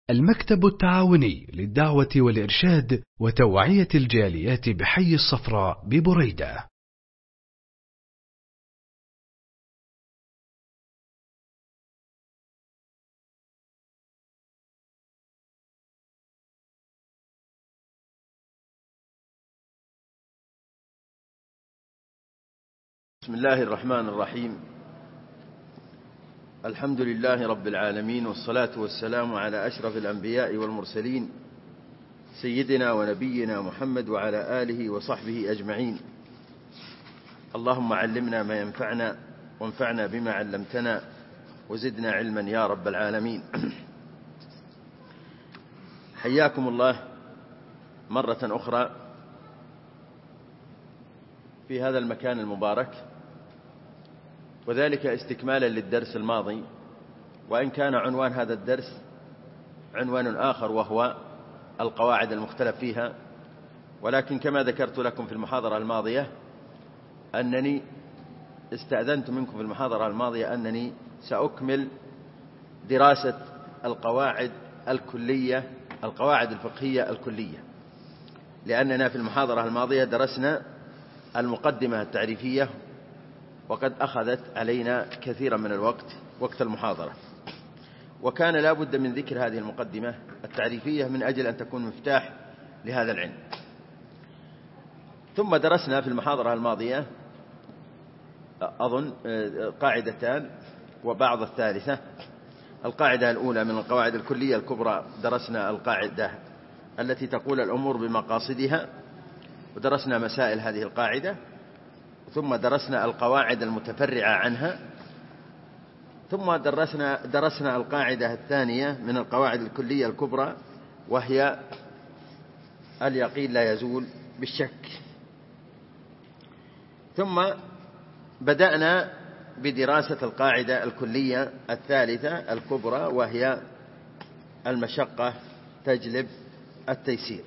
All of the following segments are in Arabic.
المكتب التعاوني للدعوة والإرشاد وتوعية الجاليات بحي الصفراء ببريدة. بسم الله الرحمن الرحيم. الحمد لله رب العالمين، والصلاة والسلام على أشرف الأنبياء والمرسلين سيدنا ونبينا محمد وعلى آله وصحبه أجمعين. اللهم علمنا ما ينفعنا وانفعنا بما علمتنا وزدنا علما يا رب العالمين. حياكم الله مرة أخرى في هذا المكان المبارك، وذلك استكمالا للدرس الماضي، وإن كان عنوان هذا الدرس عنوان آخر وهو القواعد المختلف فيها، ولكن كما ذكرت لكم في المحاضرة الماضية أنني استأذنت منكم في المحاضرة الماضية أنني سأكمل دراسة القواعد الكلية، القواعد الفقهية الكلية، لأننا في المحاضرة الماضية درسنا المقدمة التعريفية، وقد أخذت علينا كثيرا من الوقت، وقت المحاضرة، وكان لا بد من ذكر هذه المقدمة التعريفية من أجل أن تكون مفتاح لهذا العلم. ثم درسنا في المحاضرة الماضية أظن قاعدتان وبعض الثالثة. القاعدة الأولى من القواعد الكلية الكبرى درسنا القاعدة التي تقول الأمور بمقاصدها، ودرسنا مسائل هذه القاعدة، ثم درسنا القواعد المتفرعة عنها، ثم درسنا القاعدة الثانية من القواعد الكلية الكبرى، وهي اليقين لا يزول بالشك. ثم بدأنا بدراسة القاعدة الكلية الثالثة الكبرى، وهي المشقة تجلب التيسير.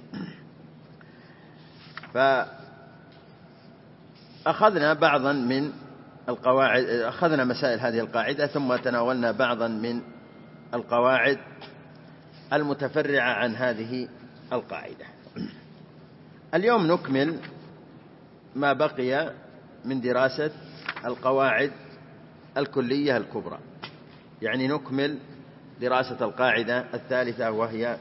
فأخذنا بعضا من القواعد، أخذنا مسائل هذه القاعدة، ثم تناولنا بعضا من القواعد المتفرعة عن هذه القاعدة. اليوم نكمل ما بقي من دراسة القواعد الكلية الكبرى، يعني نكمل دراسة القاعدة الثالثة، وهي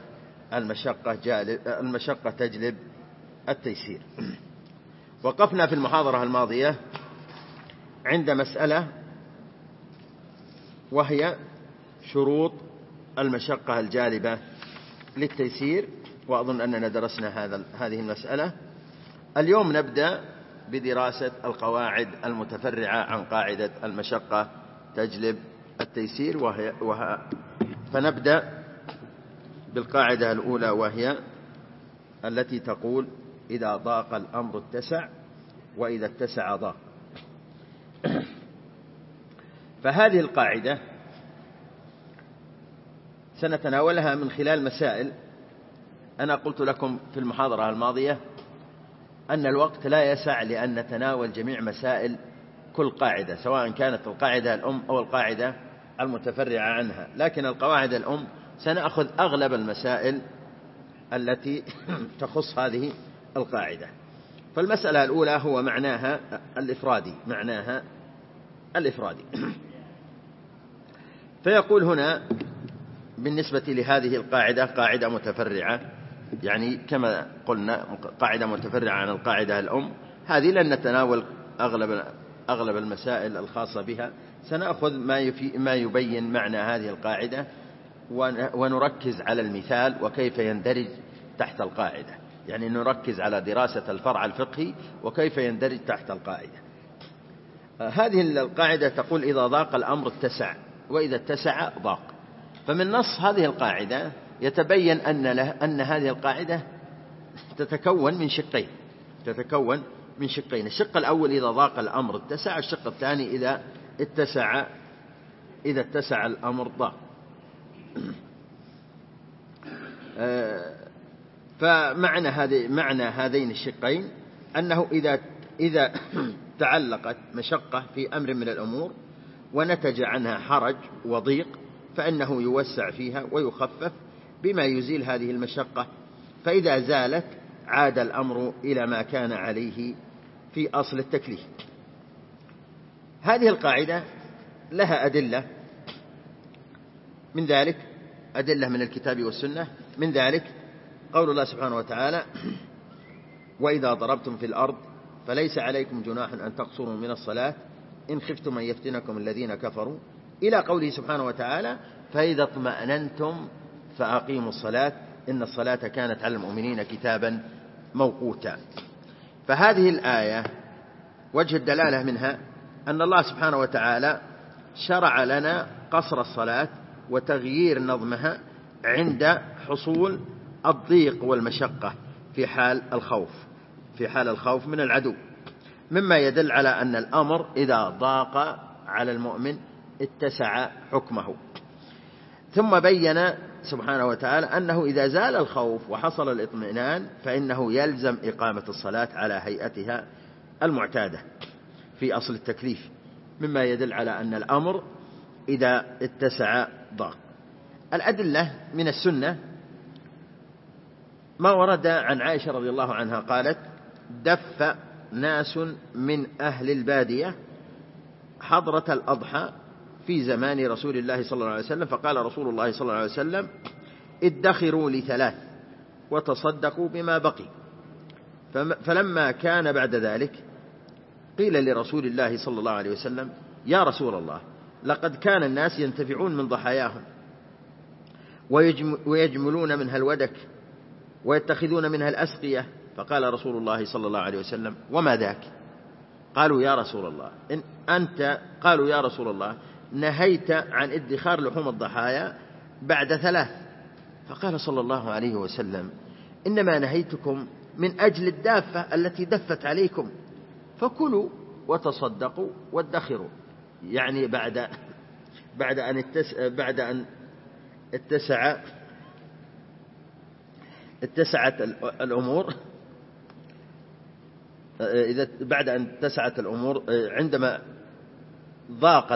المشقة تجلب التيسير. وقفنا في المحاضرة الماضية عند مسألة وهي شروط المشقة الجالبة للتيسير، وأظن أننا درسنا هذه المسألة. اليوم نبدأ بدراسة القواعد المتفرعة عن قاعدة المشقة تجلب التيسير، فنبدأ بالقاعدة الأولى، وهي التي تقول: إذا ضاق الأمر اتسع، وإذا اتسع ضاق. فهذه القاعدة سنتناولها من خلال مسائل. أنا قلت لكم في المحاضرة الماضية أن الوقت لا يسع لأن نتناول جميع مسائل كل قاعدة، سواء كانت القاعدة الأم أو القاعدة المتفرعة عنها، لكن القواعد الأم سنأخذ أغلب المسائل التي تخص هذه القاعدة. فالمسألة الأولى هو معناها الإفرادي. فيقول هنا بالنسبة لهذه القاعدة قاعدة متفرعة، يعني كما قلنا قاعدة متفرعة عن القاعدة الأم، هذه لن نتناول أغلب المسائل الخاصة بها، سنأخذ ما يبين معنى هذه القاعدة، ونركز على المثال وكيف يندرج تحت القاعدة، يعني نركز على دراسة الفرع الفقهي وكيف يندرج تحت القاعدة. هذه القاعدة تقول: إذا ضاق الأمر اتسع، وإذا اتسع ضاق. فمن نص هذه القاعدة يتبين أن هذه القاعدة تتكون من شقين. الشق الأول إذا ضاق الأمر اتسع، الشق الثاني إذا اتسع الأمر ضاق. فمعنى هذين الشقين أنه إذا تعلقت مشقة في أمر من الأمور ونتج عنها حرج وضيق، فإنه يوسع فيها ويخفف بما يزيل هذه المشقة، فإذا زالت عاد الأمر إلى ما كان عليه في أصل التكليف. هذه القاعدة لها أدلة، من ذلك أدلة من الكتاب والسنة، من ذلك قول الله سبحانه وتعالى: وإذا ضربتم في الأرض فليس عليكم جناح أن تقصروا من الصلاة إن خفتم أن يفتنكم الذين كفروا، إلى قوله سبحانه وتعالى: فإذا اطمأننتم فأقيموا الصلاة إن الصلاة كانت على المؤمنين كتابا موقوتا. فهذه الآية وجه الدلالة منها أن الله سبحانه وتعالى شرع لنا قصر الصلاة وتغيير نظمها عند حصول الضيق والمشقة في حال الخوف من العدو، مما يدل على أن الأمر إذا ضاق على المؤمن اتسع حكمه. ثم بين سبحانه وتعالى أنه إذا زال الخوف وحصل الاطمئنان فإنه يلزم إقامة الصلاة على هيئتها المعتادة في أصل التكليف، مما يدل على أن الأمر إذا اتسع ضاق. الأدلة من السنة ما ورد عن عائشة رضي الله عنها قالت: دف ناس من أهل البادية حضرة الأضحى في زمان رسول الله صلى الله عليه وسلم، فقال رسول الله صلى الله عليه وسلم: ادخروا لثلاث وتصدقوا بما بقي. فلما كان بعد ذلك قيل لرسول الله صلى الله عليه وسلم: يا رسول الله، لقد كان الناس ينتفعون من ضحاياهم ويجملون منها الودك ويتخذون منها الأسقية. فقال رسول الله صلى الله عليه وسلم: وما ذاك؟ قالوا يا رسول الله نهيت عن ادخار لحوم الضحايا بعد ثلاث. فقال صلى الله عليه وسلم: إنما نهيتكم من أجل الدافة التي دفت عليكم، فكلوا وتصدقوا وادخروا. يعني بعد أن اتسعت الأمور، بعد أن اتسعت الأمور، عندما ضاق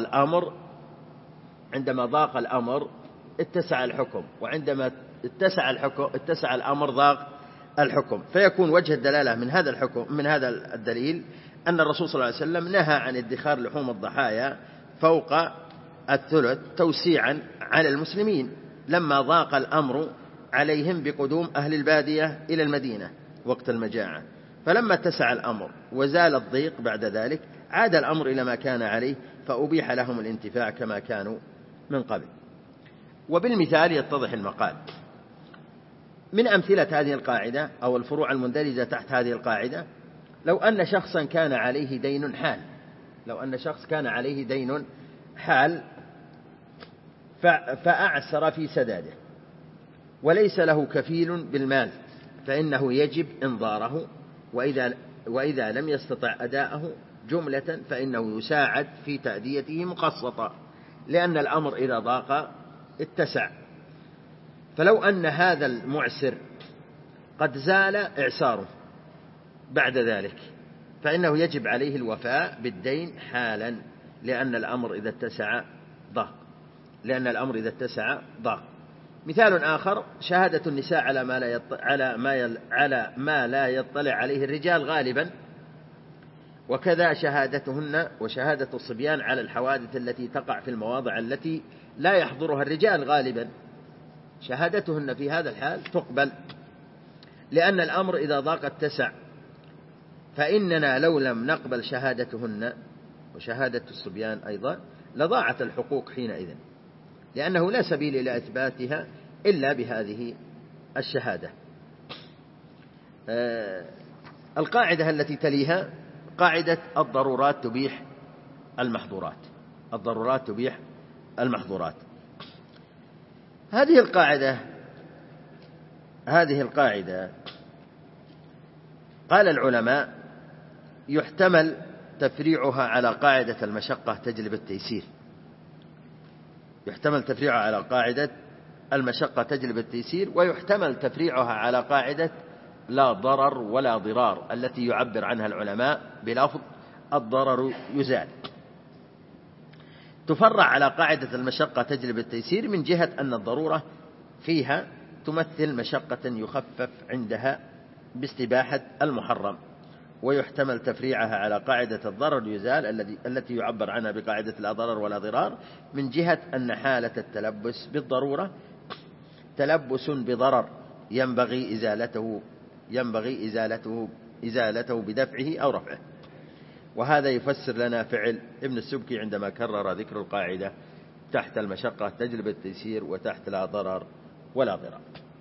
الأمر اتسع الحكم، وعندما اتسع الأمر ضاق الحكم. فيكون وجه الدلالة من هذا الدليل أن الرسول صلى الله عليه وسلم نهى عن ادخار لحوم الضحايا فوق الثلث توسيعا على المسلمين لما ضاق الأمر عليهم بقدوم أهل البادية إلى المدينة وقت المجاعة. فلما اتسع الأمر وزال الضيق بعد ذلك عاد الأمر إلى ما كان عليه، فأبيح لهم الانتفاع كما كانوا من قبل. وبالمثال يتضح المقال. من أمثلة هذه القاعدة أو الفروع المندرجة تحت هذه القاعدة: لو أن شخصا كان عليه دين حال فأعسر في سداده وليس له كفيل بالمال، فإنه يجب إنظاره، وإذا لم يستطع أداءه جملة فإنه يساعد في تأديته مقسطة، لأن الأمر إذا ضاق اتسع. فلو أن هذا المعسر قد زال إعساره بعد ذلك فإنه يجب عليه الوفاء بالدين حالا، لأن الأمر إذا اتسع ضاق. مثال آخر: شهادة النساء على ما لا يطلع عليه الرجال غالبا، وكذا شهادتهن وشهادة الصبيان على الحوادث التي تقع في المواضع التي لا يحضرها الرجال غالبا. شهادتهن في هذا الحال تقبل، لأن الأمر إذا ضاق اتسع. فإننا لو لم نقبل شهادتهن وشهادة الصبيان أيضا لضاعت الحقوق حينئذ، لأنه لا سبيل إلى إثباتها إلا بهذه الشهادة. القاعدة التي تليها قاعدة الضرورات تبيح المحظورات. هذه القاعدة قال العلماء يحتمل تفريعها على قاعدة المشقة تجلب التيسير، ويحتمل تفريعها على قاعدة لا ضرر ولا ضرار التي يعبر عنها العلماء بلفظ الضرر يزال. تفرع على قاعدة المشقة تجلب التيسير من جهة أن الضرورة فيها تمثل مشقة يخفف عندها باستباحة المحرم، ويحتمل تفريعها على قاعدة الضرر يزال التي يعبر عنها بقاعدة لا ضرر ولا ضرار، من جهة أن حالة التلبس بالضرورة تلبس بضرر ينبغي إزالته بدفعه أو رفعه. وهذا يفسر لنا فعل ابن السبكي عندما كرر ذكر القاعدة تحت المشقة تجلب التيسير وتحت لا ضرر ولا ضرار.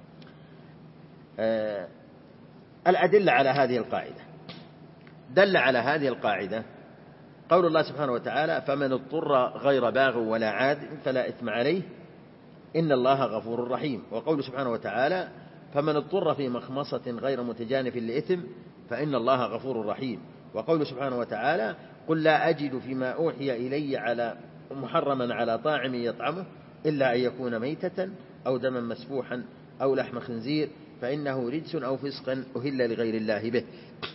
الأدلة على هذه القاعدة: دل على هذه القاعدة قول الله سبحانه وتعالى: فمن اضطر غير باغ ولا عاد فلا إثم عليه إن الله غفور رحيم. وقول سبحانه وتعالى: فمن اضطر في مخمصة غير متجانف لإثم فإن الله غفور رحيم. وقول سبحانه وتعالى: قل لا أجد فيما أوحي إلي محرما على طاعم يطعمه إلا أن يكون ميتة أو دما مسفوحا أو لحم خنزير فإنه رجس أو فسق أهل لغير الله به.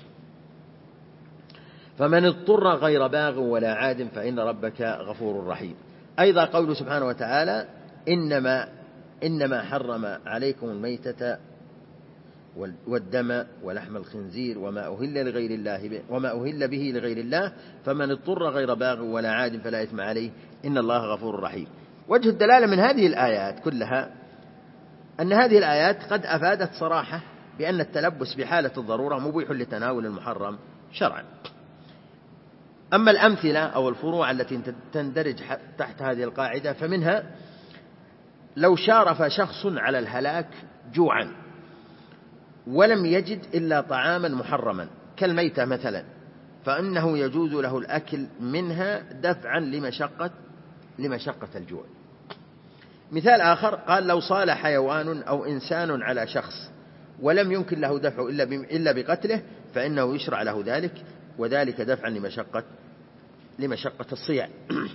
فمن اضطر غير باغ ولا عاد فإن ربك غفور رحيم. أيضا قول سبحانه وتعالى: إنما حرم عليكم الميتة والدم ولحم الخنزير وما أهل به لغير الله فمن اضطر غير باغ ولا عاد فلا إثم عليه إن الله غفور رحيم. وجه الدلالة من هذه الآيات كلها أن هذه الآيات قد أفادت صراحة بأن التلبس بحالة الضرورة مبيح لتناول المحرم شرعا. أما الأمثلة أو الفروع التي تندرج تحت هذه القاعدة فمنها: لو شارف شخص على الهلاك جوعا ولم يجد إلا طعاما محرما كالميتة مثلا فإنه يجوز له الأكل منها دفعا لمشقة الجوع. مثال آخر قال: لو صال حيوان أو إنسان على شخص ولم يمكن له دفعه إلا بقتله فإنه يشرع له ذلك، وذلك دفعا لمشقة الصيام.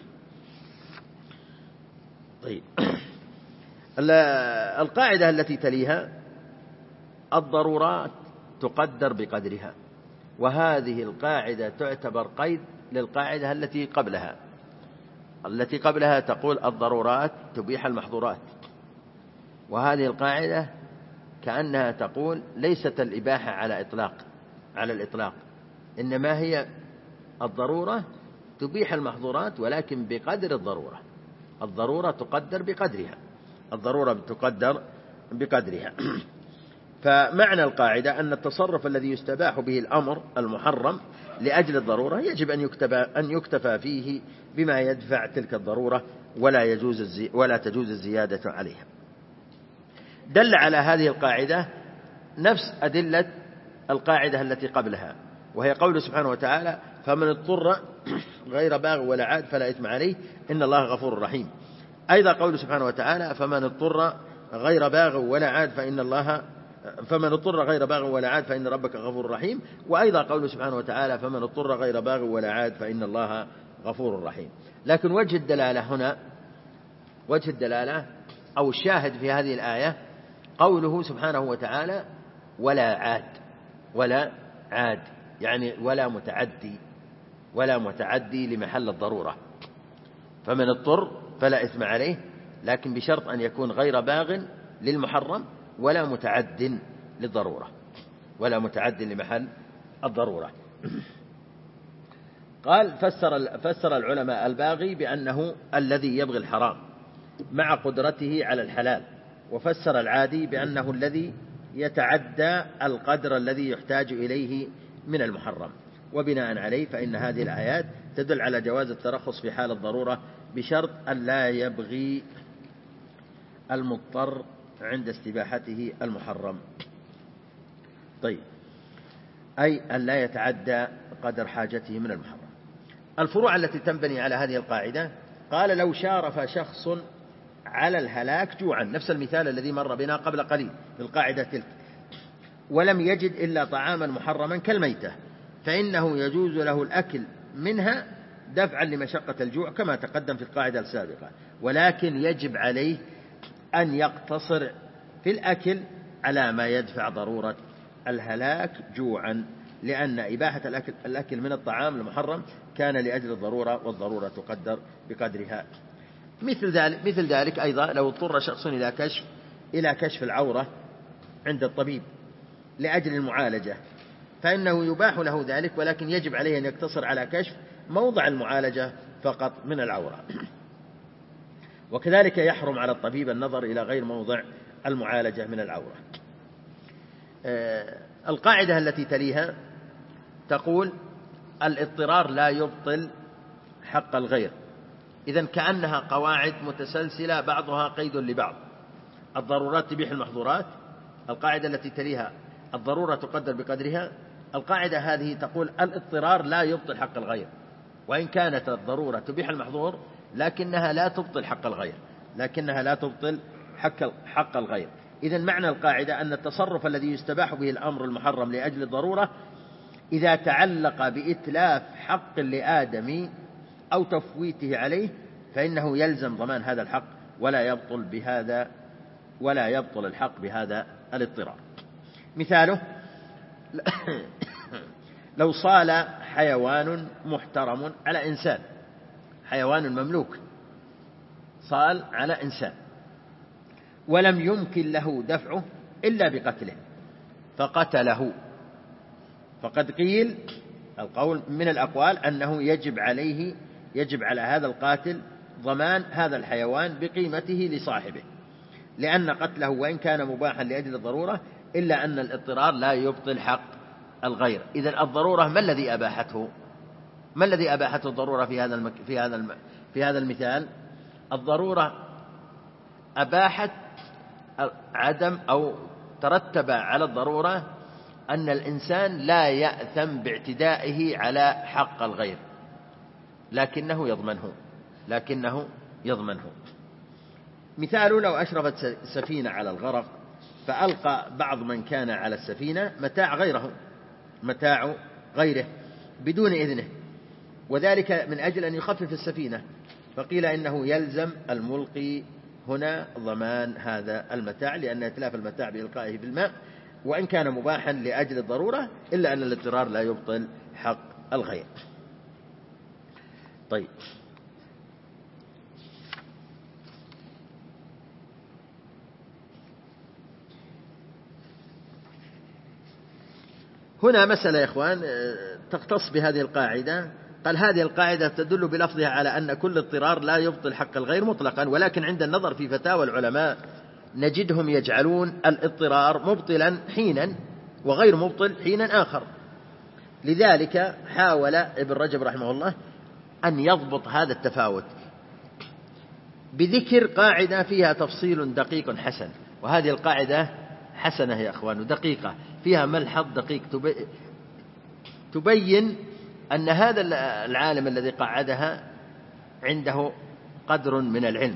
طيب، القاعدة التي تليها: الضرورات تقدر بقدرها. وهذه القاعدة تعتبر قيد للقاعدة التي قبلها تقول: الضرورات تبيح المحظورات. وهذه القاعدة كأنها تقول ليست الإباحة على الإطلاق، إنما هي الضرورة تبيح المحظورات ولكن بقدر الضرورة. الضرورة تقدر بقدرها. فمعنى القاعدة أن التصرف الذي يستباح به الأمر المحرم لأجل الضرورة يجب أن يكتفى فيه بما يدفع تلك الضرورة ولا تجوز الزيادة عليها. دل على هذه القاعدة نفس أدلة القاعدة التي قبلها، وهي قول سبحانه وتعالى: فمن اضطر غير باغ ولا عاد فلا إثم عليه إن الله غفور رحيم. أيضا قول سبحانه وتعالى: فمن اضطر غير باغ ولا عاد فإن ربك غفور رحيم. وأيضا قول سبحانه وتعالى: فمن اضطر غير باغ ولا عاد فإن الله غفور رحيم. لكن وجه الدلالة أو الشاهد في هذه الآية قوله سبحانه وتعالى: ولا عاد، يعني ولا متعدي لمحل الضرورة. فمن اضطر فلا إثم عليه، لكن بشرط أن يكون غير باغ للمحرم ولا متعد للضرورة، ولا متعد لمحل الضرورة. قال: فسر العلماء الباغي بأنه الذي يبغي الحرام مع قدرته على الحلال، وفسر العادي بأنه الذي يتعدى القدر الذي يحتاج إليه من المحرم. وبناء عليه فإن هذه الآيات تدل على جواز الترخص في حال الضرورة بشرط أن لا يبغي المضطر عند استباحته المحرم. طيب، أي أن لا يتعدى قدر حاجته من المحرم. الفروع التي تنبني على هذه القاعدة: قال: لو شارف شخص على الهلاك جوعا، نفس المثال الذي مر بنا قبل قليل في القاعدة تلك، ولم يجد إلا طعاما محرما كالميتة فإنه يجوز له الأكل منها دفعا لمشقة الجوع كما تقدم في القاعدة السابقة، ولكن يجب عليه أن يقتصر في الأكل على ما يدفع ضرورة الهلاك جوعا، لأن إباحة الأكل من الطعام المحرم كان لأجل الضرورة، والضرورة تقدر بقدرها. مثل ذلك أيضا لو اضطر شخص إلى كشف إلى كشف العورة عند الطبيب لأجل المعالجة فإنه يباح له ذلك، ولكن يجب عليه أن يقتصر على كشف موضع المعالجة فقط من العورة. وكذلك يحرم على الطبيب النظر إلى غير موضع المعالجة من العورة. القاعدة التي تليها تقول الاضطرار لا يبطل حق الغير. إذن كأنها قواعد متسلسلة بعضها قيد لبعض. الضرورات تبيح المحظورات، القاعدة التي تليها الضرورة تقدر بقدرها، القاعدة هذه تقول الاضطرار لا يبطل حق الغير، وإن كانت الضرورة تبيح المحظور لكنها لا تبطل حق الغير، لكنها لا تبطل حق الغير. إذن معنى القاعدة أن التصرف الذي يستباح به الأمر المحرم لأجل الضرورة إذا تعلق بإتلاف حق لآدمي أو تفويته عليه فإنه يلزم ضمان هذا الحق ولا يبطل الحق بهذا الاضطرار. مثاله لو صال حيوان محترم على إنسان، حيوان مملوك صال على إنسان ولم يمكن له دفعه إلا بقتله فقتله، فقد قيل القول من الأقوال أنه يجب على هذا القاتل ضمان هذا الحيوان بقيمته لصاحبه، لأن قتله وإن كان مباحا لأجل الضرورة إلا أن الاضطرار لا يبطل حق الغير. إذن الضرورة ما الذي أباحته؟ ما الذي أباحته الضرورة في هذا المثال؟ الضرورة أباحت عدم أو ترتب على الضرورة أن الإنسان لا يأثم باعتدائه على حق الغير لكنه يضمنه. مثال لو أشرفت سفينة على الغرق فألقى بعض من كان على السفينة متاع غيره بدون إذنه، وذلك من أجل أن يخفف السفينة، فقيل إنه يلزم الملقي هنا ضمان هذا المتاع لأن إتلاف المتاع بإلقائه في الماء وإن كان مباحا لأجل الضرورة إلا أن الاضطرار لا يبطل حق الغير. طيب، هنا مسألة يا إخوان تختص بهذه القاعدة. قال هذه القاعدة تدل بلفظها على أن كل اضطرار لا يبطل حق الغير مطلقا، ولكن عند النظر في فتاوى العلماء نجدهم يجعلون الاضطرار مبطلا حينا وغير مبطل حينا آخر. لذلك حاول ابن رجب رحمه الله أن يضبط هذا التفاوت بذكر قاعدة فيها تفصيل دقيق حسن، وهذه القاعدة حسنة يا أخوان دقيقة، فيها ملحظ دقيق تبين أن هذا العالم الذي قعدها عنده قدر من العلم.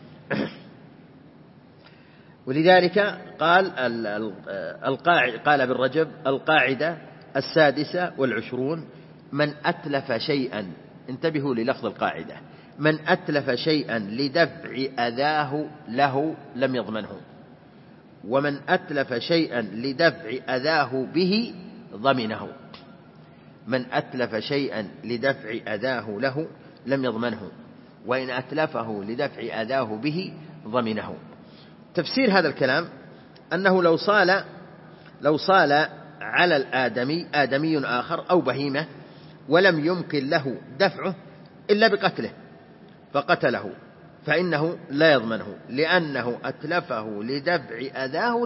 ولذلك قال ابن رجب القاعدة 26 من أتلف شيئا، انتبهوا للفظ القاعدة، من أتلف شيئا لدفع أذاه له لم يضمنه، ومن أتلف شيئا لدفع أذاه به ضمنه. من أتلف شيئا لدفع أذاه له لم يضمنه، وإن أتلفه لدفع أذاه به ضمنه. تفسير هذا الكلام أنه لو صال على الآدمي آدمي آخر أو بهيمة ولم يمكن له دفعه إلا بقتله فقتله فإنه لا يضمنه لأنه أتلفه لدفع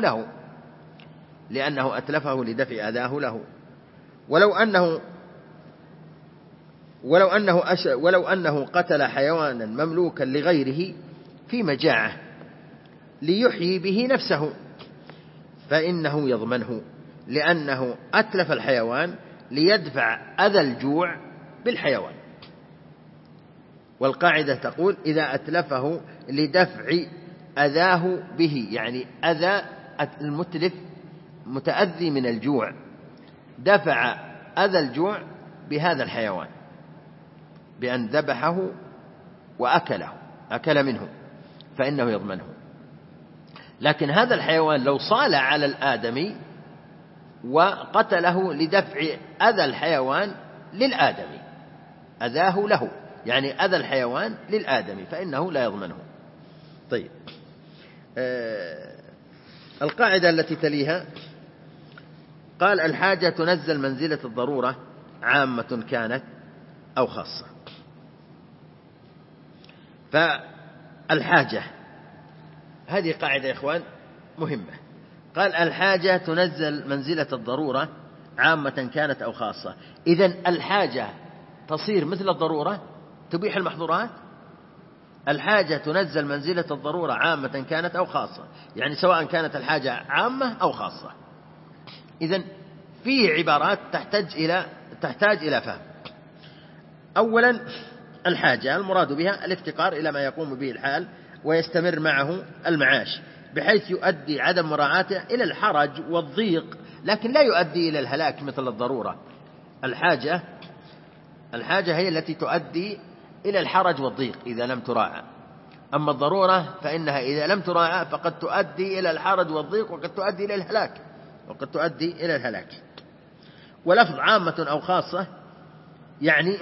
أذاه له، ولو أنه قتل حيوانا مملوكا لغيره في مجاعة ليحيي به نفسه فإنه يضمنه لأنه أتلف الحيوان ليدفع أذى الجوع بالحيوان. والقاعدة تقول إذا أتلفه لدفع أذاه به، يعني أذى المتلف متأذي من الجوع، دفع أذى الجوع بهذا الحيوان بأن ذبحه أكل منه فإنه يضمنه. لكن هذا الحيوان لو صال على الآدمي وقتله لدفع أذى الحيوان للآدمي، أذاه له يعني أذى الحيوان للآدمي فإنه لا يضمنه. طيب، القاعدة التي تليها قال الحاجة تنزل منزلة الضرورة عامة كانت أو خاصة. فالحاجة هذه قاعدة يا إخوان مهمة. قال الحاجة تنزل منزلة الضرورة عامة كانت أو خاصة. إذن الحاجة تصير مثل الضرورة تبيح المحظورات. الحاجة تنزل منزلة الضرورة عامة كانت أو خاصة، يعني سواء كانت الحاجة عامة أو خاصة. إذن فيه عبارات تحتاج إلى فهم. أولا الحاجة المراد بها الافتقار إلى ما يقوم به الحال ويستمر معه المعاش، بحيث يؤدي عدم مراعاته إلى الحرج والضيق، لكن لا يؤدي إلى الهلاك مثل الضرورة. الحاجة هي التي تؤدي إلى الحرج والضيق إذا لم تراعى، أما الضرورة فإنها إذا لم تراعى فقد تؤدي إلى الحرج والضيق وقد تؤدي إلى الهلاك. ولفظ عامة أو خاصة يعني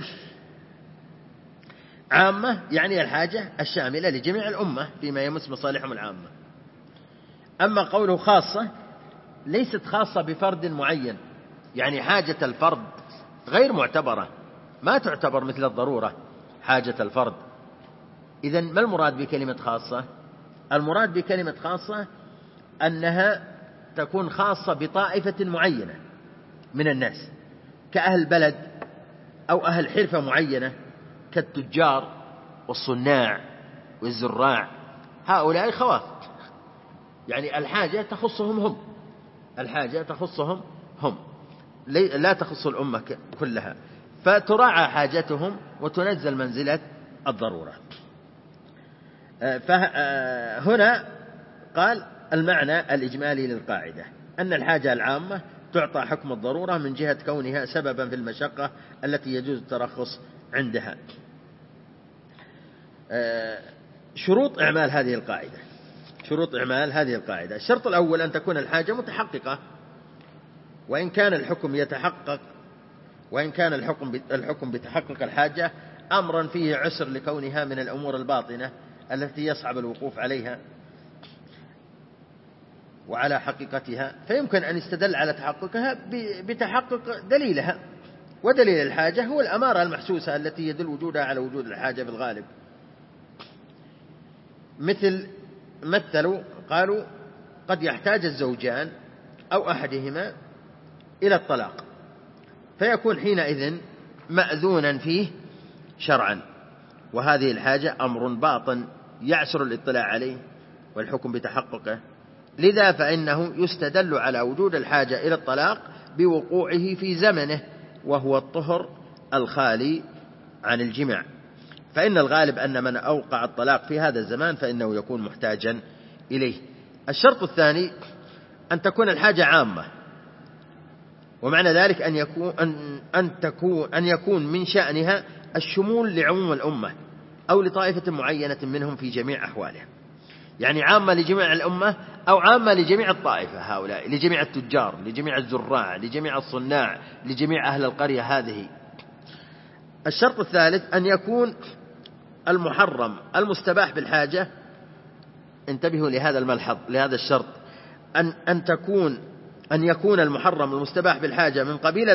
عامة يعني الحاجة الشاملة لجميع الأمة فيما يمس مصالحهم العامة. أما قوله خاصة ليست خاصة بفرد معين، يعني حاجة الفرد غير معتبرة، ما تعتبر مثل الضرورة حاجة الفرد. إذن ما المراد بكلمة خاصة؟ المراد بكلمة خاصة أنها تكون خاصة بطائفة معينة من الناس كأهل بلد أو أهل حرفة معينة كالتجار والصناع والزراع، هؤلاء خواص، يعني الحاجة تخصهم هم لا تخص الأمة كلها، فتراعى حاجتهم وتنزل منزلة الضرورة. فهنا قال المعنى الإجمالي للقاعدة أن الحاجة العامة تعطى حكم الضرورة من جهة كونها سببا في المشقة التي يجوز الترخص عندها. شروط إعمال هذه القاعدة: الشرط الأول أن تكون الحاجة متحققة، وإن كان الحكم بتحقق الحاجة أمرا فيه عسر لكونها من الأمور الباطنة التي يصعب الوقوف عليها وعلى حقيقتها، فيمكن أن يستدل على تحققها بتحقق دليلها، ودليل الحاجة هو الأمارة المحسوسة التي يدل وجودها على وجود الحاجة بالغالب. مثلوا قالوا قد يحتاج الزوجان أو أحدهما إلى الطلاق، فيكون حينئذ مأذونا فيه شرعا، وهذه الحاجة أمر باطن يعسر الاطلاع عليه والحكم بتحققه، لذا فإنه يستدل على وجود الحاجة إلى الطلاق بوقوعه في زمنه، وهو الطهر الخالي عن الجماع، فإن الغالب أن من أوقع الطلاق في هذا الزمان فإنه يكون محتاجا إليه. الشرط الثاني أن تكون الحاجة عامة، ومعنى ذلك أن يكون من شأنها الشمول لعموم الأمة أو لطائفة معينة منهم في جميع أحوالها، يعني عامة لجميع الأمة أو عامة لجميع الطائفة هؤلاء، لجميع التجار، لجميع الزراع، لجميع الصناع، لجميع أهل القرية هذه. الشرط الثالث أن يكون المحرم المستباح بالحاجة، انتبهوا لهذا الملحظ، لهذا الشرط، أن يكون المحرم المستباح بالحاجة من قبيل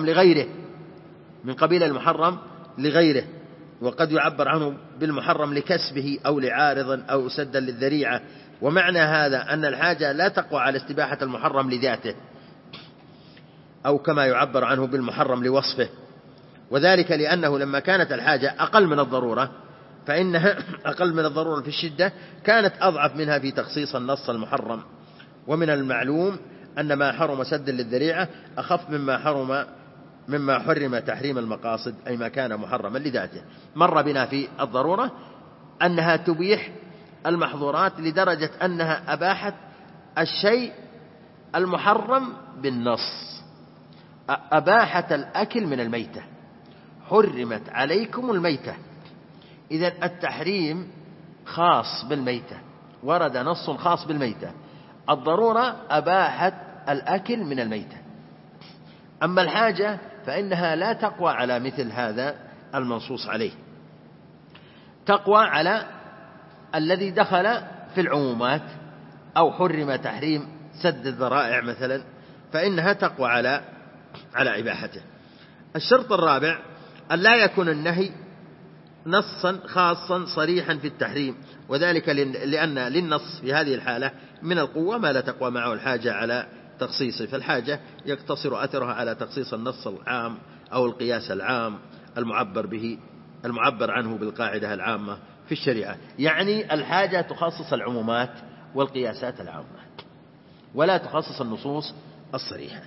المحرم لغيره، وقد يعبر عنه بالمحرم لكسبه أو لعارض أو سدا للذريعة. ومعنى هذا أن الحاجة لا تقوى على استباحة المحرم لذاته، أو كما يعبر عنه بالمحرم لوصفه، وذلك لأنه لما كانت الحاجة أقل من الضرورة فإنها أقل من الضرورة في الشدة كانت أضعف منها في تخصيص النص المحرم. ومن المعلوم أن ما حرم سدا للذريعة أخف مما حرم تحريم المقاصد، أي ما كان محرما لذاته. مر بنا في الضرورة أنها تبيح المحظورات لدرجة أنها أباحت الشيء المحرم بالنص، أباحت الأكل من الميتة، حرمت عليكم الميتة. إذن التحريم خاص بالميتة، ورد نص خاص بالميتة. الضرورة أباحت الأكل من الميتة، أما الحاجة فإنها لا تقوى على مثل هذا المنصوص عليه، تقوى على الذي دخل في العمومات أو حرم تحريم سد الذرائع مثلا، فإنها تقوى على إباحته. الشرط الرابع أن لا يكون النهي نصا خاصا صريحا في التحريم، وذلك لأن للنص في هذه الحالة من القوة ما لا تقوى معه الحاجة على تخصيصه، فالحاجة يقتصر أثرها على تخصيص النص العام أو القياس العام المعبر عنه بالقاعدة العامة في الشريعة. يعني الحاجة تخصص العمومات والقياسات العامة ولا تخصص النصوص الصريحة.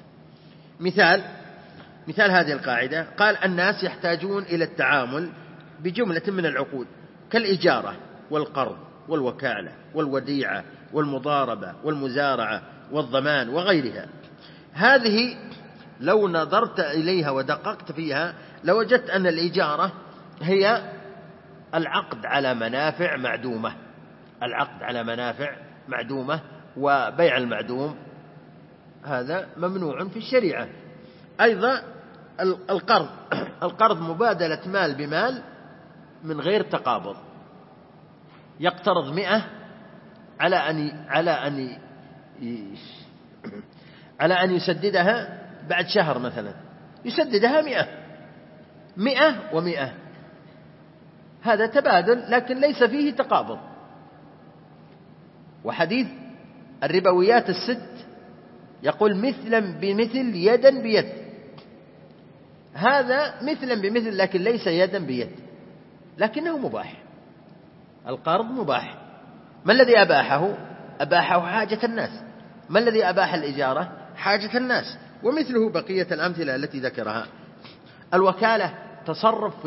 مثال هذه القاعدة قال: الناس يحتاجون إلى التعامل بجملة من العقود كالإجارة والقرض والوكالة والوديعة والمضاربة والمزارعة والضمان وغيرها. هذه لو نظرت إليها ودققت فيها لوجدت أن الإجارة هي العقد على منافع معدومة، وبيع المعدوم هذا ممنوع في الشريعة. أيضا القرض مبادلة مال بمال من غير تقابض، يقترض 100 على أن يسددها بعد شهر مثلا، يسددها 100 و100، هذا تبادل لكن ليس فيه تقابض. وحديث الربويات الست يقول: مثلا بمثل يدا بيد، هذا مثلا بمثل لكن ليس يدا بيد، لكنه مباح. القرض مباح. ما الذي أباحه حاجة الناس. ما الذي أباح الإجارة؟ حاجة الناس. ومثله بقية الأمثلة التي ذكرها. الوكالة تصرف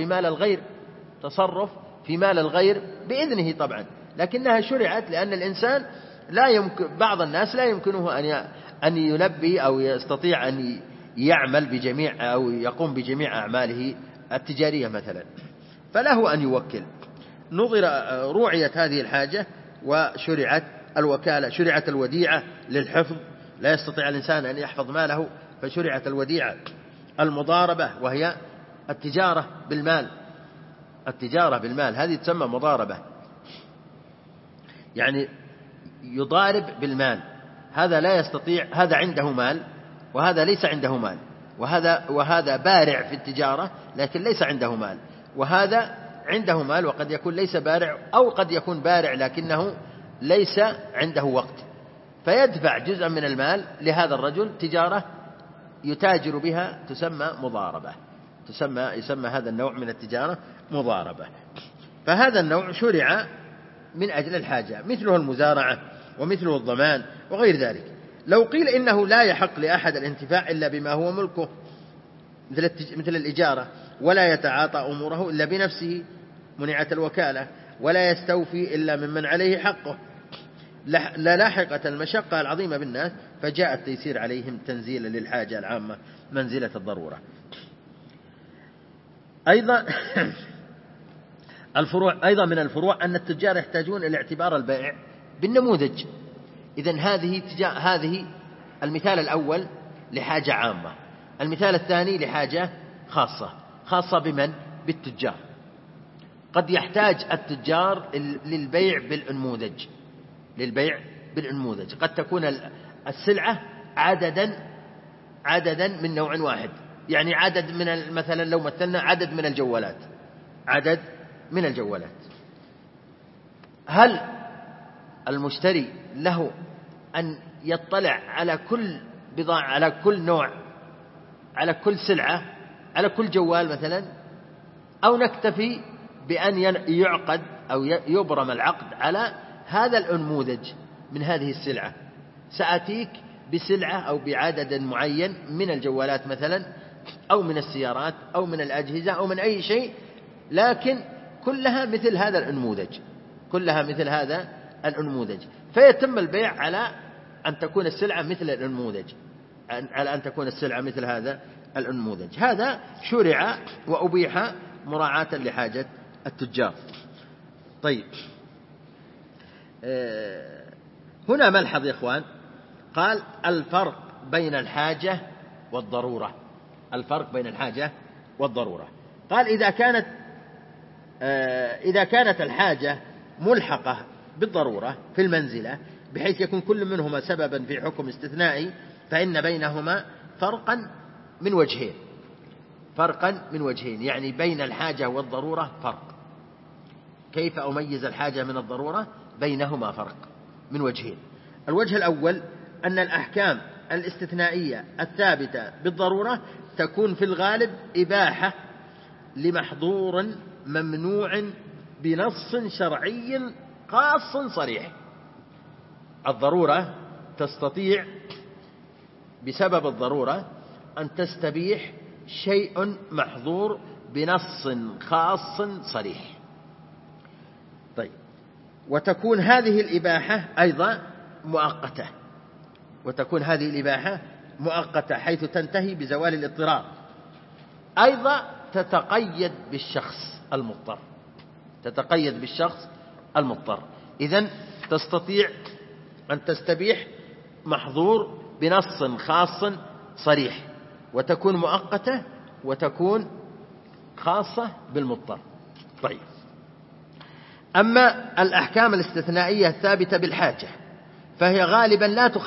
في مال الغير بإذنه طبعا، لكنها شرعت لأن الإنسان بعض الناس لا يمكنه أن يلبي أو يستطيع أن يعمل بجميع أو يقوم بجميع أعماله التجارية مثلا، فله أن يوكل. روعيت هذه الحاجة وشرعت الوكالة. شرعت الوديعة للحفظ، لا يستطيع الإنسان أن يحفظ ماله فشرعت الوديعة. المضاربة وهي التجارة بالمال، هذه تسمى مضاربة، يعني يضارب بالمال. هذا لا يستطيع، هذا عنده مال وهذا ليس عنده مال، وهذا بارع في التجارة لكن ليس عنده مال، وهذا عنده مال وقد يكون ليس بارع، أو قد يكون بارع لكنه ليس عنده وقت، فيدفع جزءا من المال لهذا الرجل تجارة يتاجر بها، تسمى مضاربة. يسمى هذا النوع من التجارة مضاربة. فهذا النوع شرع من أجل الحاجة، مثله المزارعة ومثله الضمان وغير ذلك. لو قيل إنه لا يحق لأحد الانتفاع إلا بما هو ملكه مثل الإجارة، ولا يتعاطى أموره إلا بنفسه منعت الوكالة، ولا يستوفي إلا ممن عليه حقه، للاحقت المشقة العظيمة بالناس، فجاء التيسير عليهم تنزيلا للحاجة العامة منزلة الضرورة. أيضا من الفروع أن التجار يحتاجون إلى اعتبار البائع بالنموذج. إذن هذه المثال الأول لحاجة عامة، المثال الثاني لحاجة خاصة بمن؟ بالتجار. قد يحتاج التجار للبيع بالأنموذج، قد تكون السلعة عددا من نوع واحد، يعني عدد من مثلا لو مثلنا عدد من الجوالات. هل المشتري له أن يطلع على كل بضاعة، على كل نوع، على كل سلعة، على كل جوال مثلا، أو نكتفي بأن يعقد أو يبرم العقد على هذا الأنموذج من هذه السلعة؟ سأتيك بسلعة أو بعدد معين من الجوالات مثلا، أو من السيارات أو من الأجهزة أو من أي شيء، لكن كلها مثل هذا الأنموذج، فيتم البيع على أن تكون السلعة مثل هذا الأنموذج. هذا شرع وأبيح مراعاة لحاجة التجار. طيب، هنا ملحظ يا إخوان، قال الفرق بين الحاجة والضرورة. قال إذا كانت الحاجة ملحقة بالضرورة في المنزلة بحيث يكون كل منهما سببا في حكم استثنائي، فإن بينهما فرقا من وجهين، يعني بين الحاجة والضرورة فرق. كيف أميز الحاجة من الضرورة؟ بينهما فرق من وجهين. الوجه الأول أن الأحكام الاستثنائية الثابتة بالضرورة تكون في الغالب إباحة لمحظور ممنوع بنص شرعي خاص صريح. الضرورة تستطيع بسبب الضرورة أن تستبيح شيء محظور بنص خاص صريح. طيب، وتكون هذه الإباحة أيضا مؤقتة، حيث تنتهي بزوال الاضطرار. أيضا تتقيد بالشخص المضطر. إذن تستطيع أن تستبيح محظور بنص خاص صريح، وتكون مؤقتة وتكون خاصة بالمضطر. طيب، أما الأحكام الاستثنائية الثابتة بالحاجة فهي غالبا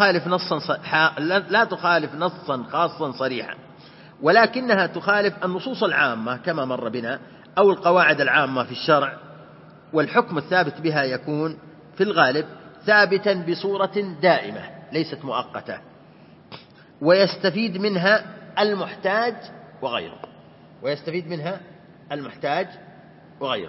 لا تخالف نصا خاصا صريحا، ولكنها تخالف النصوص العامة كما مر بنا أو القواعد العامة في الشرع، والحكم الثابت بها يكون في الغالب ثابتا بصورة دائمة ليست مؤقتة، ويستفيد منها المحتاج وغيره.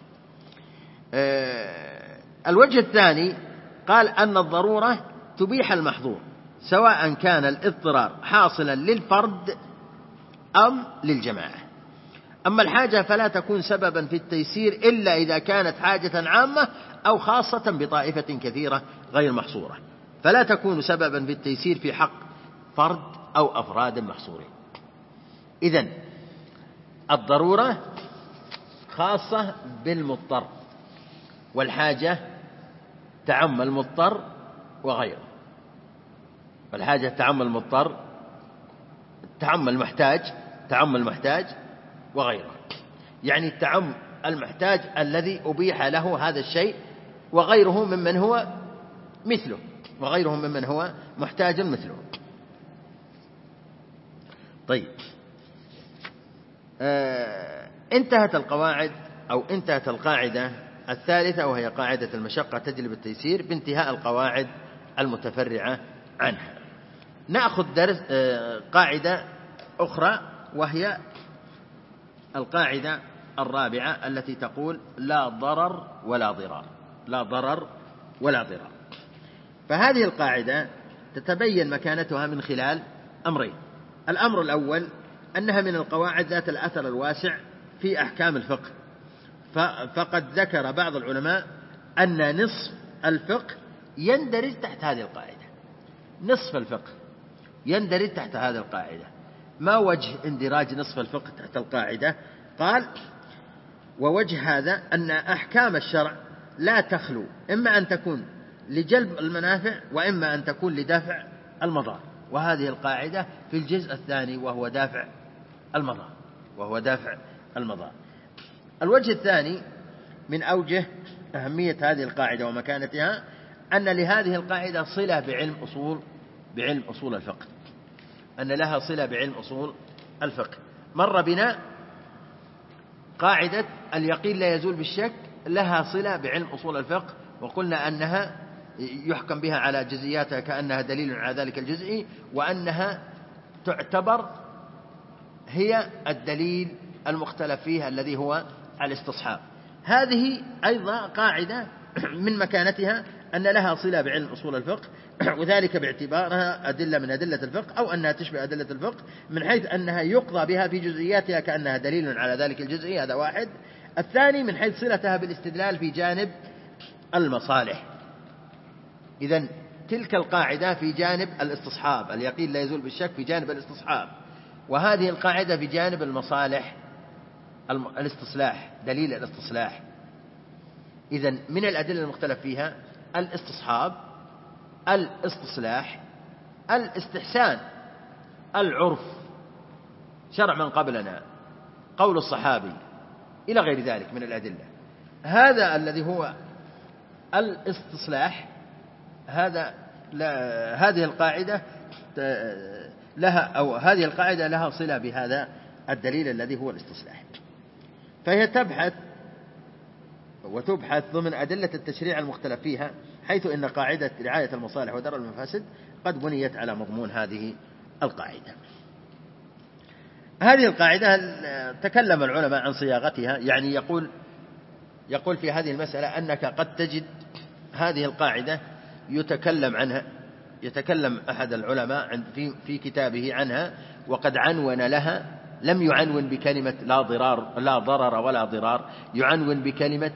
الوجه الثاني قال أن الضرورة تبيح المحظور سواء كان الاضطرار حاصلا للفرد أم للجماعة. أما الحاجة فلا تكون سببا في التيسير إلا إذا كانت حاجة عامة أو خاصة بطائفة كثيرة غير محصورة، فلا تكون سببا في التيسير في حق فرد أو أفراد محصورين. إذن الضرورة خاصة بالمضطر، والحاجة تعم المضطر وغيره. والحاجة تعم المضطر، تعم المحتاج وغيره، يعني تعم المحتاج الذي أبيح له هذا الشيء وغيره ممن هو مثله، وغيره ممن هو محتاج مثله. طيب، انتهت القاعدة الثالثة، وهي قاعدة المشقة تجلب التيسير، بانتهاء القواعد المتفرعة عنها. نأخذ قاعدة أخرى، وهي القاعدة الرابعة التي تقول لا ضرر ولا ضرار. فهذه القاعدة تتبين مكانتها من خلال أمرين. الأمر الأول أنها من القواعد ذات الأثر الواسع في أحكام الفقه، فقد ذكر بعض العلماء أن نصف الفقه يندرج تحت هذه القاعدة. ما وجه اندراج نصف الفقه تحت القاعدة؟ قال: ووجه هذا أن أحكام الشرع لا تخلو إما أن تكون لجلب المنافع وإما أن تكون لدفع المضار، وهذه القاعدة في الجزء الثاني وهو دافع المضار. الوجه الثاني من أوجه أهمية هذه القاعدة ومكانتها أن لهذه القاعدة صلة بعلم أصول الفقه، أن لها صلة بعلم أصول الفقه. مر بنا قاعدة اليقين لا يزول بالشك، لها صلة بعلم أصول الفقه، وقلنا أنها يحكم بها على جزئياتها كأنها دليل على ذلك الجزئي، وأنها تعتبر هي الدليل المختلف فيه الذي هو الاستصحاب. هذه أيضا قاعدة من مكانتها أن لها صلة بعلم أصول الفقه، وذلك باعتبارها أدلة من أدلة الفقه، أو أنها تشبه أدلة الفقه من حيث أنها يقضى بها في جزئياتها كأنها دليل على ذلك الجزئي. هذا واحد. الثاني من حيث صلتها بالاستدلال في جانب المصالح. إذن تلك القاعدة في جانب الاستصحاب، اليقين لا يزول بالشك في جانب الاستصحاب، وهذه القاعدة في جانب المصالح، الاستصلاح، دليل الاستصلاح. إذن من الأدلة المختلف فيها الاستصحاب، الاستصلاح، الاستحسان، العرف، شرع من قبلنا، قول الصحابي، إلى غير ذلك من الأدلة. هذا الذي هو الاستصلاح هذه القاعدة لها صلة بهذا الدليل الذي هو الاستصلاح، فهي تبحث ضمن أدلة التشريع المختلف فيها، حيث إن قاعدة رعاية المصالح ودرء المفاسد قد بنيت على مضمون هذه القاعدة. هذه القاعدة تكلم العلماء عن صياغتها، يعني يقول في هذه المسألة أنك قد تجد هذه القاعدة يتكلم أحد العلماء في كتابه عنها وقد عنون لها، لم يعنون بكلمة لا ضرر ولا ضرار، يعنون بكلمة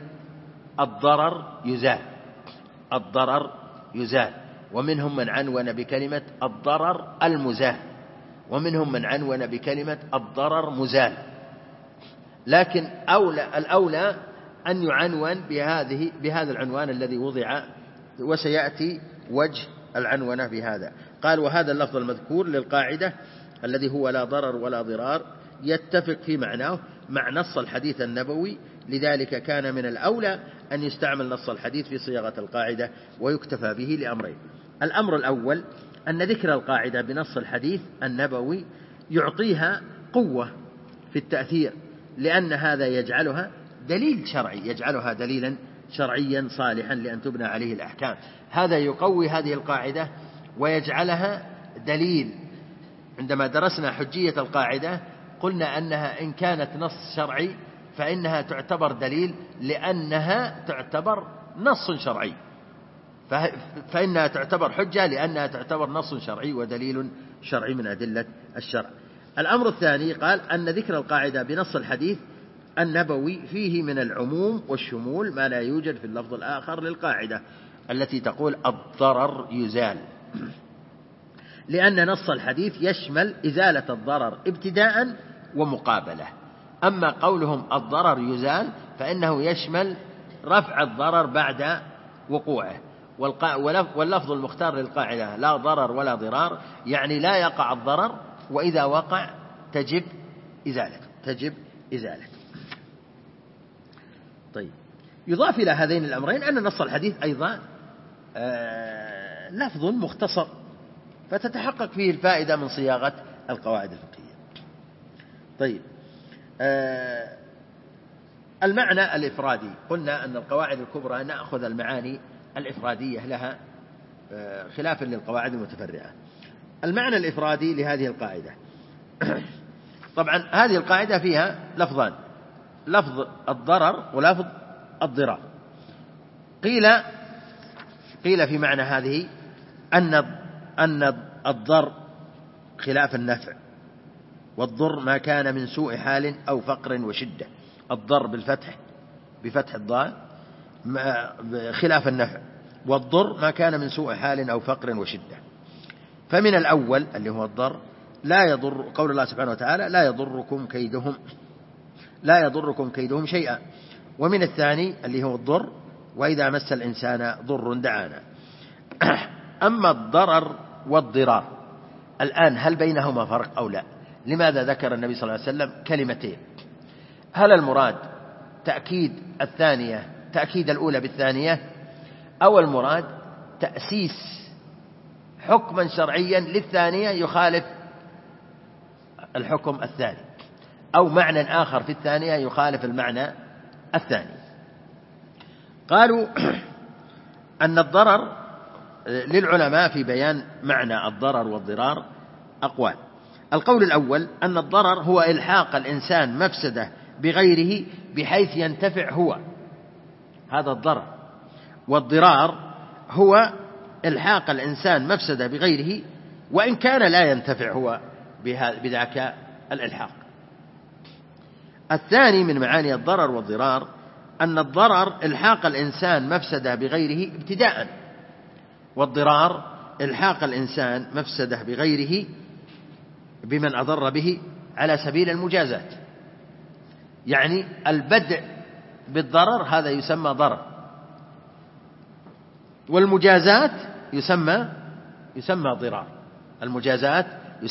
الضرر يزال، ومنهم من عنون بكلمة الضرر المزال، ومنهم من عنون بكلمة الضرر مزال، لكن الأولى أن يعنون بهذا العنوان الذي وضع، وسيأتي وجه العنونة بهذا. قال: وهذا اللفظ المذكور للقاعدة الذي هو لا ضرر ولا ضرار يتفق في معناه مع نص الحديث النبوي، لذلك كان من الأولى أن يستعمل نص الحديث في صياغة القاعدة ويكتفى به لأمرين. الأمر الأول أن ذكر القاعدة بنص الحديث النبوي يعطيها قوة في التأثير، لأن هذا يجعلها دليل شرعي، يجعلها دليلا شرعيا صالحا لأن تبنى عليه الأحكام. هذا يقوي هذه القاعدة ويجعلها دليل. عندما درسنا حجية القاعدة قلنا أنها إن كانت نص شرعي فإنها تعتبر دليل، لأنها تعتبر نص شرعي، فإنها تعتبر حجة لأنها تعتبر نص شرعي ودليل شرعي من أدلة الشرع. الأمر الثاني قال أن ذكر القاعدة بنص الحديث النبوي فيه من العموم والشمول ما لا يوجد في اللفظ الآخر للقاعدة التي تقول الضرر يزال، لأن نص الحديث يشمل إزالة الضرر ابتداء ومقابلة. أما قولهم الضرر يزال فإنه يشمل رفع الضرر بعد وقوعه، واللفظ المختار للقاعدة لا ضرر ولا ضرار، يعني لا يقع الضرر، وإذا وقع تجب إزالته. طيب، يضاف إلى هذين الأمرين أن نص الحديث أيضا لفظ مختصر، فتتحقق فيه الفائدة من صياغة القواعد الفقهية. طيب، المعنى الإفرادي، قلنا أن القواعد الكبرى نأخذ المعاني الإفرادية لها خلافا للقواعد المتفرعة. المعنى الإفرادي لهذه القاعدة طبعا هذه القاعدة فيها لفظان، لفظ الضرر ولفظ الضرار. قيل في معنى هذه أن الضر خلاف النفع، والضر ما كان من سوء حال أو فقر وشدة. الضر بفتح الضاء خلاف النفع، والضر ما كان من سوء حال أو فقر وشدة. فمن الأول اللي هو الضر لا يضر، قول الله سبحانه وتعالى لا يضركم كيدهم شيئا. ومن الثاني اللي هو الضر وإذا مس الإنسان ضر دعانا. أما الضرر والضرار الآن هل بينهما فرق أو لا؟ لماذا ذكر النبي صلى الله عليه وسلم كلمتين؟ هل المراد تأكيد الأولى بالثانية، أو المراد تأسيس حكما شرعيا للثانية يخالف الحكم الثاني، أو معنى آخر في الثانية يخالف المعنى الثاني؟ قالوا أن الضرر للعلماء في بيان معنى الضرر والضرار أقوال. القول الأول أن الضرر هو إلحاق الإنسان مفسدة بغيره بحيث ينتفع هو، هذا الضرر. والضرار هو إلحاق الإنسان مفسدة بغيره وإن كان لا ينتفع هو بذاك الإلحاق. الثاني من معاني الضرر والضرار أن الضرر إلحاق الإنسان مفسدة بغيره ابتداء، والضرار إلحاق الإنسان مفسدة بغيره بمن أضر به على سبيل المجازات. يعني البدء بالضرر هذا يسمى ضرر، والمجازات يسمى ضرار. المجازات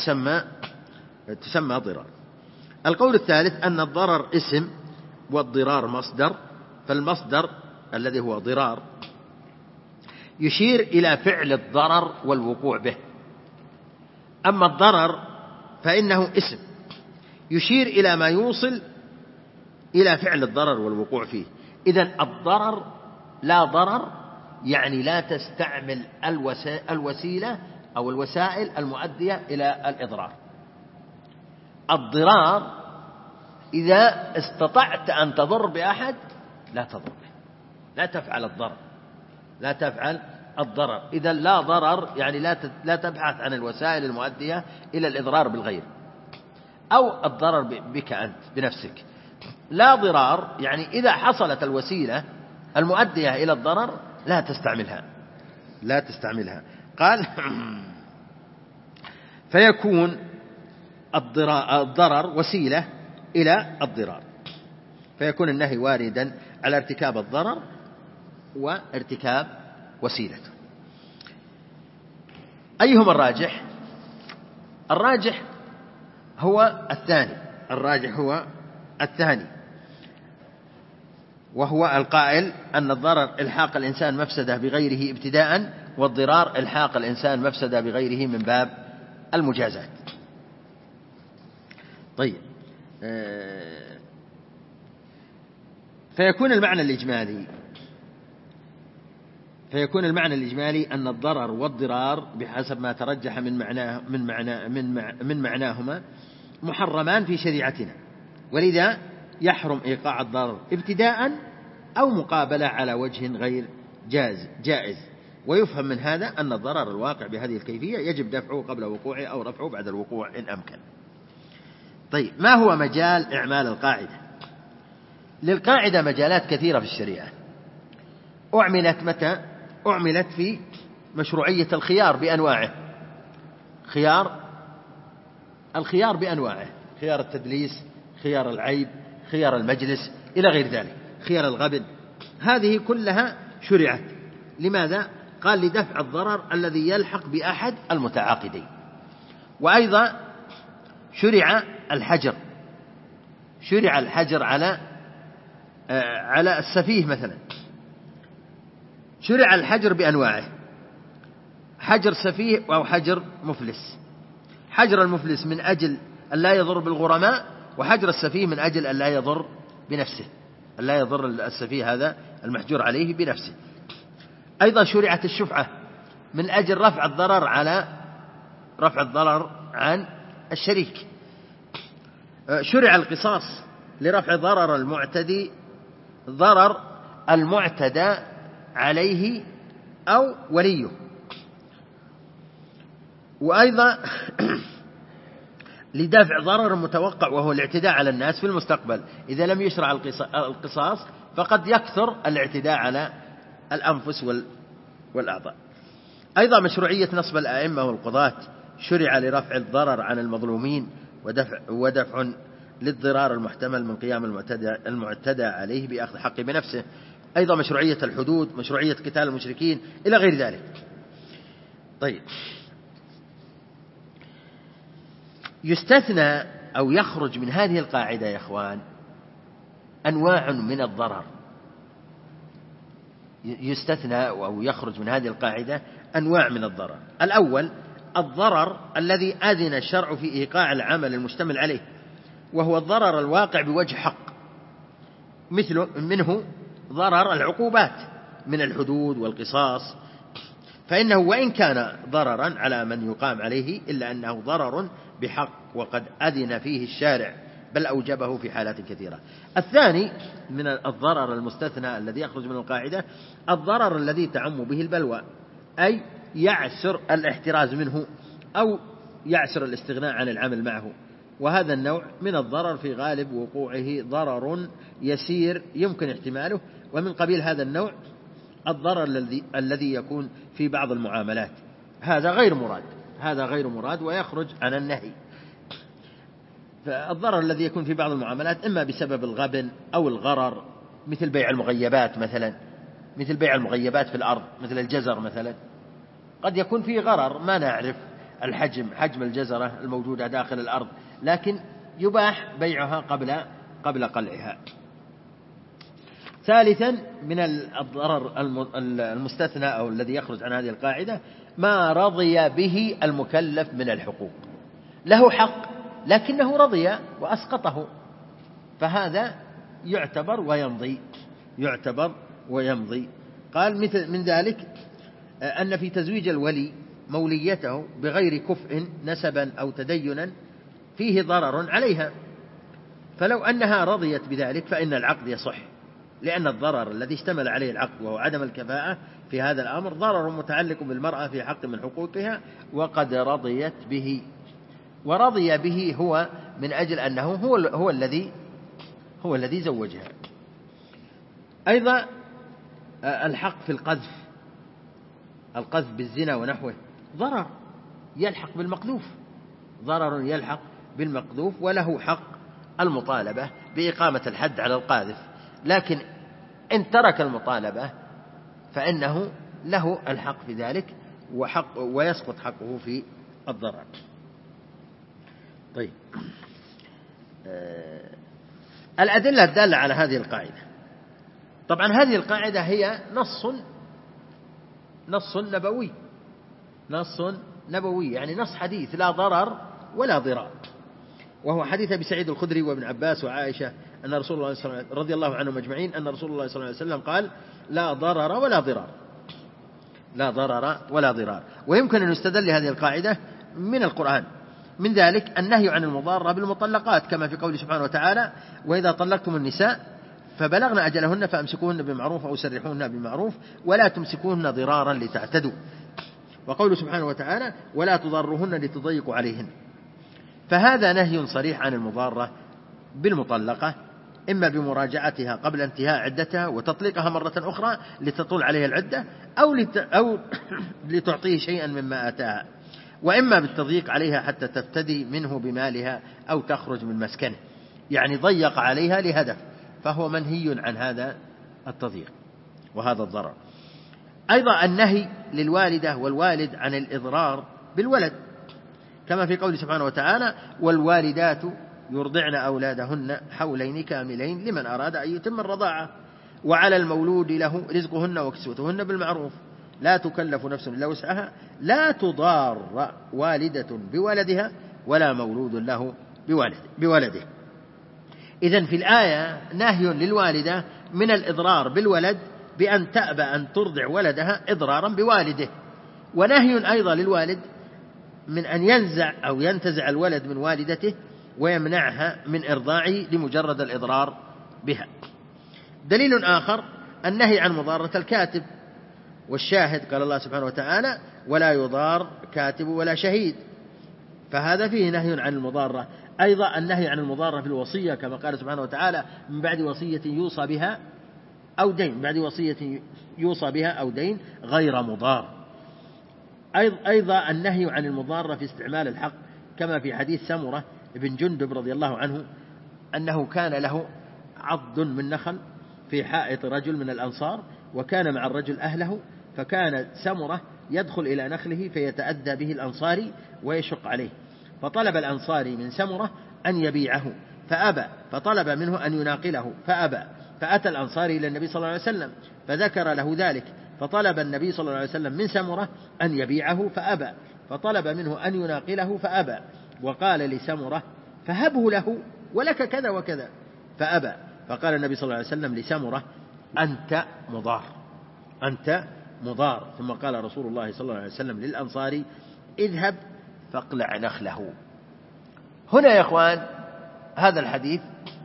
تسمى ضرار. القول الثالث أن الضرر اسم والضرار مصدر، فالمصدر الذي هو ضرار يشير إلى فعل الضرر والوقوع به. أما الضرر فإنه اسم يشير إلى ما يوصل إلى فعل الضرر والوقوع فيه. إذن الضرر لا ضرر يعني لا تستعمل الوسيلة أو الوسائل المؤدية إلى الإضرار. الضرار إذا استطعت أن تضر بأحد لا تضر به، لا تفعل الضرر، لا تفعل الضرر. إذا لا ضرر يعني لا تبحث عن الوسائل المؤدية إلى الإضرار بالغير أو الضرر بك أنت بنفسك. لا ضرار يعني إذا حصلت الوسيلة المؤدية إلى الضرر لا تستعملها. قال فيكون الضرر وسيلة إلى الضرار، فيكون النهي واردا على ارتكاب الضرر وارتكاب وسيلته. أيهما الراجح؟ الراجح هو الثاني، وهو القائل أن الضرر إلحاق الإنسان مفسدة بغيره ابتداء، والضرار إلحاق الإنسان مفسدة بغيره من باب المجازات. طيب، فيكون المعنى الإجمالي أن الضرر والضرار بحسب ما ترجح من معناهما محرمان في شريعتنا، ولذا يحرم إيقاع الضرر ابتداء أو مقابلة على وجه غير جائز. ويفهم من هذا أن الضرر الواقع بهذه الكيفية يجب دفعه قبل وقوعه أو رفعه بعد الوقوع إن أمكن. طيب، ما هو مجال إعمال القاعدة؟ للقاعدة مجالات كثيرة في الشريعة. أعملت متى؟ أعملت في مشروعية الخيار بأنواعه، الخيار بأنواعه، خيار التدليس، خيار العيب، خيار المجلس إلى غير ذلك، خيار الغبن. هذه كلها شرعت. لماذا؟ قال لدفع الضرر الذي يلحق بأحد المتعاقدين. وأيضا شرع الحجر على السفيه مثلا. شرع الحجر بأنواعه، حجر سفيه أو حجر مفلس. حجر المفلس من أجل أن لا يضر بالغرماء، وحجر السفيه من أجل أن لا يضر بنفسه، أن لا يضر السفيه هذا المحجور عليه بنفسه. أيضا شرعت الشفعة من أجل رفع الضرر عن الشريك. شرع القصاص لرفع ضرر المعتدى عليه أو وليه. وأيضا لدفع ضرر متوقع وهو الاعتداء على الناس في المستقبل. إذا لم يشرع القصاص فقد يكثر الاعتداء على الأنفس والأعضاء. أيضا مشروعية نصب الأئمة والقضاة شرع لرفع الضرر عن المظلومين ودفع للضرار المحتمل من قيام المعتدى عليه بأخذ حقه بنفسه. أيضا مشروعية الحدود، مشروعية قتال المشركين إلى غير ذلك. طيب، يستثنى أو يخرج من هذه القاعدة يا إخوان أنواع من الضرر. يستثنى أو يخرج من هذه القاعدة أنواع من الضرر. الأول الضرر الذي أذن الشرع في إيقاع العمل المشتمل عليه، وهو الضرر الواقع بوجه حق، منه ضرر العقوبات من الحدود والقصاص، فإنه وإن كان ضررا على من يقام عليه إلا أنه ضرر بحق وقد أذن فيه الشارع بل أوجبه في حالات كثيرة. الثاني من الضرر المستثنى الذي يخرج من القاعدة الضرر الذي تعم به البلوى، أي يعسر الاحتراز منه أو يعسر الاستغناء عن العمل معه. وهذا النوع من الضرر في غالب وقوعه ضرر يسير يمكن احتماله. ومن قبيل هذا النوع الضرر الذي يكون في بعض المعاملات، هذا غير مراد ويخرج عن النهي. فالضرر الذي يكون في بعض المعاملات إما بسبب الغبن أو الغرر، مثل بيع المغيبات مثلا، مثل بيع المغيبات في الأرض مثل الجزر مثلا، قد يكون فيه غرر ما نعرف حجم الجزرة الموجودة داخل الأرض، لكن يباح بيعها قبل قلعها. ثالثا من الضرر المستثنى أو الذي يخرج عن هذه القاعدة ما رضي به المكلف من الحقوق، له حق لكنه رضي وأسقطه، فهذا يعتبر ويمضي. قال من ذلك أن في تزويج الولي موليته بغير كفء نسبا أو تدينا فيه ضرر عليها، فلو أنها رضيت بذلك فإن العقد يصح، لأن الضرر الذي اشتمل عليه العقد وهو عدم الكفاءة في هذا الأمر ضرر متعلق بالمرأة في حق من حقوقها، وقد رضيت به، ورضي به هو من أجل أنه هو الذي زوجها. أيضا الحق في القذف بالزنا ونحوه ضرر يلحق بالمقذوف، وله حق المطالبة بإقامة الحد على القاذف، لكن إن ترك المطالبة فإنه له الحق في ذلك ويسقط حقه في الضرر. طيب، الأدلة الدالة على هذه القاعدة. طبعا هذه القاعدة هي نص نبوي، يعني نص حديث لا ضرر ولا ضرار، وهو حديث أبي سعيد الخدري وابن عباس وعائشة أن رسول الله صلى الله عليه وسلم رضي الله عنهم أجمعين أن رسول الله صلى الله عليه وسلم قال: لا ضرر ولا ضرار. ويمكن أن يستدل هذه القاعدة من القرآن، من ذلك النهي عن المضارة بالمطلقات، كما في قوله سبحانه وتعالى: وإذا طلقتم النساء فبلغن أجلهن فأمسكوهن بمعروف أو سرحوهن بمعروف ولا تمسكوهن ضرارا لتعتدوا. وقوله سبحانه وتعالى: ولا تضرهن لتضيقوا عليهن. فهذا نهي صريح عن المضارة بالمطلقة، إما بمراجعتها قبل انتهاء عدتها وتطليقها مرة أخرى لتطول عليها العدة، أو لتعطيه شيئا مما آتاها، وإما بالتضييق عليها حتى تفتدي منه بمالها أو تخرج من مسكنه، يعني ضيق عليها لهدف، فهو منهي عن هذا التضييق وهذا الضرر. أيضا النهي للوالدة والوالد عن الإضرار بالولد، كما في قوله سبحانه وتعالى: والوالدات يرضعن أولادهن حولين كاملين لمن أراد أن يتم الرضاعة، وعلى المولود له رزقهن وكسوتهن بالمعروف، لا تكلف نفس إلا وسعها، لا تضار والدة بولدها ولا مولود له بولده. إذن في الآية نهي للوالدة من الإضرار بالولد بأن تأبى أن ترضع ولدها إضرارا بوالده، ونهي أيضا للوالد من أن ينتزع الولد من والدته ويمنعها من إرضاعه لمجرد الإضرار بها. دليل آخر النهي عن مضارة الكاتب والشاهد، قال الله سبحانه وتعالى: ولا يضار كاتب ولا شهيد، فهذا فيه نهي عن المضارة. أيضا النهي عن المضارة في الوصية، كما قال سبحانه وتعالى: من بعد وصية يوصى بها أو دين غير مضار. أيضا النهي عن المضارة في استعمال الحق، كما في حديث سمرة بن جندب رضي الله عنه أنه كان له عضد من نخل في حائط رجل من الأنصار، وكان مع الرجل أهله، فكان سمرة يدخل إلى نخله فيتأذى به الأنصاري ويشق عليه، فطلب الأنصاري من سمرة أن يبيعه فأبى، فطلب منه أن يناقله فأبى، فأتى الأنصاري إلى النبي صلى الله عليه وسلم فذكر له ذلك، فطلب النبي صلى الله عليه وسلم من سمرة أن يبيعه فأبى، فطلب منه أن يناقله فأبى، وقال لسمرة: فهبه له ولك كذا وكذا، فأبى، فقال النبي صلى الله عليه وسلم لسمرة: أنت مضار. ثم قال رسول الله صلى الله عليه وسلم للأنصاري: اذهب فاقلع نخله. هنا يا إخوان هذا الحديث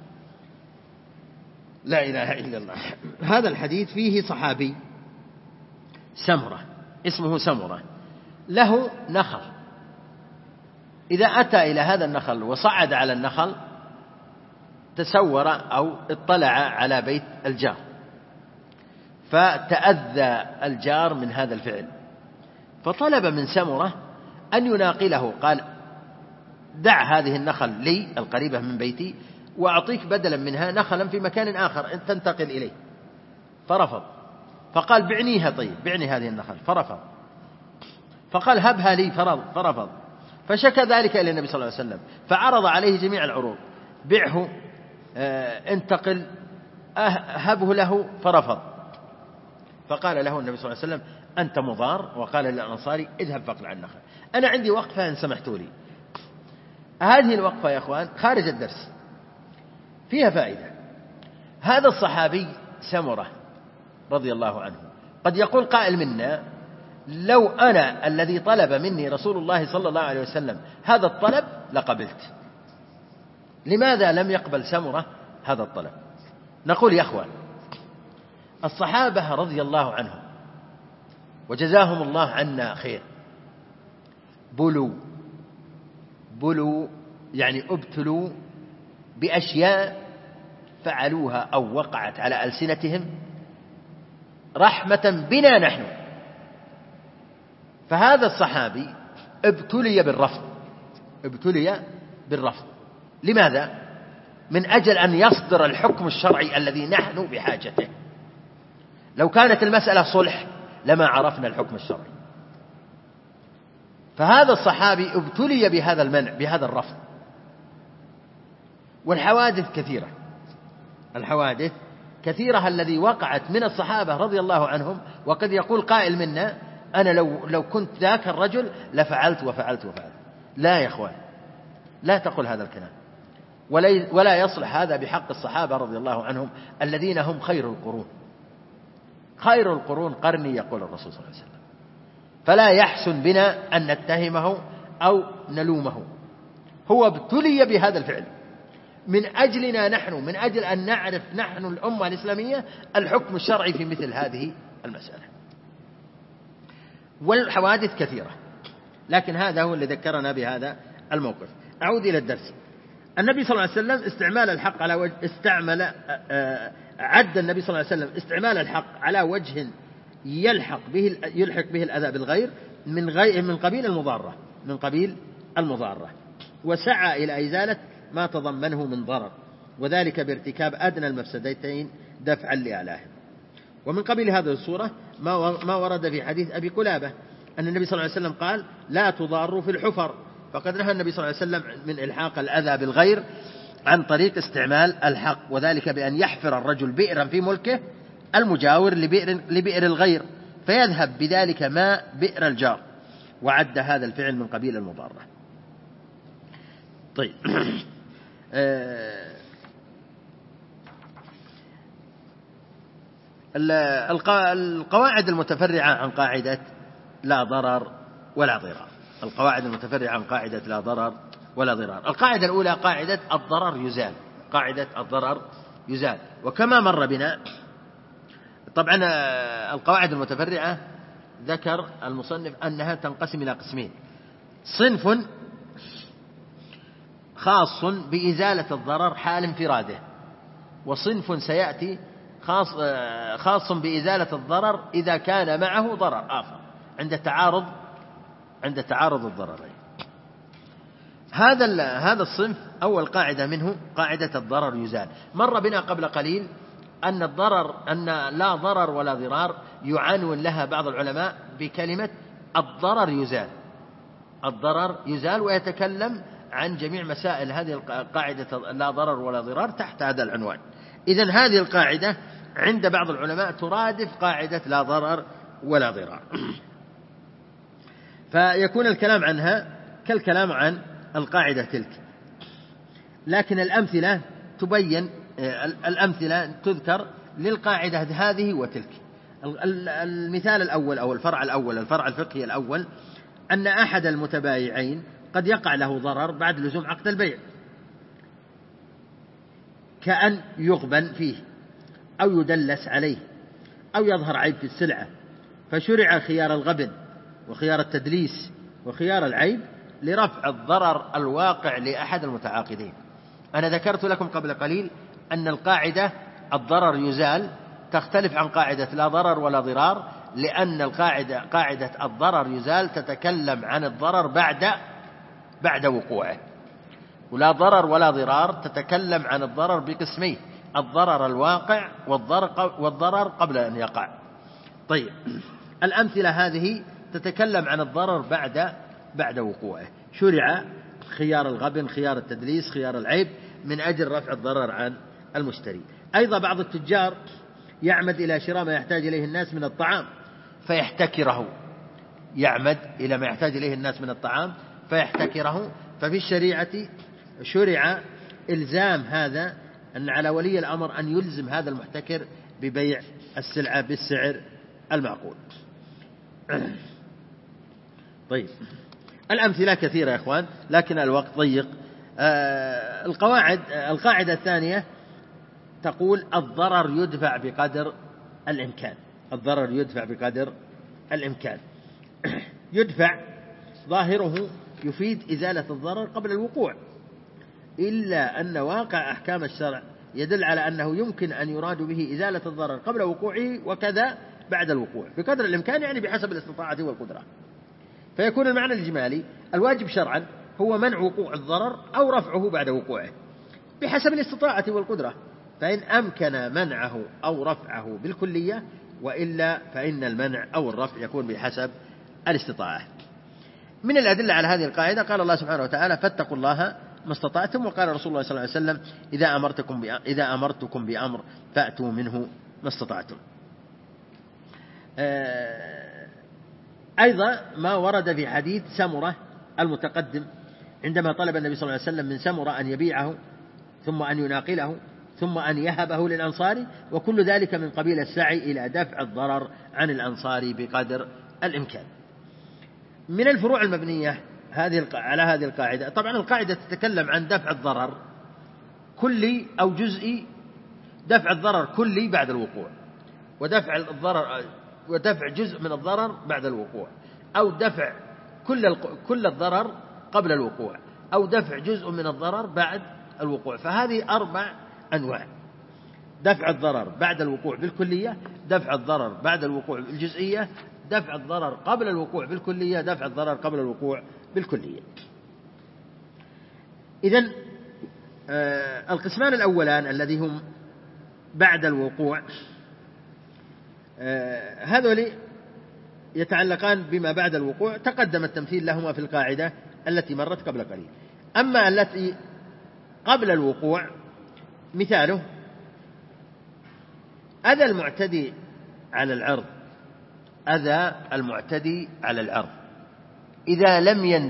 لا إله إلا الله، هذا الحديث فيه صحابي سمرة اسمه سمرة له نخل، إذا أتى إلى هذا النخل وصعد على النخل تسور أو اطلع على بيت الجار، فتأذى الجار من هذا الفعل، فطلب من سمرة أن يناقله، قال: دع هذه النخل لي القريبة من بيتي وأعطيك بدلا منها نخلا في مكان آخر تنتقل إليه، فرفض، فقال: بعنيها، طيب بعني هذه النخل، فرفض، فقال: هبها لي، فرفض، فشكى ذلك إلى النبي صلى الله عليه وسلم، فعرض عليه جميع العروض: بعه، انتقل أهبه له فرفض، فقال له النبي صلى الله عليه وسلم أنت مضار، وقال للأنصاري اذهب فاقلع النخل. أنا عندي وقفة إن سمحتوا لي. هذه الوقفة يا أخوان خارج الدرس فيها فائدة. هذا الصحابي سمرة رضي الله عنه قد يقول قائل منا لو أنا الذي طلب مني رسول الله صلى الله عليه وسلم هذا الطلب لقبلت. لماذا لم يقبل سمرة هذا الطلب؟ نقول يا أخوان الصحابة رضي الله عنهم وجزاهم الله عنا خير بلوا يعني ابتلوا بأشياء فعلوها أو وقعت على ألسنتهم رحمة بنا نحن. فهذا الصحابي ابتلي بالرفض. لماذا؟ من أجل أن يصدر الحكم الشرعي الذي نحن بحاجته. لو كانت المسألة صلح لما عرفنا الحكم الشرعي. فهذا الصحابي ابتلي بهذا المنع، بهذا الرفض. والحوادث كثيرة الذي وقعت من الصحابة رضي الله عنهم، وقد يقول قائل منا أنا لو كنت ذاك الرجل لفعلت وفعلت. لا يا أخوان، لا تقل هذا الكلام، ولا يصلح هذا بحق الصحابة رضي الله عنهم الذين هم خير القرون قرني، يقول الرسول صلى الله عليه وسلم. فلا يحسن بنا أن نتهمه أو نلومه. هو ابتلي بهذا الفعل من أجلنا نحن، من أجل أن نعرف نحن الأمة الإسلامية الحكم الشرعي في مثل هذه المسألة. والحوادث كثيرة، لكن هذا هو اللي ذكرنا بهذا الموقف. أعود إلى الدرس. النبي صلى الله عليه وسلم استعمال الحق على وجه عد النبي صلى الله عليه وسلم استعمال الحق على وجه يلحق به الأذى بالغير من قبيل المضارة، وسعى إلى إزالة ما تضمنه من ضرر، وذلك بارتكاب أدنى المفسدتين دفعا لأعلاهم. ومن قبيل هذه الصورة ما ورد في حديث أبي قلابة أن النبي صلى الله عليه وسلم قال لا تضاروا في الحفر، فقد نهى النبي صلى الله عليه وسلم من إلحاق الأذى بالغير عن طريق استعمال الحق، وذلك بأن يحفر الرجل بئرا في ملكه المجاور لبئر الغير فيذهب بذلك ماء بئر الجار، وعد هذا الفعل من قبيل المضارة. طيب القواعد المتفرعة عن قاعدة لا ضرر ولا ضرار. القاعدة الأولى قاعدة الضرر يزال. وكما مر بنا طبعا القواعد المتفرعة ذكر المصنف أنها تنقسم إلى قسمين: صنف خاص بإزالة الضرر حال انفراده، وصنف سيأتي خاص بإزالة الضرر إذا كان معه ضرر آخر عند تعارض الضررين. هذا الصنف أول قاعدة منه قاعدة الضرر يزال. مر بنا قبل قليل أن لا ضرر ولا ضرار يعنون لها بعض العلماء بكلمة الضرر يزال، ويتكلم عن جميع مسائل هذه القاعدة لا ضرر ولا ضرار تحت هذا العنوان. إذن هذه القاعدة عند بعض العلماء ترادف قاعدة لا ضرر ولا ضرار، فيكون الكلام عنها كالكلام عن القاعدة تلك. لكن الأمثلة تذكر للقاعدة هذه وتلك. المثال الأول أو الفرع الفقهي الأول أن أحد المتبايعين قد يقع له ضرر بعد لزوم عقد البيع، كأن يغبن فيه أو يدلس عليه أو يظهر عيب في السلعة، فشرع خيار الغبن وخيار التدليس وخيار العيب لرفع الضرر الواقع لأحد المتعاقدين. أنا ذكرت لكم قبل قليل أن القاعدة الضرر يزال تختلف عن قاعدة لا ضرر ولا ضرار، لأن قاعدة الضرر يزال تتكلم عن الضرر بعد وقوعه، ولا ضرر ولا ضرار تتكلم عن الضرر بقسمين: الضرر الواقع والضرر قبل أن يقع. طيب الأمثلة هذه تتكلم عن الضرر بعد وقوعه. شرع خيار الغبن، خيار التدليس، خيار العيب من أجل رفع الضرر عن المشتري. أيضا بعض التجار يعمد إلى شراء ما يحتاج إليه الناس من الطعام فيحتكره، يعمد إلى ما يحتاج إليه الناس من الطعام فيحتكره. ففي الشريعة شرع إلزام هذا، أن على ولي الأمر أن يلزم هذا المحتكر ببيع السلعة بالسعر المعقول. طيب، الأمثلة كثيرة يا إخوان لكن الوقت ضيق. القاعدة الثانية تقول الضرر يدفع بقدر الإمكان. الضرر يدفع بقدر الإمكان. يدفع ظاهره يفيد إزالة الضرر قبل الوقوع، إلا أن واقع أحكام الشرع يدل على أنه يمكن أن يراد به إزالة الضرر قبل وقوعه وكذا بعد الوقوع بقدر الإمكان، يعني بحسب الاستطاعة والقدرة. فيكون المعنى الإجمالي الواجب شرعا هو منع وقوع الضرر أو رفعه بعد وقوعه بحسب الاستطاعة والقدرة، فإن أمكن منعه أو رفعه بالكلية، وإلا فإن المنع أو الرفع يكون بحسب الاستطاعة. من الأدلة على هذه القاعدة قال الله سبحانه وتعالى فاتقوا الله ما استطعتم، وقال رسول الله صلى الله عليه وسلم إذا أمرتكم بأمر فأتوا منه ما استطعتم. أيضا ما ورد في حديث سمرة المتقدم عندما طلب النبي صلى الله عليه وسلم من سمرة أن يبيعه ثم أن يناقله ثم أن يهبه للأنصار، وكل ذلك من قبيل السعي إلى دفع الضرر عن الأنصار بقدر الإمكان. من الفروع المبنية على هذه القاعدة، طبعا القاعدة تتكلم عن دفع الضرر كلي أو جزئي، دفع الضرر كلي بعد الوقوع، ودفع جزء من الضرر بعد الوقوع، أو دفع كل الضرر قبل الوقوع، أو دفع جزء من الضرر بعد الوقوع. فهذه 4 أنواع: دفع الضرر بعد الوقوع بالكلية، دفع الضرر بعد الوقوع بالجزئية، دفع الضرر قبل الوقوع بالكلية، دفع الضرر قبل الوقوع بالكلية. إذن القسمان الأولان الذي هم بعد الوقوع، هذول يتعلقان بما بعد الوقوع، تقدم التمثيل لهما في القاعدة التي مرت قبل قليل. أما التي قبل الوقوع مثاله أذى المعتدي على العرض، أذى المعتدي على العرض إذا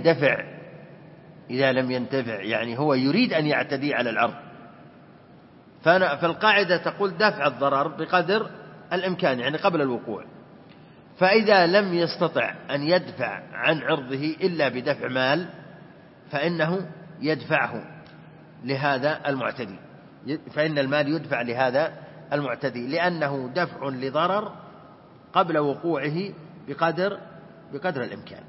لم يندفع يعني هو يريد أن يعتدي على العرض، فالقاعدة تقول دفع الضرر بقدر الإمكان يعني قبل الوقوع. فإذا لم يستطع أن يدفع عن عرضه إلا بدفع مال فإنه يدفعه لهذا المعتدي، فإن المال يدفع لهذا المعتدي لأنه دفع لضرر قبل وقوعه بقدر الإمكان.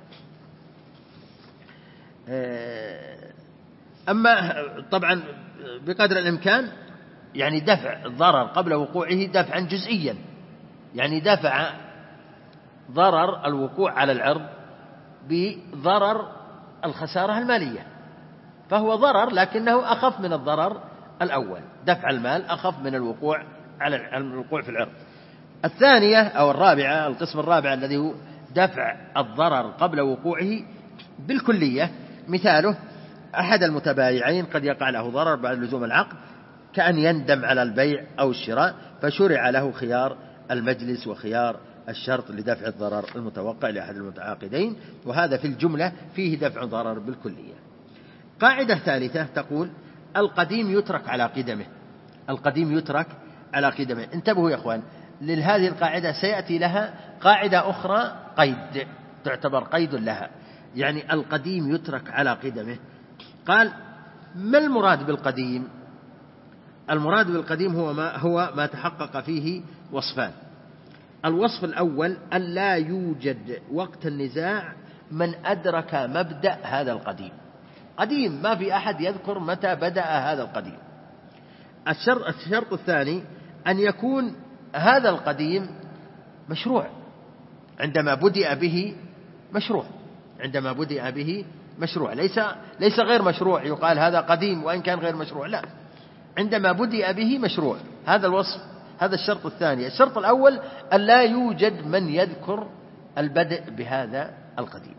أما طبعا بقدر الإمكان يعني دفع الضرر قبل وقوعه دفعا جزئيا، يعني دفع ضرر الوقوع على العرض بضرر الخسارة المالية، فهو ضرر لكنه أخف من الضرر الأول، دفع المال أخف من الوقوع على الوقوع في العرض. الثانية أو الرابعة، القسم الرابع الذي هو دفع الضرر قبل وقوعه بالكلية، مثاله أحد المتبايعين قد يقع له ضرر بعد لزوم العقد كأن يندم على البيع أو الشراء، فشرع له خيار المجلس وخيار الشرط لدفع الضرر المتوقع لأحد المتعاقدين، وهذا في الجملة فيه دفع ضرر بالكلية. قاعدة ثالثة تقول القديم يترك على قدمه. القديم يترك على قدمه. انتبهوا يا أخوان، لهذه القاعدة سيأتي لها قاعدة أخرى قيد، تعتبر قيد لها، يعني القديم يترك على قدمه. قال ما المراد بالقديم؟ المراد بالقديم هو ما تحقق فيه وصفان. الوصف الأول أن لا يوجد وقت النزاع من أدرك مبدأ هذا القديم. قديم ما في أحد يذكر متى بدأ هذا القديم. الشرط الثاني أن يكون هذا القديم مشروع عندما بدأ به، مشروع عندما بدأ به مشروع، ليس غير مشروع يقال هذا قديم وإن كان غير مشروع، لا، عندما بدأ به مشروع. هذا الوصف، هذا الشرط الثاني. الشرط الأول أن لا يوجد من يذكر البدء بهذا القديم.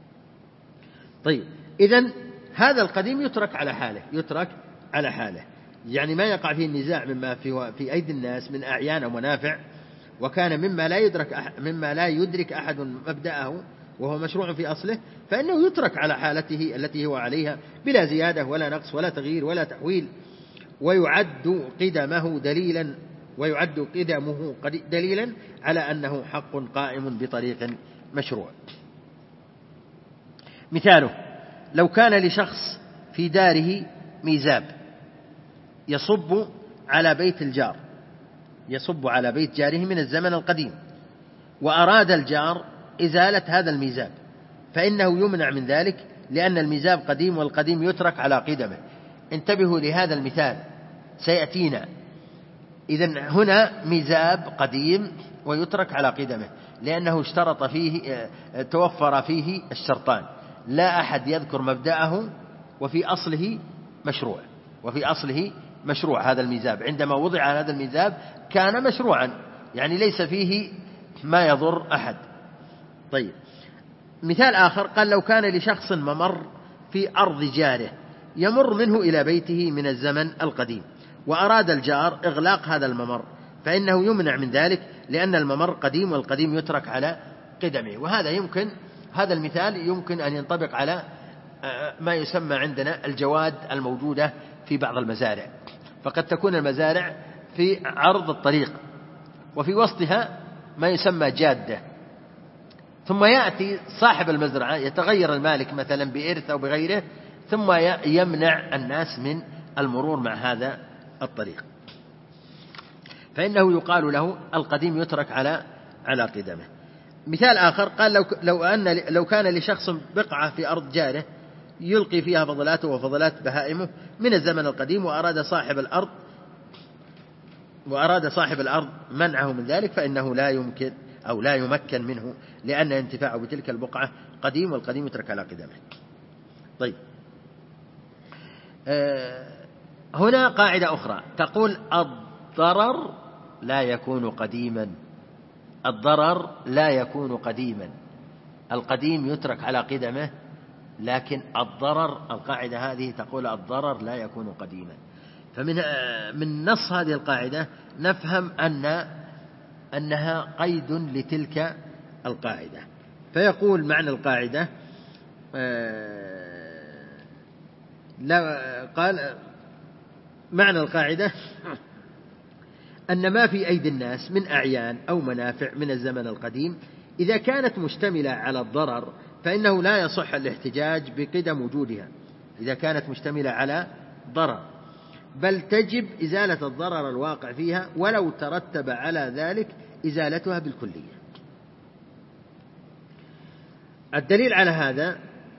طيب، إذن هذا القديم يترك على حاله، يترك على حاله. يعني ما يقع فيه النزاع مما في أيدي الناس من أعيان أو منافع، وكان مما لا يدرك أحد مبدأه وهو مشروع في أصله، فإنه يترك على حالته التي هو عليها بلا زيادة ولا نقص ولا تغيير ولا تحويل، ويعد قدمه دليلا على أنه حق قائم بطريق مشروع. مثاله: لو كان لشخص في داره ميزاب يصب على بيت جاره من الزمن القديم، وأراد الجار إزالة هذا الميزاب، فإنه يمنع من ذلك لأن الميزاب قديم والقديم يترك على قدمه. انتبهوا لهذا المثال سيأتينا. إذن هنا ميزاب قديم ويترك على قدمه لأنه توفر فيه الشرطان: لا أحد يذكر مبدأه، وفي أصله مشروع هذا الميزاب. عندما وضع هذا الميزاب كان مشروعا، يعني ليس فيه ما يضر أحد. طيب، مثال آخر قال: لو كان لشخص ممر في أرض جاره يمر منه إلى بيته من الزمن القديم، وأراد الجار إغلاق هذا الممر، فإنه يمنع من ذلك لأن الممر قديم والقديم يترك على قدمه. هذا المثال يمكن أن ينطبق على ما يسمى عندنا الجواد الموجودة في بعض المزارع، فقد تكون المزارع في عرض الطريق وفي وسطها ما يسمى جادة، ثم يأتي صاحب المزرعة يتغير المالك مثلا بإرث أو بغيره، ثم يمنع الناس من المرور مع هذا الطريق، فإنه يقال له القديم يترك على قدمه. مثال آخر قال: لو كان لشخص بقعة في أرض جاره يلقي فيها فضلاته وفضلات بهائمه من الزمن القديم، وأراد صاحب الأرض منعه من ذلك، فإنه لا يمكن منه، لأن انتفاعه بتلك البقعة قديم والقديم يترك على قدمه. طيب، هنا قاعدة أخرى تقول: الضرر لا يكون قديما، القديم يترك على قدمه، لكن القاعدة هذه تقول الضرر لا يكون قديما. فمن نص هذه القاعدة نفهم أنها قيد لتلك القاعدة. فيقول معنى القاعدة معنى القاعدة أن ما في أيدي الناس من أعيان أو منافع من الزمن القديم إذا كانت مشتملة على الضرر فإنه لا يصح الاحتجاج بقدم وجودها إذا كانت مشتملة على ضرر، بل تجب إزالة الضرر الواقع فيها ولو ترتب على ذلك إزالتها بالكلية. الدليل على هذا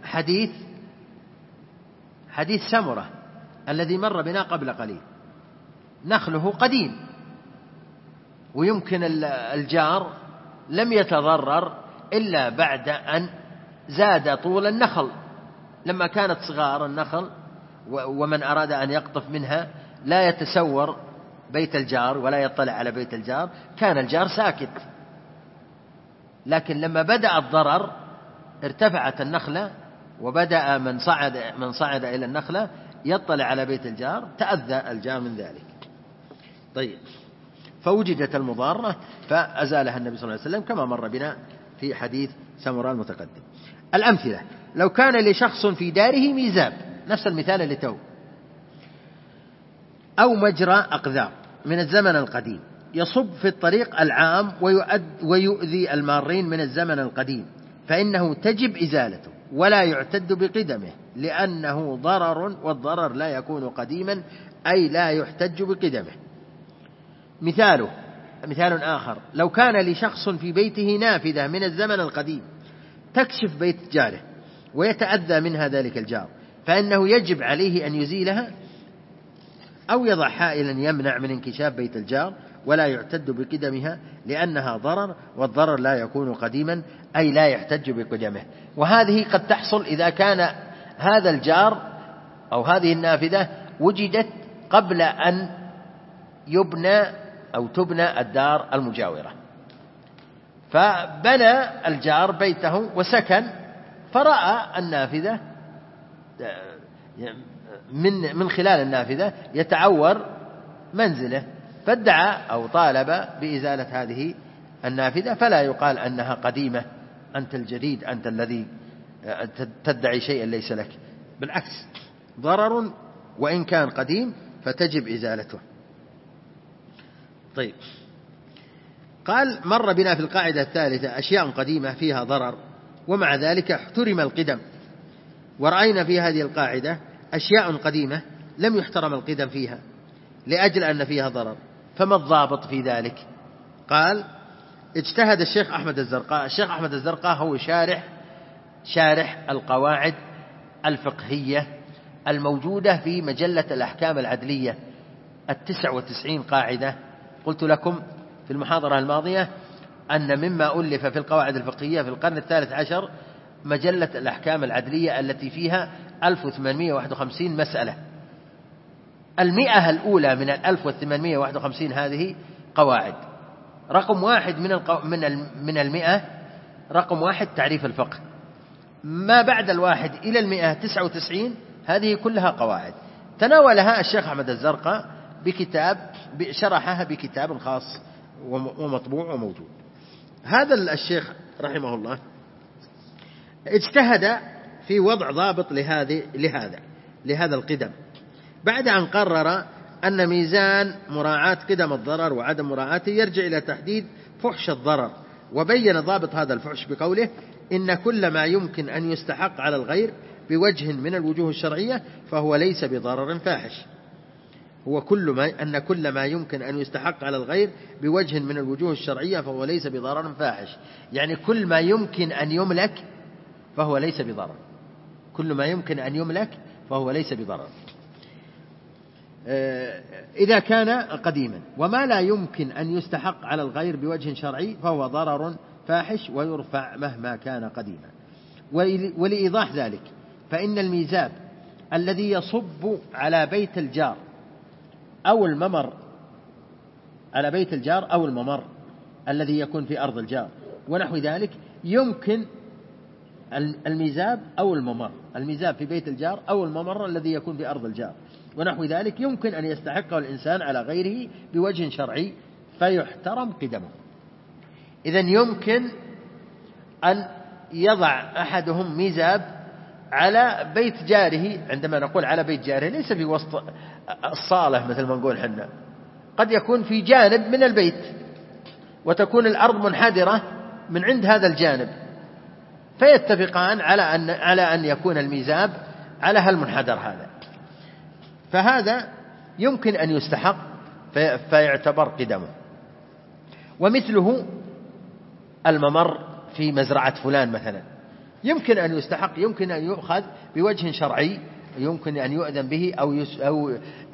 حديث سمرة الذي مر بنا قبل قليل. نخله قديم، ويمكن الجار لم يتضرر إلا بعد أن زاد طول النخل، لما كانت صغار النخل ومن أراد أن يقطف منها لا يتسور بيت الجار ولا يطلع على بيت الجار، كان الجار ساكت. لكن لما بدأ الضرر ارتفعت النخلة، وبدأ من صعد إلى النخلة يطلع على بيت الجار، تأذى الجار من ذلك. طيب، فوجدت المضارة فأزالها النبي صلى الله عليه وسلم كما مر بنا في حديث سمراء المتقدم. الأمثلة: لو كان لشخص في داره ميزاب، نفس المثال اللي تو، أو مجرى أقذار من الزمن القديم يصب في الطريق العام ويؤذي المارين من الزمن القديم، فإنه تجب إزالته ولا يعتد بقدمه لأنه ضرر، والضرر لا يكون قديما أي لا يحتج بقدمه. مثال آخر: لو كان لشخص في بيته نافذة من الزمن القديم تكشف بيت جاره ويتأذى منها ذلك الجار، فإنه يجب عليه أن يزيلها أو يضع حائلا يمنع من انكشاف بيت الجار، ولا يعتد بقدمها لأنها ضرر، والضرر لا يكون قديما أي لا يحتج بقدمه. وهذه قد تحصل إذا كان هذا الجار أو هذه النافذة وجدت قبل أن يبنى أو تبنى الدار المجاورة، فبنى الجار بيته وسكن، فرأى النافذة من خلال النافذة يتعور منزله، فادعى أو طالب بإزالة هذه النافذة، فلا يقال أنها قديمة، أنت الجديد، أنت الذي تدعي شيئا ليس لك، بالعكس ضرر وإن كان قديم فتجب إزالته. طيب، قال مر بنا في القاعدة الثالثة أشياء قديمة فيها ضرر ومع ذلك احترم القدم، ورأينا في هذه القاعدة أشياء قديمة لم يحترم القدم فيها لأجل أن فيها ضرر، فما الضابط في ذلك؟ قال اجتهد الشيخ أحمد الزرقاء. الشيخ أحمد الزرقاء هو شارح القواعد الفقهية الموجودة في مجلة الأحكام العدلية 99 قاعدة. قلت لكم في المحاضرة الماضية أن مما ألف في القواعد الفقهية في القرن الثالث عشر مجلة الأحكام العدلية التي فيها 1851 مسألة. 100 الأولى من 1851 هذه قواعد. رقم واحد من 100 رقم واحد تعريف الفقه. ما بعد الواحد إلى 199 هذه كلها قواعد تناولها الشيخ أحمد الزرقاء بكتاب، شرحها بكتاب خاص ومطبوع وموجود. هذا الشيخ رحمه الله اجتهد في وضع ضابط لهذا القدم، بعد أن قرر أن ميزان مراعاة قدم الضرر وعدم مراعاته يرجع إلى تحديد فحش الضرر، وبين ضابط هذا الفحش بقوله إن كل ما يمكن أن يستحق على الغير بوجه من الوجوه الشرعية فهو ليس بضرر فاحش. كل ما يمكن أن يستحق على الغير بوجه من الوجوه الشرعية فهو ليس بضرر فاحش، يعني كل ما يمكن أن يملك فهو ليس بضرر، كل ما يمكن أن يملك فهو ليس بضرر إذا كان قديما، وما لا يمكن أن يستحق على الغير بوجه شرعي فهو ضرر فاحش ويرفع مهما كان قديما. ولإيضاح ذلك فإن الميزاب الذي يصب على بيت الجار أو الممر، على بيت الجار أو الممر الذي يكون في أرض الجار ونحو ذلك، يمكن الميزاب أو الممر، الميزاب في بيت الجار أو الممر الذي يكون في أرض الجار ونحو ذلك يمكن أن يستحقه الإنسان على غيره بوجه شرعي فيحترم قدمه. إذن يمكن أن يضع أحدهم ميزاب على بيت جاره. عندما نقول على بيت جاره ليس في وسط الصالة مثل ما نقول حنا، قد يكون في جانب من البيت وتكون الأرض منحدرة من عند هذا الجانب، فيتفقان على أن يكون الميزاب على هالمنحدر هذا، فهذا يمكن أن يستحق فيعتبر قدمه. ومثله الممر في مزرعة فلان مثلا يمكن أن يستحق، يمكن أن يؤخذ بوجه شرعي، يمكن أن يؤذن به أو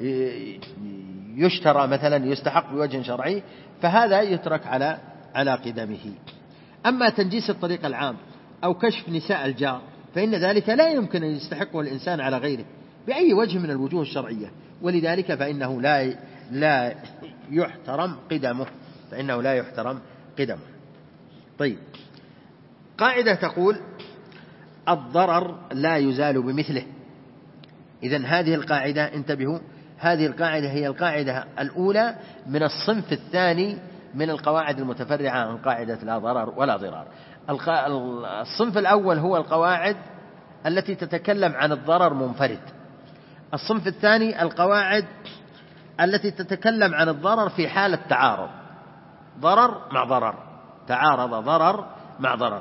يشترى مثلا يستحق بوجه شرعي، فهذا يترك على قدمه. أما تنجيس الطريق العام أو كشف نساء الجار فإن ذلك لا يمكن أن يستحقه الإنسان على غيره بأي وجه من الوجوه الشرعية، ولذلك فإنه لا يحترم قدمه، فإنه لا يحترم قدمه. طيب، قاعدة تقول الضرر لا يزال بمثله. إذن هذه القاعدة انتبهوا، هذه القاعدة هي القاعدة الأولى من الصنف الثاني من القواعد المتفرعة عن قاعدة لا ضرر ولا ضرار. الصنف الأول هو القواعد التي تتكلم عن الضرر منفرد. الصنف الثاني القواعد التي تتكلم عن الضرر في حالة تعارض، ضرر مع ضرر، تعارض ضرر مع ضرر.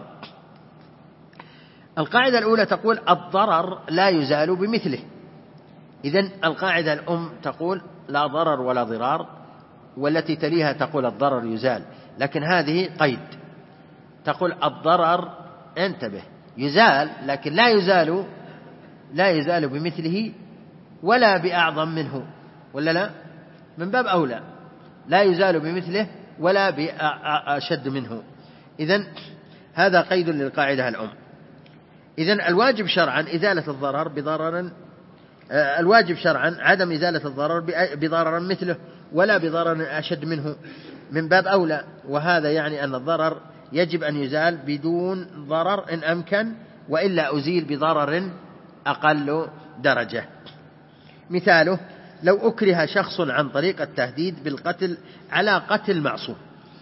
القاعدة الأولى تقول الضرر لا يزال بمثله. إذن القاعدة الأم تقول لا ضرر ولا ضرار، والتي تليها تقول الضرر يزال، لكن هذه قيد، تقول الضرر انتبه يزال لكن لا يزال بمثله ولا بأعظم منه، ولا لا؟ من باب أولى لا يزال بمثله ولا بأشد منه. إذن هذا قيد للقاعدة الأم. إذن الواجب شرعا إزالة الضرر بضرر، الواجب شرعا عدم إزالة الضرر بضرر مثله ولا بضرر أشد منه من باب أولى، وهذا يعني أن الضرر يجب أن يزال بدون ضرر إن أمكن، وإلا أزيل بضرر أقل درجة. مثاله: لو أكره شخص عن طريق التهديد بالقتل على قتل معصوم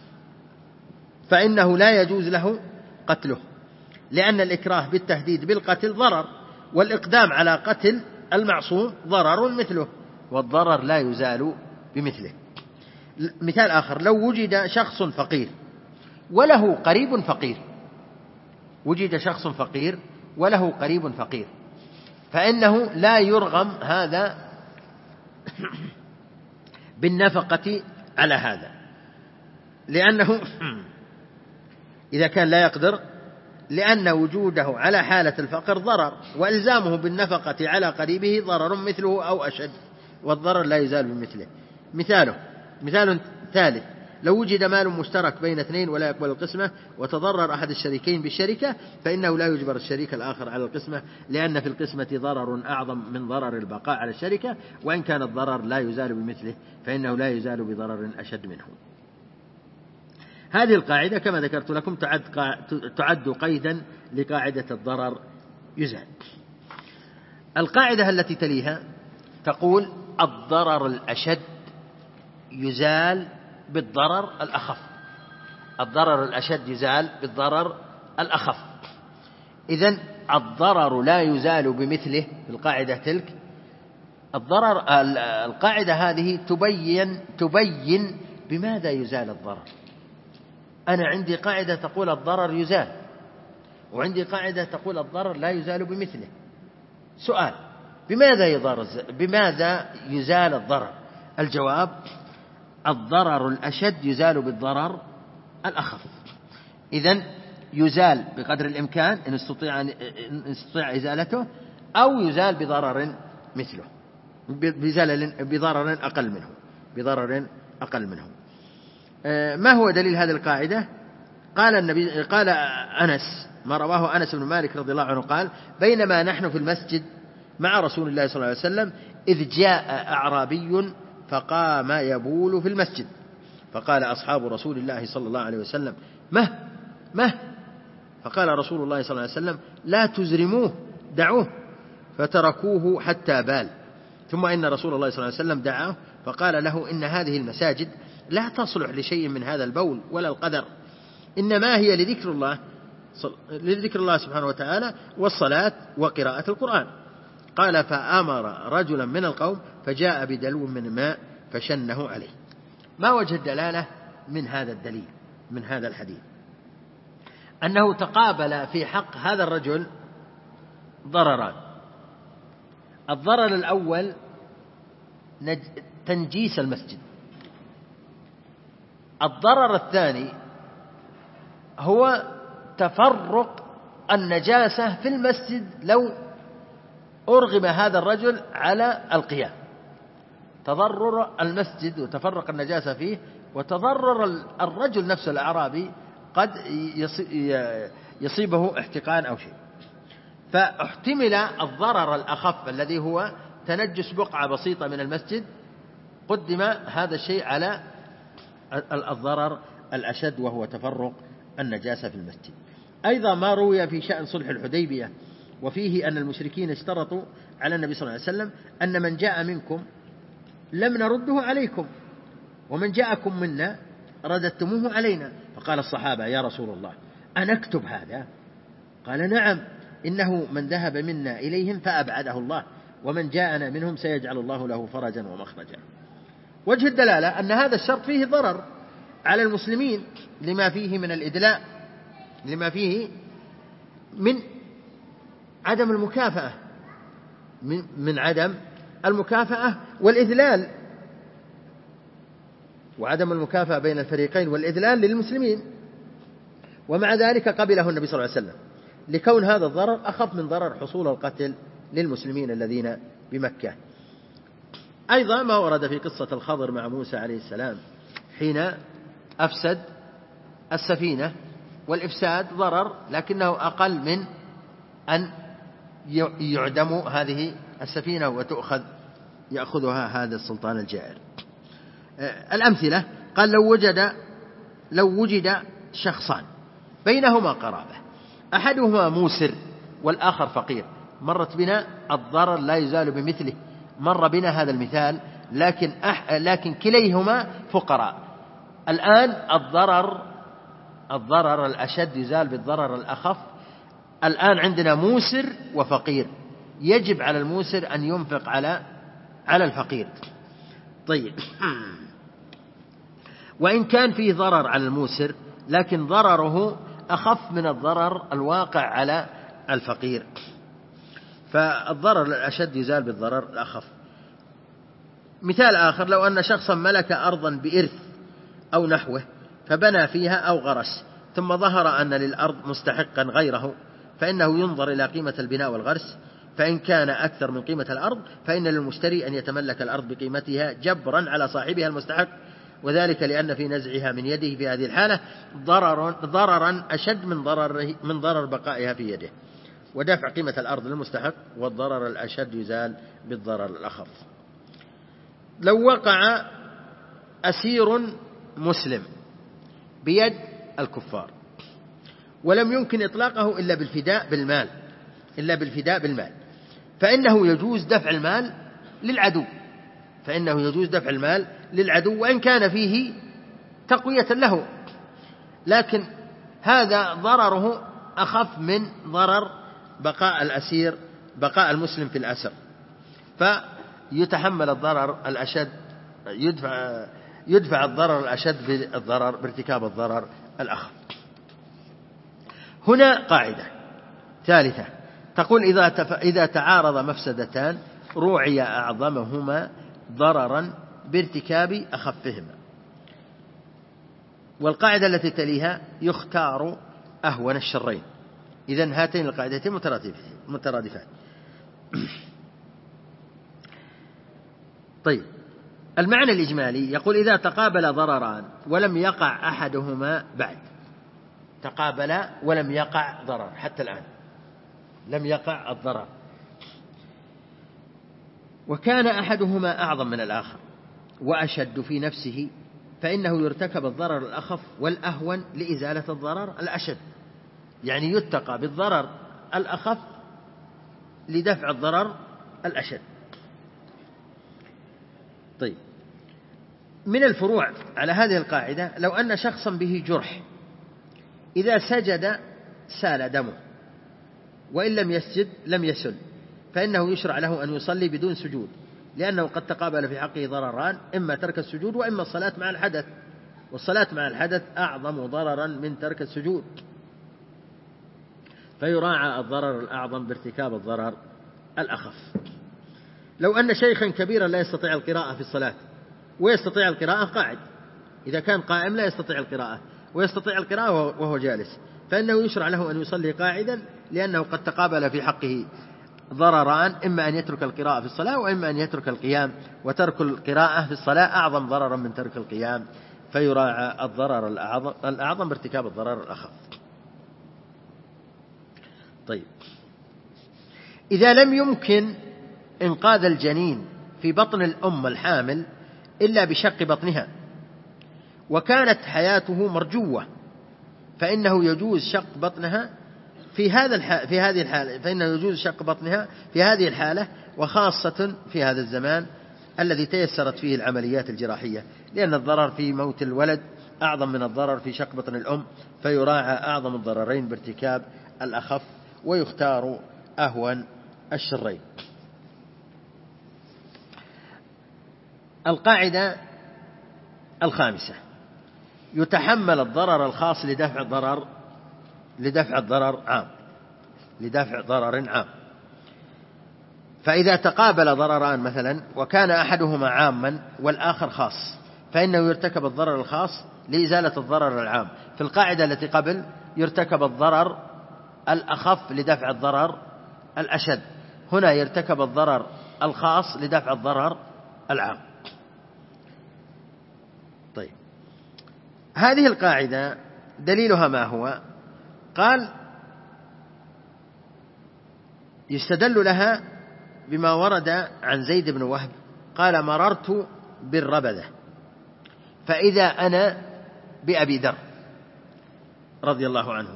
فإنه لا يجوز له قتله، لأن الإكراه بالتهديد بالقتل ضرر، والإقدام على قتل المعصوم ضرر مثله، والضرر لا يزال بمثله. مثال آخر: لو وجد شخص فقير وله قريب فقير، وجد شخص فقير وله قريب فقير، فإنه لا يرغم هذا بالنفقة على هذا، لأنه إذا كان لا يقدر، لأن وجوده على حالة الفقر ضرر، وإلزامه بالنفقة على قريبه ضرر مثله أو أشد، والضرر لا يزال بمثله. مثال ثالث: لو وجد مال مشترك بين اثنين ولا يقبل القسمة وتضرر أحد الشريكين بالشركة، فإنه لا يجبر الشريك الآخر على القسمة، لأن في القسمة ضرر أعظم من ضرر البقاء على الشركة، وإن كان الضرر لا يزال بمثله فإنه لا يزال بضرر أشد منه. هذه القاعدة كما ذكرت لكم تعد قيدا لقاعدة الضرر يزال. القاعدة التي تليها تقول: الضرر الأشد يزال بالضرر الأخف. الضرر الأشد يزال بالضرر الأخف. إذن الضرر لا يزال بمثله في القاعدة تلك. القاعدة هذه تبين بماذا يزال الضرر. أنا عندي قاعدة تقول الضرر يزال، وعندي قاعدة تقول الضرر لا يزال بمثله. سؤال: بماذا يزال الضرر؟ الجواب: الضرر الأشد يزال بالضرر الأخف. إذن يزال بقدر الإمكان إن استطيع إزالته، أو يزال بضرر مثله، بضرر أقل منه. ما هو دليل هذه القاعدة؟ قال أنس، ما رواه أنس بن مالك رضي الله عنه قال: بينما نحن في المسجد مع رسول الله صلى الله عليه وسلم إذ جاء أعرابي فقام يبول في المسجد، فقال أصحاب رسول الله صلى الله عليه وسلم: مه. فقال رسول الله صلى الله عليه وسلم: لا تزرموه، دعوه، فتركوه حتى بال. ثم إن رسول الله صلى الله عليه وسلم دعاه فقال له: إن هذه المساجد لا تصلح لشيء من هذا البول ولا القدر، إنما هي لذكر الله سبحانه وتعالى والصلاة وقراءة القرآن. قال: فأمر رجلا من القوم فجاء بدلو من ماء فشنه عليه. ما وجه الدلالة من هذا الدليل، من هذا الحديث؟ أنه تقابل في حق هذا الرجل ضرران. الضرر الأول تنجيس المسجد. الضرر الثاني هو تفرق النجاسة في المسجد لو أرغم هذا الرجل على القيام. تضرر المسجد وتفرق النجاسة فيه، وتضرر الرجل نفسه الأعرابي قد يصيبه احتقان أو شيء. فاحتمل الضرر الأخف الذي هو تنجس بقعة بسيطة من المسجد، قدم هذا الشيء على الضرر الأشد وهو تفرق النجاسة في المسجد. أيضا ما روي في شأن صلح الحديبية وفيه أن المشركين اشترطوا على النبي صلى الله عليه وسلم أن من جاء منكم لم نرده عليكم، ومن جاءكم منا رددتموه علينا. فقال الصحابة: يا رسول الله أنكتب هذا؟ قال: نعم، إنه من ذهب منا إليهم فأبعده الله، ومن جاءنا منهم سيجعل الله له فرجا ومخرجا. وجه الدلالة أن هذا الشرط فيه ضرر على المسلمين لما فيه من الإدلاء، لما فيه من عدم المكافأة، من عدم المكافأة والإذلال، وعدم المكافأة بين الفريقين والإذلال للمسلمين. ومع ذلك قبله النبي صلى الله عليه وسلم لكون هذا الضرر أخف من ضرر حصول القتل للمسلمين الذين بمكة. أيضا ما ورد في قصة الخضر مع موسى عليه السلام حين أفسد السفينة، والإفساد ضرر لكنه أقل من أن يعدم هذه السفينة يأخذها هذا السلطان الجائر. الأمثلة: قال: لو وجد شخصان بينهما قرابة، أحدهما موسر والآخر فقير، مرت بنا، الضرر لا يزال بمثله، مر بنا هذا المثال، لكن كليهما فقراء. الآن الضرر الأشد يزال بالضرر الأخف. الآن عندنا موسر وفقير، يجب على الموسر أن ينفق على الفقير. طيب، وإن كان فيه ضرر على الموسر لكن ضرره أخف من الضرر الواقع على الفقير، فالضرر الأشد يزال بالضرر الأخف. مثال آخر: لو أن شخصا ملك أرضا بإرث أو نحوه فبنى فيها أو غرس، ثم ظهر أن للأرض مستحقا غيره، فإنه ينظر إلى قيمة البناء والغرس، فإن كان أكثر من قيمة الأرض فإن للمشتري أن يتملك الأرض بقيمتها جبرا على صاحبها المستحق، وذلك لأن في نزعها من يده في هذه الحالة ضررا أشد من ضرر بقائها في يده، ودفع قيمة الأرض للمستحق، والضرر الأشد يزال بالضرر الأخف. لو وقع أسير مسلم بيد الكفار ولم يمكن إطلاقه إلا بالفداء بالمال، فإنه يجوز دفع المال للعدو وإن كان فيه تقوية له، لكن هذا ضرره أخف من ضرر بقاء المسلم في الأسر، فيتحمل الضرر الأشد، يدفع الضرر الأشد بارتكاب الضرر الأخف. هنا قاعدة ثالثة تقول: إذا تعارض مفسدتان روعي أعظمهما ضررا بارتكاب أخفهما. والقاعدة التي تليها: يختار أهون الشرين. إذن هاتين القاعدتين مترادفان. طيب، المعنى الإجمالي يقول: إذا تقابل ضرران ولم يقع أحدهما بعد، تقابل ولم يقع ضرر، حتى الآن لم يقع الضرر، وكان أحدهما أعظم من الآخر وأشد في نفسه، فإنه يرتكب الضرر الأخف والأهون لإزالة الضرر الأشد، يعني يتقى بالضرر الأخف لدفع الضرر الأشد. طيب، من الفروع على هذه القاعدة: لو أن شخصا به جرح إذا سجد سال دمه، وإن لم يسجد لم يسل، فإنه يشرع له أن يصلي بدون سجود، لأنه قد تقابل في حقه ضرران: إما ترك السجود وإما الصلاة مع الحدث، والصلاة مع الحدث أعظم ضررا من ترك السجود، فيراعى الضرر الأعظم بارتكاب الضرر الأخف. لو أن شيخا كبيرا لا يستطيع القراءة في الصلاة ويستطيع القراءة قاعد، إذا كان قائم لا يستطيع القراءة ويستطيع القراءة وهو جالس، فإنه يشرع له أن يصلي قاعدا، لأنه قد تقابل في حقه ضرران: إما أن يترك القراءة في الصلاة وإما أن يترك القيام، وترك القراءة في الصلاة أعظم ضررا من ترك القيام، فيراعى الضرر الأعظم بارتكاب الضرر الأخف. طيب، إذا لم يمكن إنقاذ الجنين في بطن الأم الحامل إلا بشق بطنها، وكانت حياته مرجوة، فإنه يجوز شق بطنها في هذه الحالة، وخاصة في هذا الزمان الذي تيسرت فيه العمليات الجراحية، لأن الضرر في موت الولد أعظم من الضرر في شق بطن الأم، فيراعى أعظم الضررين بارتكاب الأخف، ويختار أهون الشرين. القاعدة الخامسة: يتحمل الضرر الخاص لدفع ضرر عام. فإذا تقابل ضرران مثلا وكان أحدهما عاما والآخر خاص، فإنه يرتكب الضرر الخاص لإزالة الضرر العام. في القاعدة التي قبل يرتكب الضرر الأخف لدفع الضرر الأشد، هنا يرتكب الضرر الخاص لدفع الضرر العام. طيب، هذه القاعدة دليلها ما هو؟ قال: يستدل لها بما ورد عن زيد بن وهب قال: مررت بالربذة فإذا أنا بأبي ذر رضي الله عنه،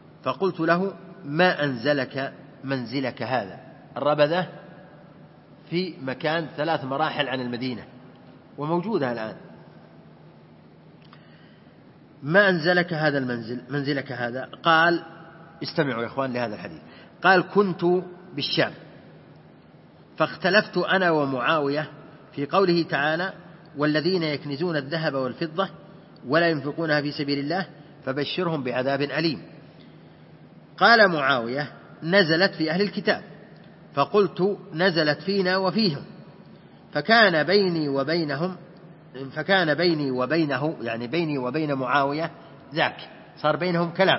فقلت له: ما أنزلك منزلك هذا؟ الربذة في مكان 3 مراحل عن المدينة وموجودة الآن. ما أنزلك هذا المنزل، منزلك هذا؟ قال استمعوا يا إخوان لهذا الحديث. قال كنت بالشام فاختلفت أنا ومعاوية في قوله تعالى والذين يكنزون الذهب والفضة ولا ينفقونها في سبيل الله فبشرهم بعذاب أليم. قال معاوية نزلت في أهل الكتاب، فقلت نزلت فينا وفيهم، فكان بيني وبينه يعني بيني وبين معاوية ذاك، صار بينهم كلام.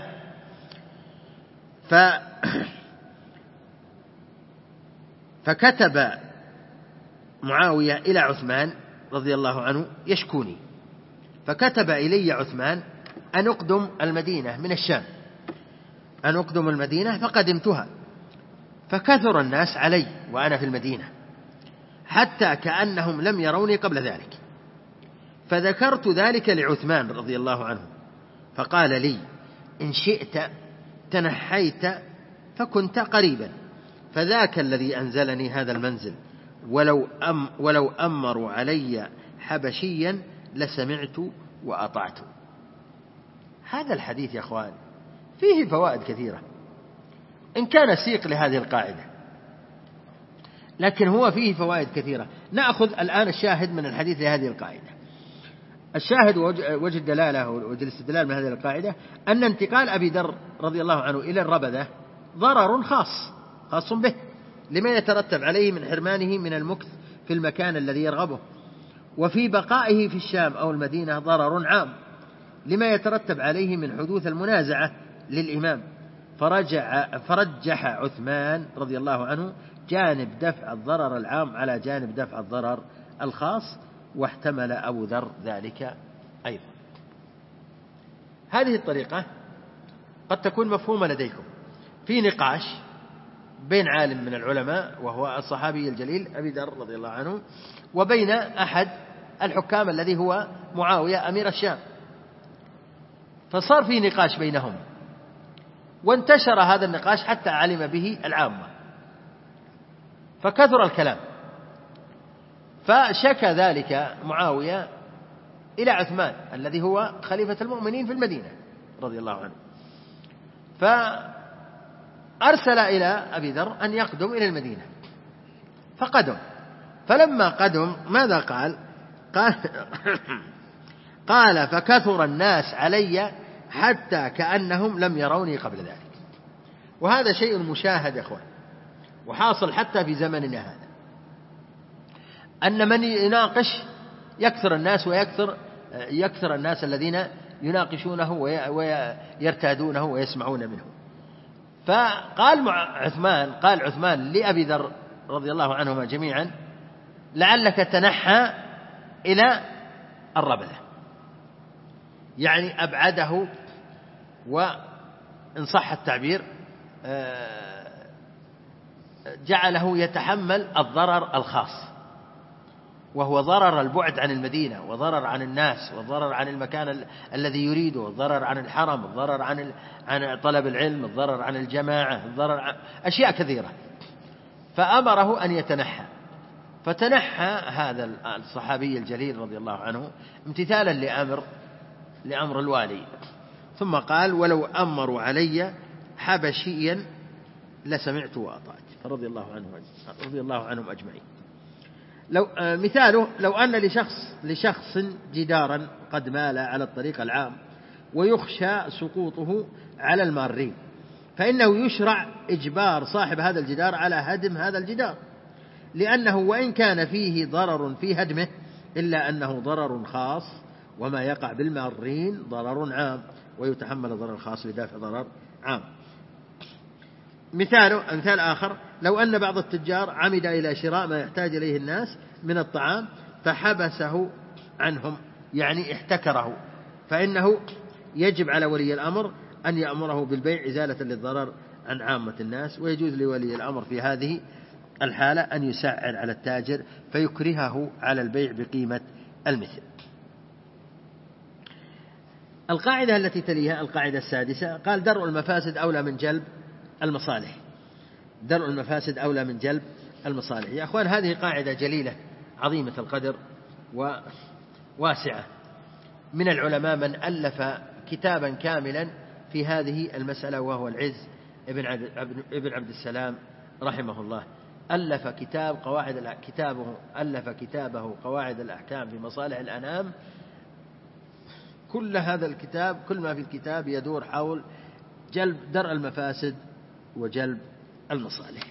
فكتب معاوية إلى عثمان رضي الله عنه يشكوني، فكتب إلي عثمان أن أقدم المدينة من الشام، أن أقدم المدينة، فقدمتها، فكثر الناس علي وأنا في المدينة حتى كأنهم لم يروني قبل ذلك، فذكرت ذلك لعثمان رضي الله عنه، فقال لي إن شئت تنحيت فكنت قريبا، فذاك الذي أنزلني هذا المنزل، ولو أمروا علي حبشيا لسمعت وأطعت. هذا الحديث يا أخوان فيه فوائد كثيرة، إن كان سيق لهذه القاعدة، لكن هو فيه فوائد كثيرة. نأخذ الآن الشاهد من الحديث لهذه القاعدة. الشاهد وجه الدلالة وجه الاستدلال من هذه القاعدة أن انتقال أبي ذر رضي الله عنه إلى الربذة ضرر خاص به، لما يترتب عليه من حرمانه من المكث في المكان الذي يرغبه، وفي بقائه في الشام أو المدينة ضرر عام لما يترتب عليه من حدوث المنازعة للإمام، فرجح عثمان رضي الله عنه جانب دفع الضرر العام على جانب دفع الضرر الخاص، واحتمل أبو ذر ذلك أيضا. هذه الطريقة قد تكون مفهومة لديكم في نقاش بين عالم من العلماء وهو الصحابي الجليل أبي ذر رضي الله عنه وبين أحد الحكام الذي هو معاوية أمير الشام، فصار في نقاش بينهم، وانتشر هذا النقاش حتى علم به العامة، فكثر الكلام، فشكى ذلك معاوية إلى عثمان الذي هو خليفة المؤمنين في المدينة رضي الله عنه، فأرسل إلى أبي ذر أن يقدم إلى المدينة، فقدم. فلما قدم ماذا قال فكثر الناس علي حتى كأنهم لم يروني قبل ذلك. وهذا شيء مشاهد يا أخوان، وحاصل حتى في زمننا هذا، أن من يناقش يكثر الناس، ويكثر الناس الذين يناقشونه ويرتادونه ويسمعون منه. فقال عثمان لأبي ذر رضي الله عنهما جميعا لعلك تنحى إلى الربذة، يعني أبعده، وإن صح التعبير جعله يتحمل الضرر الخاص، وهو ضرر البعد عن المدينة، وضرر عن الناس، وضرر عن المكان الذي يريده، والضرر عن الحرم، الضرر عن طلب العلم، الضرر عن الجماعة، الضرر عن أشياء كثيرة. فأمره أن يتنحى، فتنحى هذا الصحابي الجليل رضي الله عنه امتثالا لأمر الوالي، ثم قال ولو أمروا علي حبشيا لسمعت وأطعت، فرضي الله عنهم أجمعين. مثاله لو أن لشخص جدارا قد مال على الطريق العام ويخشى سقوطه على المارين، فإنه يشرع إجبار صاحب هذا الجدار على هدم هذا الجدار، لأنه وإن كان فيه ضرر في هدمه إلا أنه ضرر خاص، وما يقع بالمارين ضرر عام، ويتحمل ضرر خاص لدافع ضرر عام. مثال آخر لو أن بعض التجار عمد إلى شراء ما يحتاج إليه الناس من الطعام فحبسه عنهم، يعني احتكره، فإنه يجب على ولي الأمر أن يأمره بالبيع إزالة للضرر عن عامة الناس، ويجوز لولي الأمر في هذه الحالة أن يسعر على التاجر فيكرهه على البيع بقيمة المثل. القاعدة التي تليها القاعدة السادسة قال درء المفاسد أولى من جلب المصالح، درء المفاسد أولى من جلب المصالح. يا أخوان، هذه قاعدة جليلة عظيمة القدر وواسعة. من العلماء من ألف كتابا كاملا في هذه المسألة، وهو العز ابن عبد السلام رحمه الله. ألف كتابه قواعد الأحكام في مصالح الأنام. كل هذا الكتاب، كل ما في الكتاب يدور حول جلب درء المفاسد وجلب المصالح.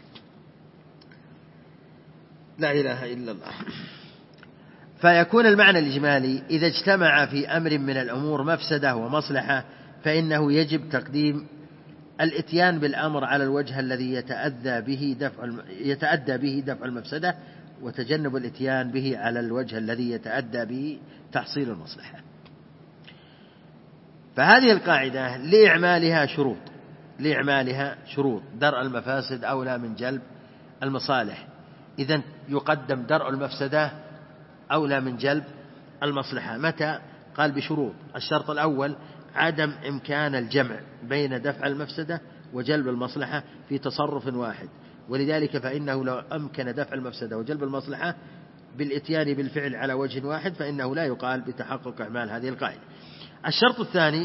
لا إله إلا الله. فيكون المعنى الإجمالي: إذا اجتمع في أمر من الأمور مفسدة ومصلحة فإنه يجب تقديم الإتيان بالأمر على الوجه الذي يتأدى به دفع المفسدة، وتجنب الإتيان به على الوجه الذي يتأدى به تحصيل المصلحة. فهذه القاعدة لإعمالها شروط. درء المفاسد أولى من جلب المصالح، إذن يقدم درء المفسدة أولى من جلب المصلحة. متى؟ قال بشروط. الشرط الأول: عدم إمكان الجمع بين دفع المفسدة وجلب المصلحة في تصرف واحد، ولذلك فإنه لو أمكن دفع المفسدة وجلب المصلحة بالإتيان بالفعل على وجه واحد فإنه لا يقال بتحقق أعمال هذه القاعدة. الشرط الثاني: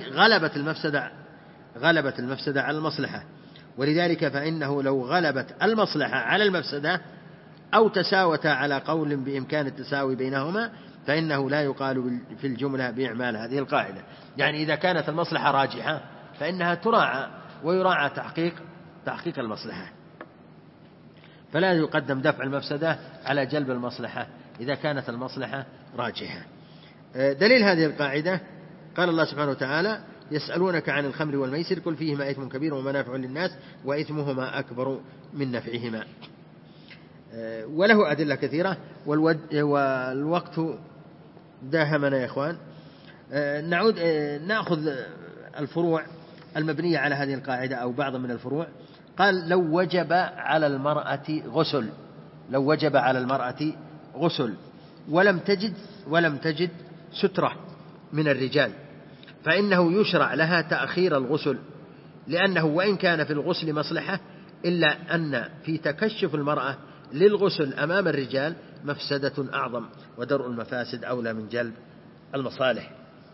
غلبت المفسدة على المصلحة، ولذلك فإنه لو غلبت المصلحة على المفسدة أو تساوتا على قول بإمكان التساوي بينهما فإنه لا يقال في الجملة بإعمال هذه القاعدة. يعني إذا كانت المصلحة راجحة فإنها تراعى ويراعى تحقيق المصلحة، فلا يقدم دفع المفسدة على جلب المصلحة إذا كانت المصلحة راجحة. دليل هذه القاعدة قال الله سبحانه وتعالى: يسألونك عن الخمر والميسر قل فيهما إثم كبير ومنافع للناس وإثمهما أكبر من نفعهما. وله أدلة كثيرة والوقت داهمنا يا إخوان. نأخذ الفروع المبنية على هذه القاعدة أو بعض من الفروع. قال: لو وجب على المرأة غسل ولم تجد سترة من الرجال فإنه يشرع لها تأخير الغسل، لأنه وإن كان في الغسل مصلحة إلا أن في تكشف المرأة للغسل أمام الرجال مفسدة أعظم، ودرء المفاسد أولى من جلب المصالح.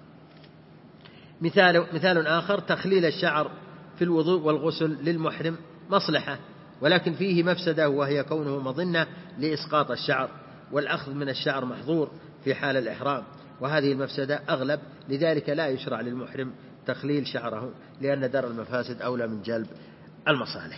مثال آخر: تخليل الشعر في الوضوء والغسل للمحرم مصلحة، ولكن فيه مفسدة وهي كونه مظنة لإسقاط الشعر، والأخذ من الشعر محظور في حال الإحرام، وهذه المفسدة أغلب، لذلك لا يشرع للمحرم تخليل شعره، لأن درء المفاسد أولى من جلب المصالح.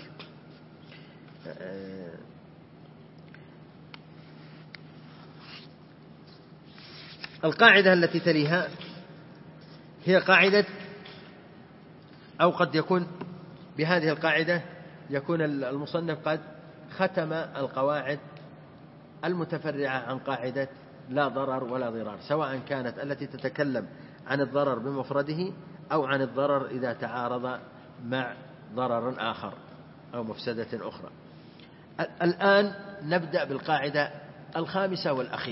القاعدة التي تليها هي قاعدة، أو قد يكون بهذه القاعدة يكون المصنف قد ختم القواعد المتفرعة عن قاعدة لا ضرر ولا ضرار، سواء كانت التي تتكلم عن الضرر بمفرده أو عن الضرر إذا تعارض مع ضرر آخر أو مفسدة أخرى. الآن نبدأ بالقاعدة الخامسة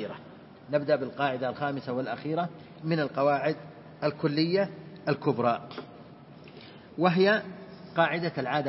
والأخيرة من القواعد الكلية الكبرى، وهي قاعدة العادة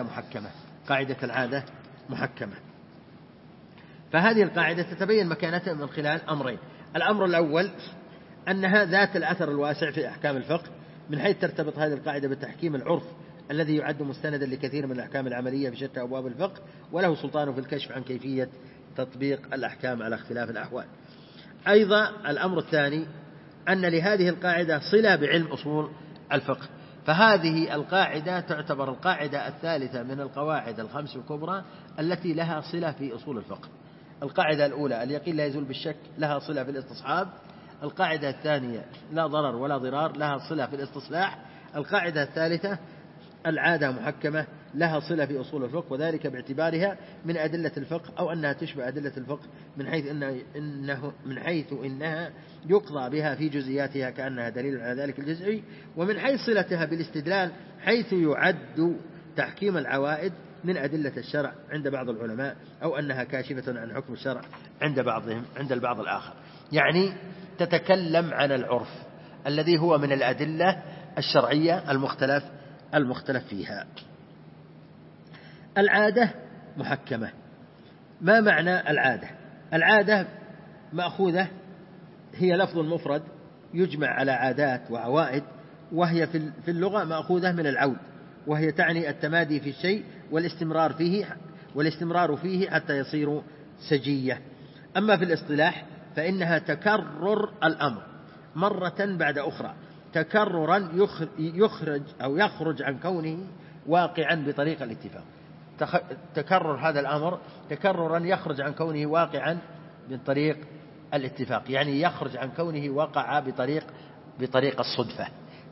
محكمة. فهذه القاعدة تتبين مكانتها من خلال أمرين: الأمر الأول أنها ذات الأثر الواسع في أحكام الفقه، من حيث ترتبط هذه القاعدة بالتحكيم العرف الذي يعد مستندا لكثير من الأحكام العملية في شتى أبواب الفقه، وله سلطان في الكشف عن كيفية تطبيق الأحكام على اختلاف الأحوال. أيضا الأمر الثاني أن لهذه القاعدة صلة بعلم أصول الفقه، فهذه القاعدة تعتبر القاعدة الثالثة من القواعد الخمس الكبرى التي لها صلة في أصول الفقه. القاعدة الأولى: اليقين لا يزول بالشك، لها صلة في الاستصحاب. القاعدة الثانية: لا ضرر ولا ضرار، لها صلة في الاستصلاح. القاعدة الثالثة: العادة محكمة، لها صلة في أصول الفقه، وذلك باعتبارها من أدلة الفقه، أو أنها تشبه أدلة الفقه من حيث إنها يقضى بها في جزئياتها كأنها دليل على ذلك الجزئي، ومن حيث صلتها بالاستدلال، حيث يعد تحكيم العوائد من أدلة الشرع عند بعض العلماء، أو أنها كاشفة عن حكم الشرع عند البعض الآخر. يعني تتكلم عن العرف الذي هو من الأدلة الشرعية المختلف فيها. العادة محكمة. ما معنى العادة؟ العادة مأخوذة، هي لفظ مفرد يجمع على عادات وعوائد، وهي في اللغة مأخوذة من العود، وهي تعني التمادي في الشيء والاستمرار فيه حتى يصير سجية. أما في الاصطلاح فإنها تكرر الأمر مرة بعد أخرى، تكررا يخرج عن كونه واقعا بطريق الاتفاق. تكرر هذا الأمر تكررا يخرج عن كونه واقعا بطريق الاتفاق، يعني يخرج عن كونه وقع بطريق الصدفة.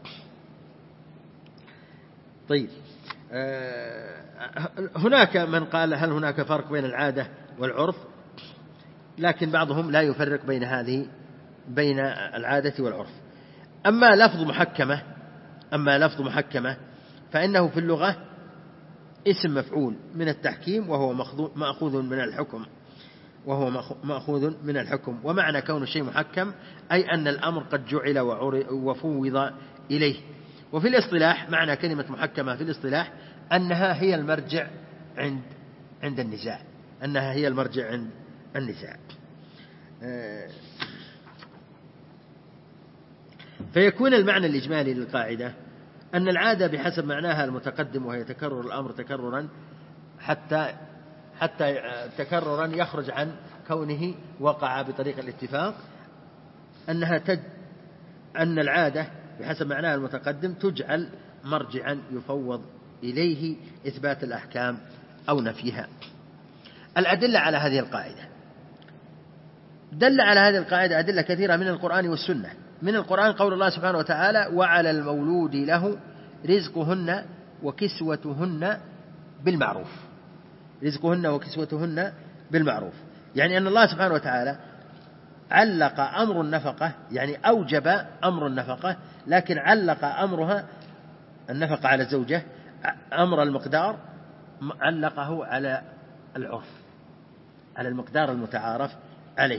طيب، هناك من قال هل هناك فرق بين العادة والعرف، لكن بعضهم لا يفرق بين العادة والعرف. أما لفظ محكمة فإنه في اللغة اسم مفعول من التحكيم، وهو مأخوذ من الحكم. ومعنى كون الشيء محكم أي أن الأمر قد جعل وفوض إليه. وفي الاصطلاح معنى كلمة محكمة في الاصطلاح أنها هي المرجع عند النزاع. فيكون المعنى الإجمالي للقاعدة أن العادة بحسب معناها المتقدم، وهي تكرر الأمر تكررا حتى تكررا يخرج عن كونه وقع بطريق الاتفاق، أن العادة بحسب معناها المتقدم تجعل مرجعا يفوض إليه إثبات الأحكام أو نفيها. الأدلة على هذه القاعدة: دل على هذه القاعدة أدلة كثيرة من القرآن والسنة. من القرآن قول الله سبحانه وتعالى: وعلى المولود له رزقهن وكسوتهن بالمعروف. يعني أن الله سبحانه وتعالى علق أمر النفقة، يعني أوجب أمر النفقة، لكن علق النفقة على الزوجة، أمر المقدار علقه على العرف، على المقدار المتعارف عليه.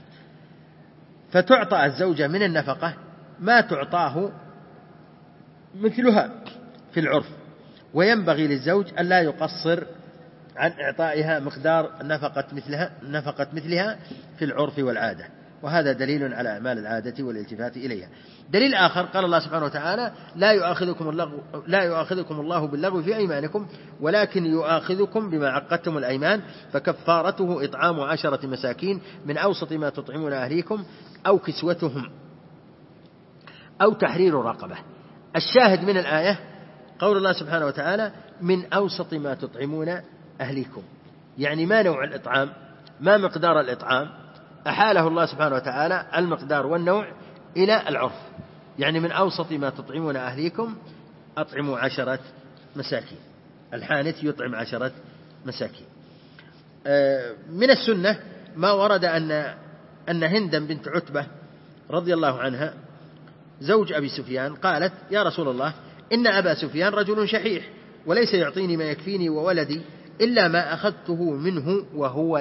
فتعطى الزوجة من النفقة ما تعطاه مثلها في العرف، وينبغي للزوج أن لا يقصر عن إعطائها مقدار نفقة مثلها في العرف والعادة. وهذا دليل على أعمال العادة والالتفات إليها. دليل آخر قال الله سبحانه وتعالى: لا يؤاخذكم الله باللغو في أيمانكم ولكن يؤاخذكم بما عقدتم الأيمان فكفارته إطعام 10 مساكين من أوسط ما تطعمون أهليكم أو كسوتهم أو تحرير رقبة. الشاهد من الآية قول الله سبحانه وتعالى: من أوسط ما تطعمون أهليكم، يعني ما نوع الإطعام، ما مقدار الإطعام، أحاله الله سبحانه وتعالى المقدار والنوع إلى العرف، يعني من أوسط ما تطعمون أهليكم أطعموا 10 مساكين، الحانث يطعم 10 مساكين. من السنة ما ورد أن هندا بنت عتبة رضي الله عنها زوج أبي سفيان قالت: يا رسول الله، إن أبا سفيان رجل شحيح وليس يعطيني ما يكفيني وولدي إلا ما أخذته منه وهو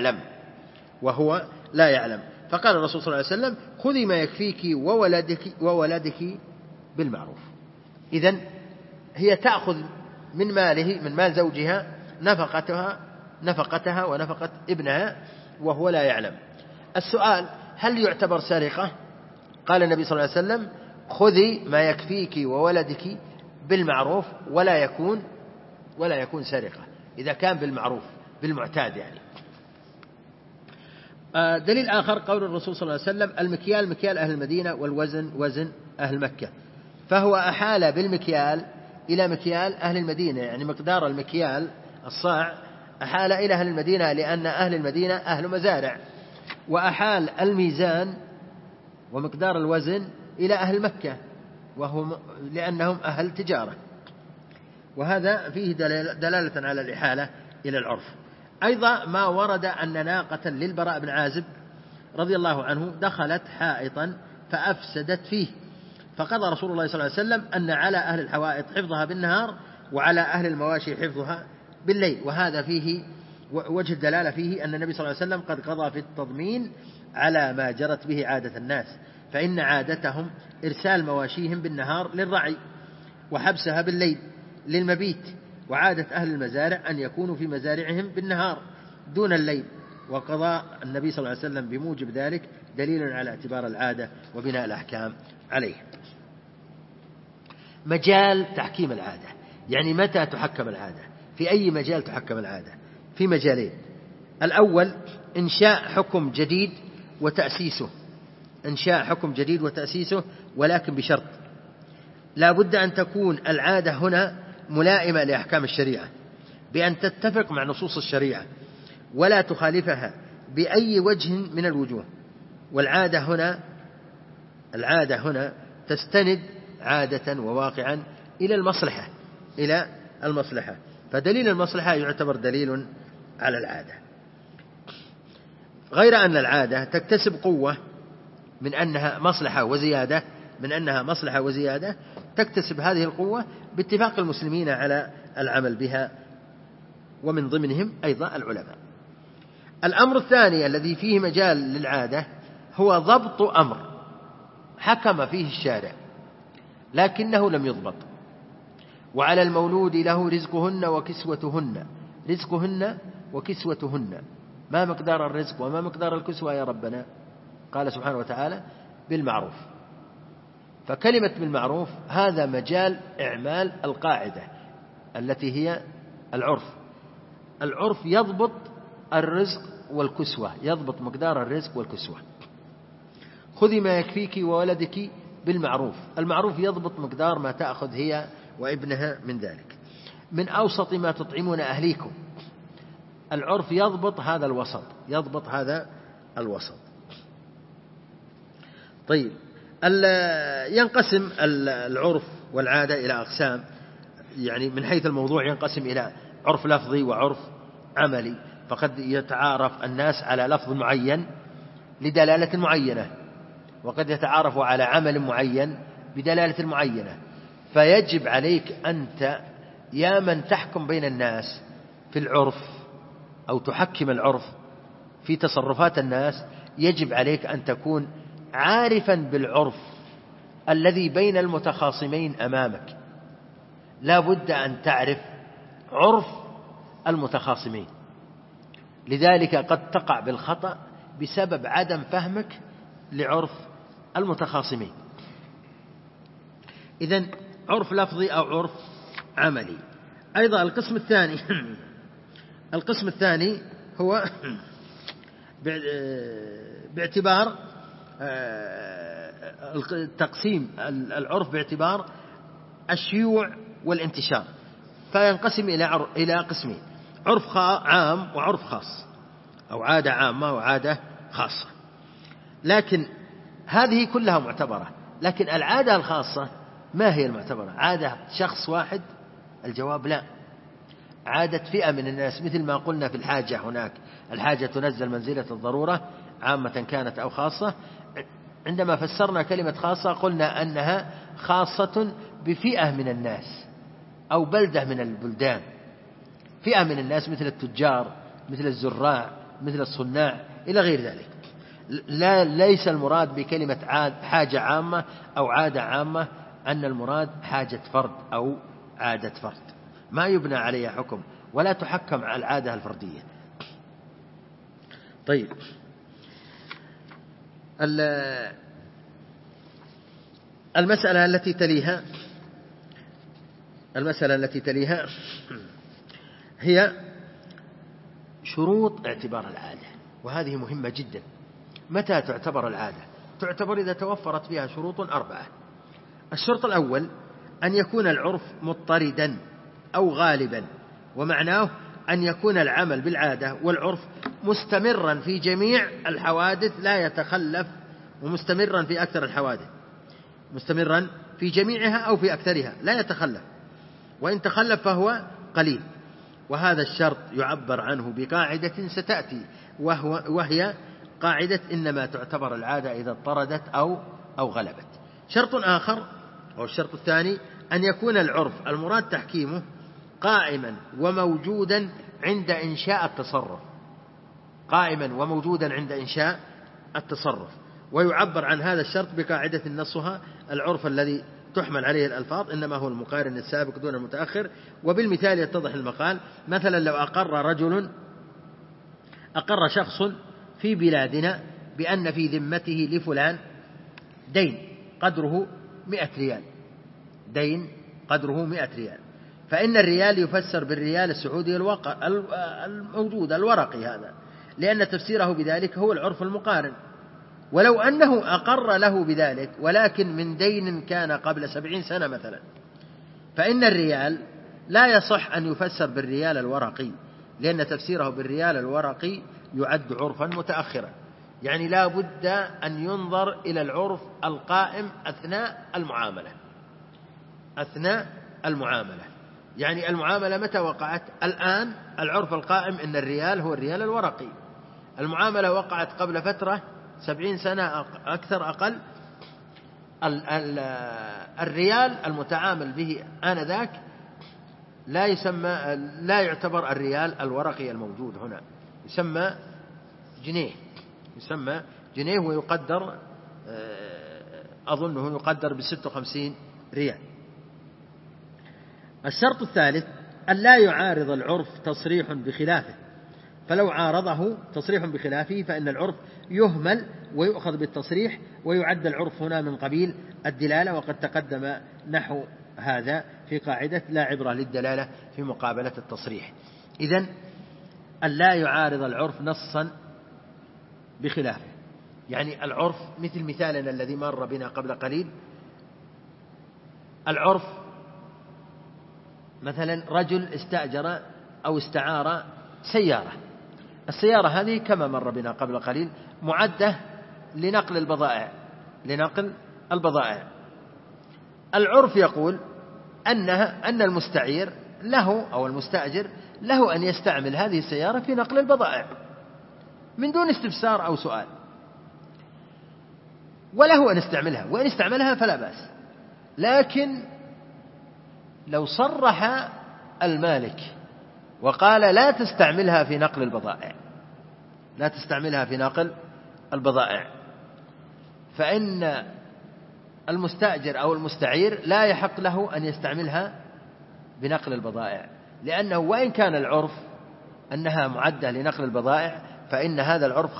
لا يعلم. فقال الرسول صلى الله عليه وسلم: خذي ما يكفيك وولدك بالمعروف. إذن هي تأخذ من مال زوجها نفقتها ونفقة ابنها وهو لا يعلم. السؤال: هل يعتبر سرقة؟ قال النبي صلى الله عليه وسلم: خذي ما يكفيك وولدك بالمعروف ولا يكون سرقة إذا كان بالمعروف بالمعتاد. يعني دليل آخر قول الرسول صلى الله عليه وسلم: المكيال مكيال أهل المدينة والوزن وزن أهل مكة. فهو أحال بالمكيال إلى مكيال أهل المدينة، يعني مقدار المكيال الصاع أحال إلى أهل المدينة لأن أهل المدينة أهل مزارع، وأحال الميزان ومقدار الوزن إلى أهل مكة وهم لأنهم أهل تجارة. وهذا فيه دلالة على الإحالة إلى العرف. أيضا ما ورد أن ناقة للبراء بن عازب رضي الله عنه دخلت حائطا فأفسدت فيه، فقضى رسول الله صلى الله عليه وسلم أن على أهل الحوائط حفظها بالنهار وعلى أهل المواشي حفظها بالليل. وهذا فيه وجه الدلالة فيه أن النبي صلى الله عليه وسلم قد قضى في التضمين على ما جرت به عادة الناس، فإن عادتهم إرسال مواشيهم بالنهار للرعي وحبسها بالليل للمبيت، وعادة أهل المزارع أن يكونوا في مزارعهم بالنهار دون الليل، وقضاء النبي صلى الله عليه وسلم بموجب ذلك دليل على اعتبار العادة وبناء الأحكام عليه. مجال تحكيم العادة، يعني متى تحكم العادة، في أي مجال تحكم العادة؟ في مجالين: الأول إنشاء حكم جديد وتأسيسه، إنشاء حكم جديد وتأسيسه، ولكن بشرط: لا بد أن تكون العادة هنا ملائمة لأحكام الشريعة بأن تتفق مع نصوص الشريعة ولا تخالفها بأي وجه من الوجوه. والعادة هنا تستند عادة وواقعا إلى المصلحة، فدليل المصلحة يعتبر دليل على العادة. غير أن العادة تكتسب قوة من أنها مصلحة وزيادة، تكتسب هذه القوة باتفاق المسلمين على العمل بها، ومن ضمنهم أيضا العلماء. الأمر الثاني الذي فيه مجال للعادة هو ضبط أمر حكم فيه الشارع لكنه لم يضبط. وعلى المولود له رزقهن وكسوتهن. ما مقدار الرزق وما مقدار الكسوة يا ربنا؟ قال سبحانه وتعالى: بالمعروف. فكلمة بالمعروف هذا مجال إعمال القاعدة التي هي العرف يضبط الرزق والكسوة، يضبط مقدار الرزق والكسوة. خذي ما يكفيك وولدك بالمعروف، المعروف يضبط مقدار ما تأخذ هي وابنها من ذلك. من أوسط ما تطعمون أهليكم، العرف يضبط هذا الوسط. طيب، ينقسم العرف والعادة إلى أقسام، يعني من حيث الموضوع ينقسم إلى عرف لفظي وعرف عملي. فقد يتعارف الناس على لفظ معين لدلالة معينة، وقد يتعارفوا على عمل معين بدلالة معينة. فيجب عليك أنت يا من تحكم بين الناس في العرف أو تحكم العرف في تصرفات الناس، يجب عليك أن تكون عارفا بالعرف الذي بين المتخاصمين أمامك. لا بد أن تعرف عرف المتخاصمين، لذلك قد تقع بالخطأ بسبب عدم فهمك لعرف المتخاصمين. إذن عرف لفظي أو عرف عملي. أيضا القسم الثاني هو باعتبار تقسيم العرف باعتبار الشيوع والانتشار، فينقسم إلى قسمين: عرف عام وعرف خاص، أو عادة عامة وعادة خاصة. لكن هذه كلها معتبرة، لكن العادة الخاصة ما هي المعتبرة؟ عادة شخص واحد؟ الجواب لا. عادة فئة من الناس، مثل ما قلنا في الحاجة هناك: الحاجة تنزل منزلة الضرورة عامة كانت أو خاصة. عندما فسرنا كلمة خاصة قلنا أنها خاصة بفئة من الناس أو بلدة من البلدان، فئة من الناس مثل التجار، مثل الزراع، مثل الصناع، إلى غير ذلك. ليس المراد بكلمة حاجة عامة أو عادة عامة أن المراد حاجة فرد أو عادة فرد، ما يبنى عليها حكم ولا تحكم على العادة الفردية. طيب، المسألة التي تليها هي شروط اعتبار العادة، وهذه مهمة جدا. متى تعتبر العادة؟ تعتبر إذا توفرت فيها شروط 4. الشرط الأول أن يكون العرف مضطردا أو غالبا، ومعناه أن يكون العمل بالعادة والعرف مستمرا في جميع الحوادث لا يتخلف، ومستمرا في أكثر الحوادث، مستمرا في جميعها أو في أكثرها لا يتخلف، وإن تخلف فهو قليل. وهذا الشرط يعبر عنه بقاعدة ستأتي، وهي قاعدة إنما تعتبر العادة إذا اضطردت أو غلبت. شرط آخر أو الشرط الثاني أن يكون العرف المراد تحكيمه قائما وموجودا عند إنشاء التصرف، ويعبر عن هذا الشرط بقاعدة نصها: العرف الذي تحمل عليه الألفاظ، إنما هو المقارن السابق دون المتأخر. وبالمثال يتضح المقال. مثلا لو أقر شخص في بلادنا بأن في ذمته لفلان دين قدره 100 ريال، دين قدره 100 ريال، فإن الريال يفسر بالريال السعودي الموجود الورقي هذا، لأن تفسيره بذلك هو العرف المقارن. ولو أنه أقر له بذلك ولكن من دين كان قبل 70 سنة مثلا، فإن الريال لا يصح أن يفسر بالريال الورقي، لأن تفسيره بالريال الورقي يعد عرفا متأخرا. يعني لا بد أن ينظر إلى العرف القائم أثناء المعاملة. يعني المعاملة متى وقعت؟ الآن العرف القائم إن الريال هو الريال الورقي. المعاملة وقعت قبل فترة 70 سنة أكثر أقل، الريال المتعامل به آنذاك لا يعتبر الريال الورقي الموجود هنا، يسمى جنيه، ويقدر أظنه يقدر ب56 ريال. الشرط الثالث أن لا يعارض العرف تصريح بخلافه، فلو عارضه تصريح بخلافه فإن العرف يهمل ويؤخذ بالتصريح، ويعد العرف هنا من قبيل الدلالة، وقد تقدم نحو هذا في قاعدة لا عبرة للدلالة في مقابلة التصريح. إذن أن لا يعارض العرف نصا بخلافه، يعني العرف مثل مثالنا الذي مر بنا قبل قليل. العرف مثلا رجل استأجر أو استعار سيارة، السيارة هذه كما مر بنا قبل قليل معدة لنقل البضائع. العرف يقول أن المستعير له أو المستأجر له أن يستعمل هذه السيارة في نقل البضائع من دون استفسار أو سؤال، وله أن يستعملها، وإن استعملها فلا بأس. لكن لو صرح المالك وقال لا تستعملها في نقل البضائع، فإن المستأجر أو المستعير لا يحق له أن يستعملها بنقل البضائع، لأنه وإن كان العرف أنها معدة لنقل البضائع فإن هذا العرف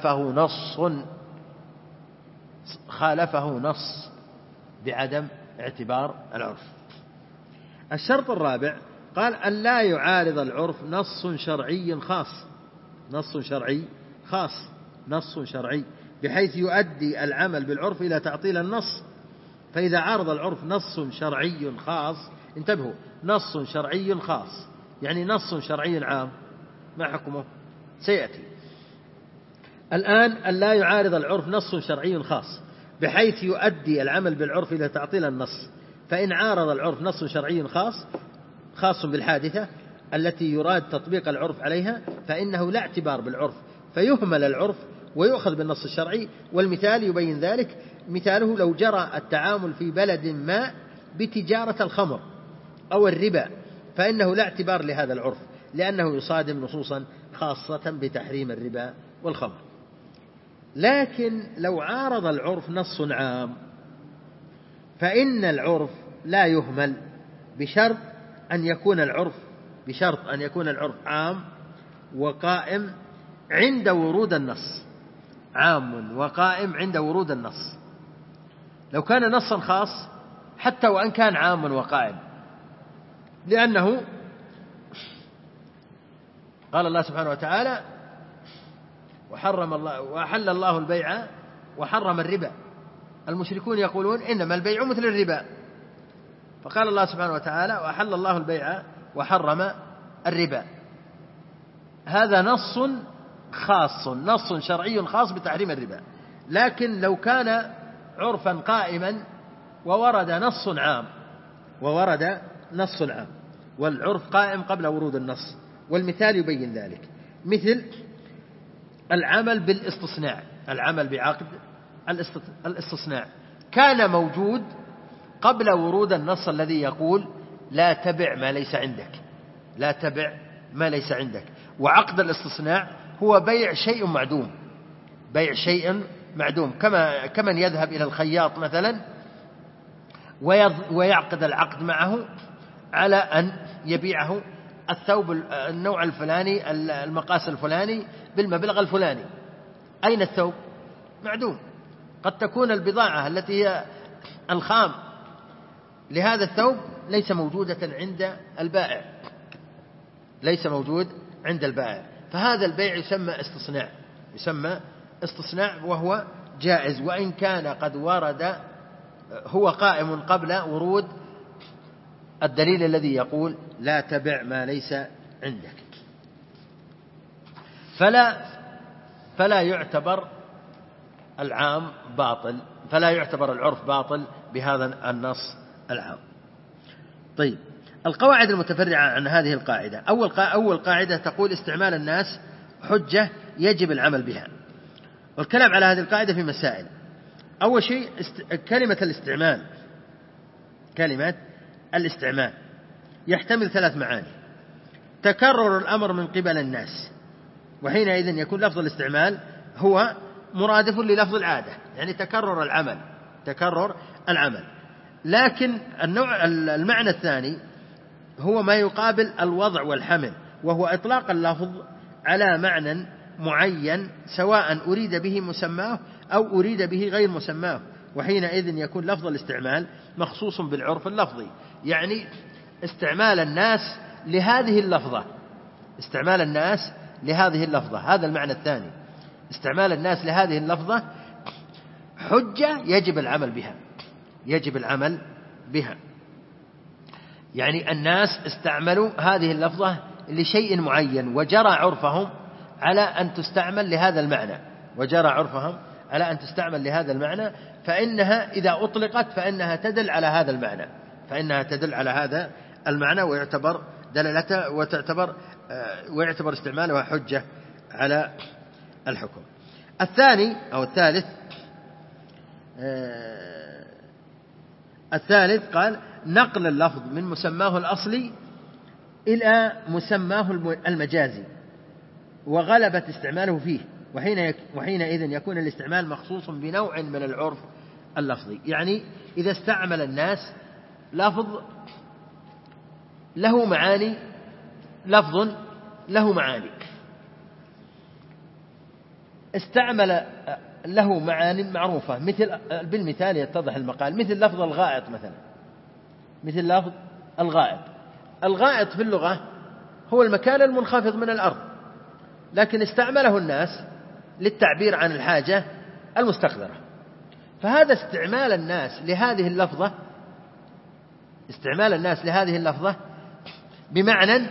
خالفه نص بعدم اعتبار العرف. الشرط الرابع قال أن لا يعارض العرف نص شرعي بحيث يؤدي العمل بالعرف إلى تعطيل النص. فإذا عارض العرف نص شرعي خاص، انتبهوا، نص شرعي خاص يعني نص شرعي عام، ما حكمه؟ سيأتي الآن. أن لا يعارض العرف نص شرعي خاص بحيث يؤدي العمل بالعرف إلى تعطيل النص. فإن عارض العرف نص شرعي خاص بالحادثة التي يراد تطبيق العرف عليها فإنه لا اعتبار بالعرف، فيهمل العرف ويؤخذ بالنص الشرعي. والمثال يبين ذلك، مثاله لو جرى التعامل في بلد ما بتجارة الخمر أو الربا فإنه لا اعتبار لهذا العرف، لأنه يصادم نصوصا خاصة بتحريم الربا والخمر. لكن لو عارض العرف نص عام فإن العرف لا يهمل بشرط أن يكون العرف عام وقائم عند ورود النص. لو كان نصا خاص حتى وأن كان عاما وقائم، لأنه قال الله سبحانه وتعالى وأحل الله البيع وحرم الربا، المشركون يقولون إنما البيع مثل الربا، فقال الله سبحانه وتعالى وأحل الله البيع وحرم الربا. هذا نص شرعي خاص بتحريم الربا. لكن لو كان عرفا قائما وورد نص عام والعرف قائم قبل ورود النص، والمثال يبين ذلك، مثل العمل بعقد الاستصناع كان موجود قبل ورود النص الذي يقول لا تبع ما ليس عندك. وعقد الاستصناع هو بيع شيء معدوم، كمن يذهب إلى الخياط مثلا ويعقد العقد معه على أن يبيعه الثوب النوع الفلاني المقاس الفلاني بالمبلغ الفلاني. أين الثوب؟ معدوم. قد تكون البضاعة التي هي الخام لهذا الثوب ليس موجودة عند البائع، ليس موجود عند البائع، فهذا البيع يسمى استصناع وهو جائز، وإن كان قد ورد هو قائم قبل ورود الدليل الذي يقول لا تبع ما ليس عندك. فلا يعتبر العام باطل، فلا يعتبر العرف باطل بهذا النص العام. طيب، القواعد المتفرعة عن هذه القاعدة. أول قاعدة تقول استعمال الناس حجة يجب العمل بها، والكلام على هذه القاعدة في مسائل. أول شيء كلمة الاستعمال يحتمل 3 معاني: تكرر الأمر من قبل الناس، وحينئذ يكون لفظ الاستعمال هو مرادف للفظ العادة، يعني تكرر العمل. لكن المعنى الثاني هو ما يقابل الوضع والحمل، وهو إطلاق اللفظ على معنى معين سواء أريد به مسماه أو أريد به غير مسماه، وحينئذ يكون لفظ الاستعمال مخصوص بالعرف اللفظي، يعني استعمال الناس لهذه اللفظة، هذا المعنى الثاني، استعمال الناس لهذه اللفظة حجة يجب العمل بها، يعني الناس استعملوا هذه اللفظة لشيء معين وجرى عرفهم على أن تستعمل لهذا المعنى، فإنها إذا أطلقت فإنها تدل على هذا المعنى ويعتبر دلالته ويعتبر استعمالها حجة على الحكم. الثاني أو الثالث قال نقل اللفظ من مسماه الأصلي إلى مسماه المجازي وغلبة استعماله فيه، وحينئذ يكون الاستعمال مخصوص بنوع من العرف اللفظي. يعني إذا استعمل الناس لفظ له معاني، استعمل له معاني معروفة، مثل بالمثال يتضح المقال، مثل لفظ الغائط مثلا، الغائط في اللغة هو المكان المنخفض من الأرض، لكن استعمله الناس للتعبير عن الحاجة المستقذرة، فهذا استعمال الناس لهذه اللفظة بمعنى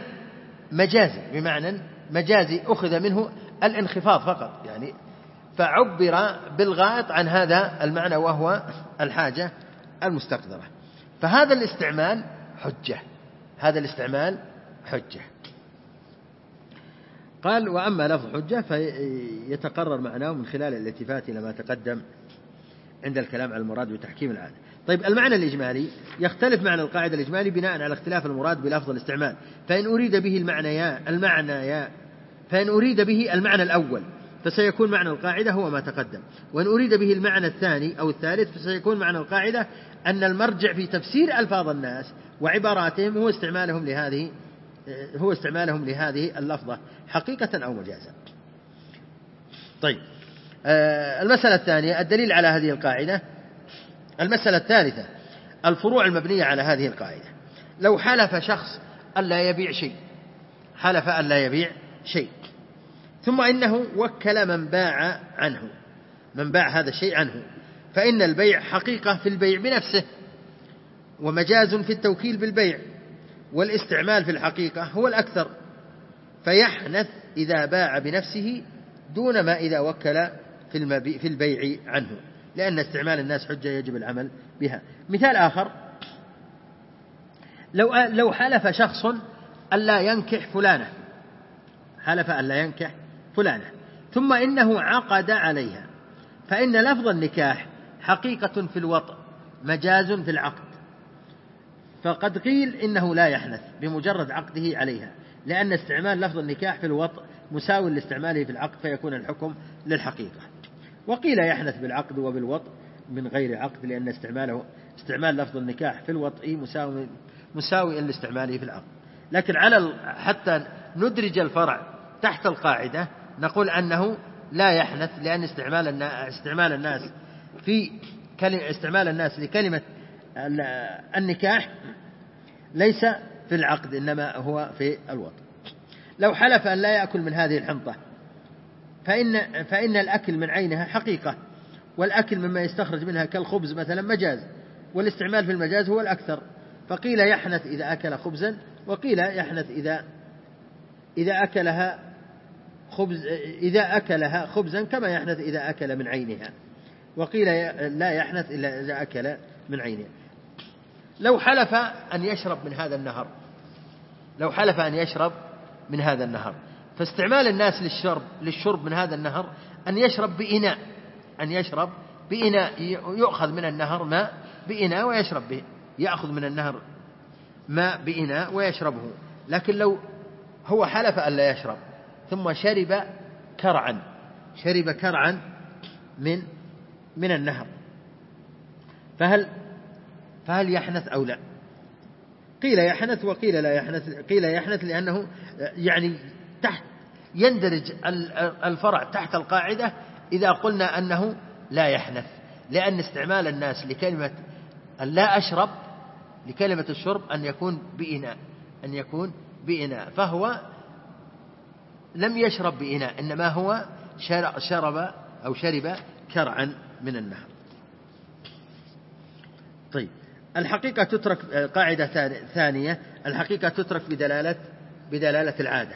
مجازي أخذ منه الانخفاض فقط، يعني فعبر بالغائط عن هذا المعنى وهو الحاجة المستقذرة، فهذا الاستعمال حجة. قال وأما لفظ حجة فيتقرر معناه من خلال الالتفات إلى ما تقدم عند الكلام على المراد وتحكيم العادة. طيب، المعنى الإجمالي يختلف معنى القاعدة الإجمالي بناء على اختلاف المراد بلفظ الاستعمال، فإن أريد به المعنى الأول فسيكون معنى القاعدة هو ما تقدم، وإن أريد به المعنى الثاني أو الثالث فسيكون معنى القاعدة أن المرجع في تفسير ألفاظ الناس وعباراتهم هو استعمالهم لهذه اللفظة حقيقة أو مجازا. طيب، المسألة الثانية الدليل على هذه القاعدة. المسألة الثالثة الفروع المبنية على هذه القاعدة. لو حلف شخص ألا يبيع شيء ثم إنه وكل من باع هذا الشيء عنه، فإن البيع حقيقة في البيع بنفسه، ومجاز في التوكيل بالبيع، والاستعمال في الحقيقة هو الأكثر، فيحنث إذا باع بنفسه دون ما إذا وكل في البيع عنه، لأن استعمال الناس حجة يجب العمل بها. مثال آخر، لو حلف شخص ألا ينكح فلانة ثم إنه عقد عليها، فإن لفظ النكاح حقيقة في الوطء مجاز في العقد، فقد قيل إنه لا يحنث بمجرد عقده عليها، لأن استعمال لفظ النكاح في الوطء مساو لاستعماله في العقد، فيكون الحكم للحقيقة. وقيل يحنث بالعقد وبالوطء من غير عقد، استعمال لفظ النكاح في الوطء مساوي لاستعماله في العقد. لكن حتى ندرج الفرع تحت القاعدة نقول أنه لا يحنث، لأن استعمال الناس لكلمة النكاح ليس في العقد، إنما هو في الوطء. لو حلف أن لا يأكل من هذه الحنطة فإن الأكل من عينها حقيقة، والأكل مما يستخرج منها كالخبز مثلا مجاز، والاستعمال في المجاز هو الأكثر. فقيل يحنث إذا أكل خبزا، وقيل يحنث إذا أكلها خبزا كما يحنث إذا أكل من عينها، وقيل لا يحنث إلا إذا أكل من عينها. لو حلف أن يشرب من هذا النهر، فاستعمال الناس للشرب من هذا النهر أن يشرب بإناء يؤخذ من النهر ماء بإناء ويشرب به، يأخذ من النهر ماء بإناء ويشربه. لكن لو هو حلف أن لا يشرب ثم شرب كرعا من النهر، فهل يحنث أو لا؟ قيل يحنث وقيل لا يحنث. قيل يحنث لأنه يعني يندرج الفرع تحت القاعدة إذا قلنا أنه لا يحنث، لأن استعمال الناس لكلمة لا أشرب لكلمة الشرب أن يكون بإناء، فهو لم يشرب بإناء، إنما هو شرب كرعا من النهر. طيب، الحقيقة تترك، قاعدة ثانية، الحقيقة تترك بدلالة العادة.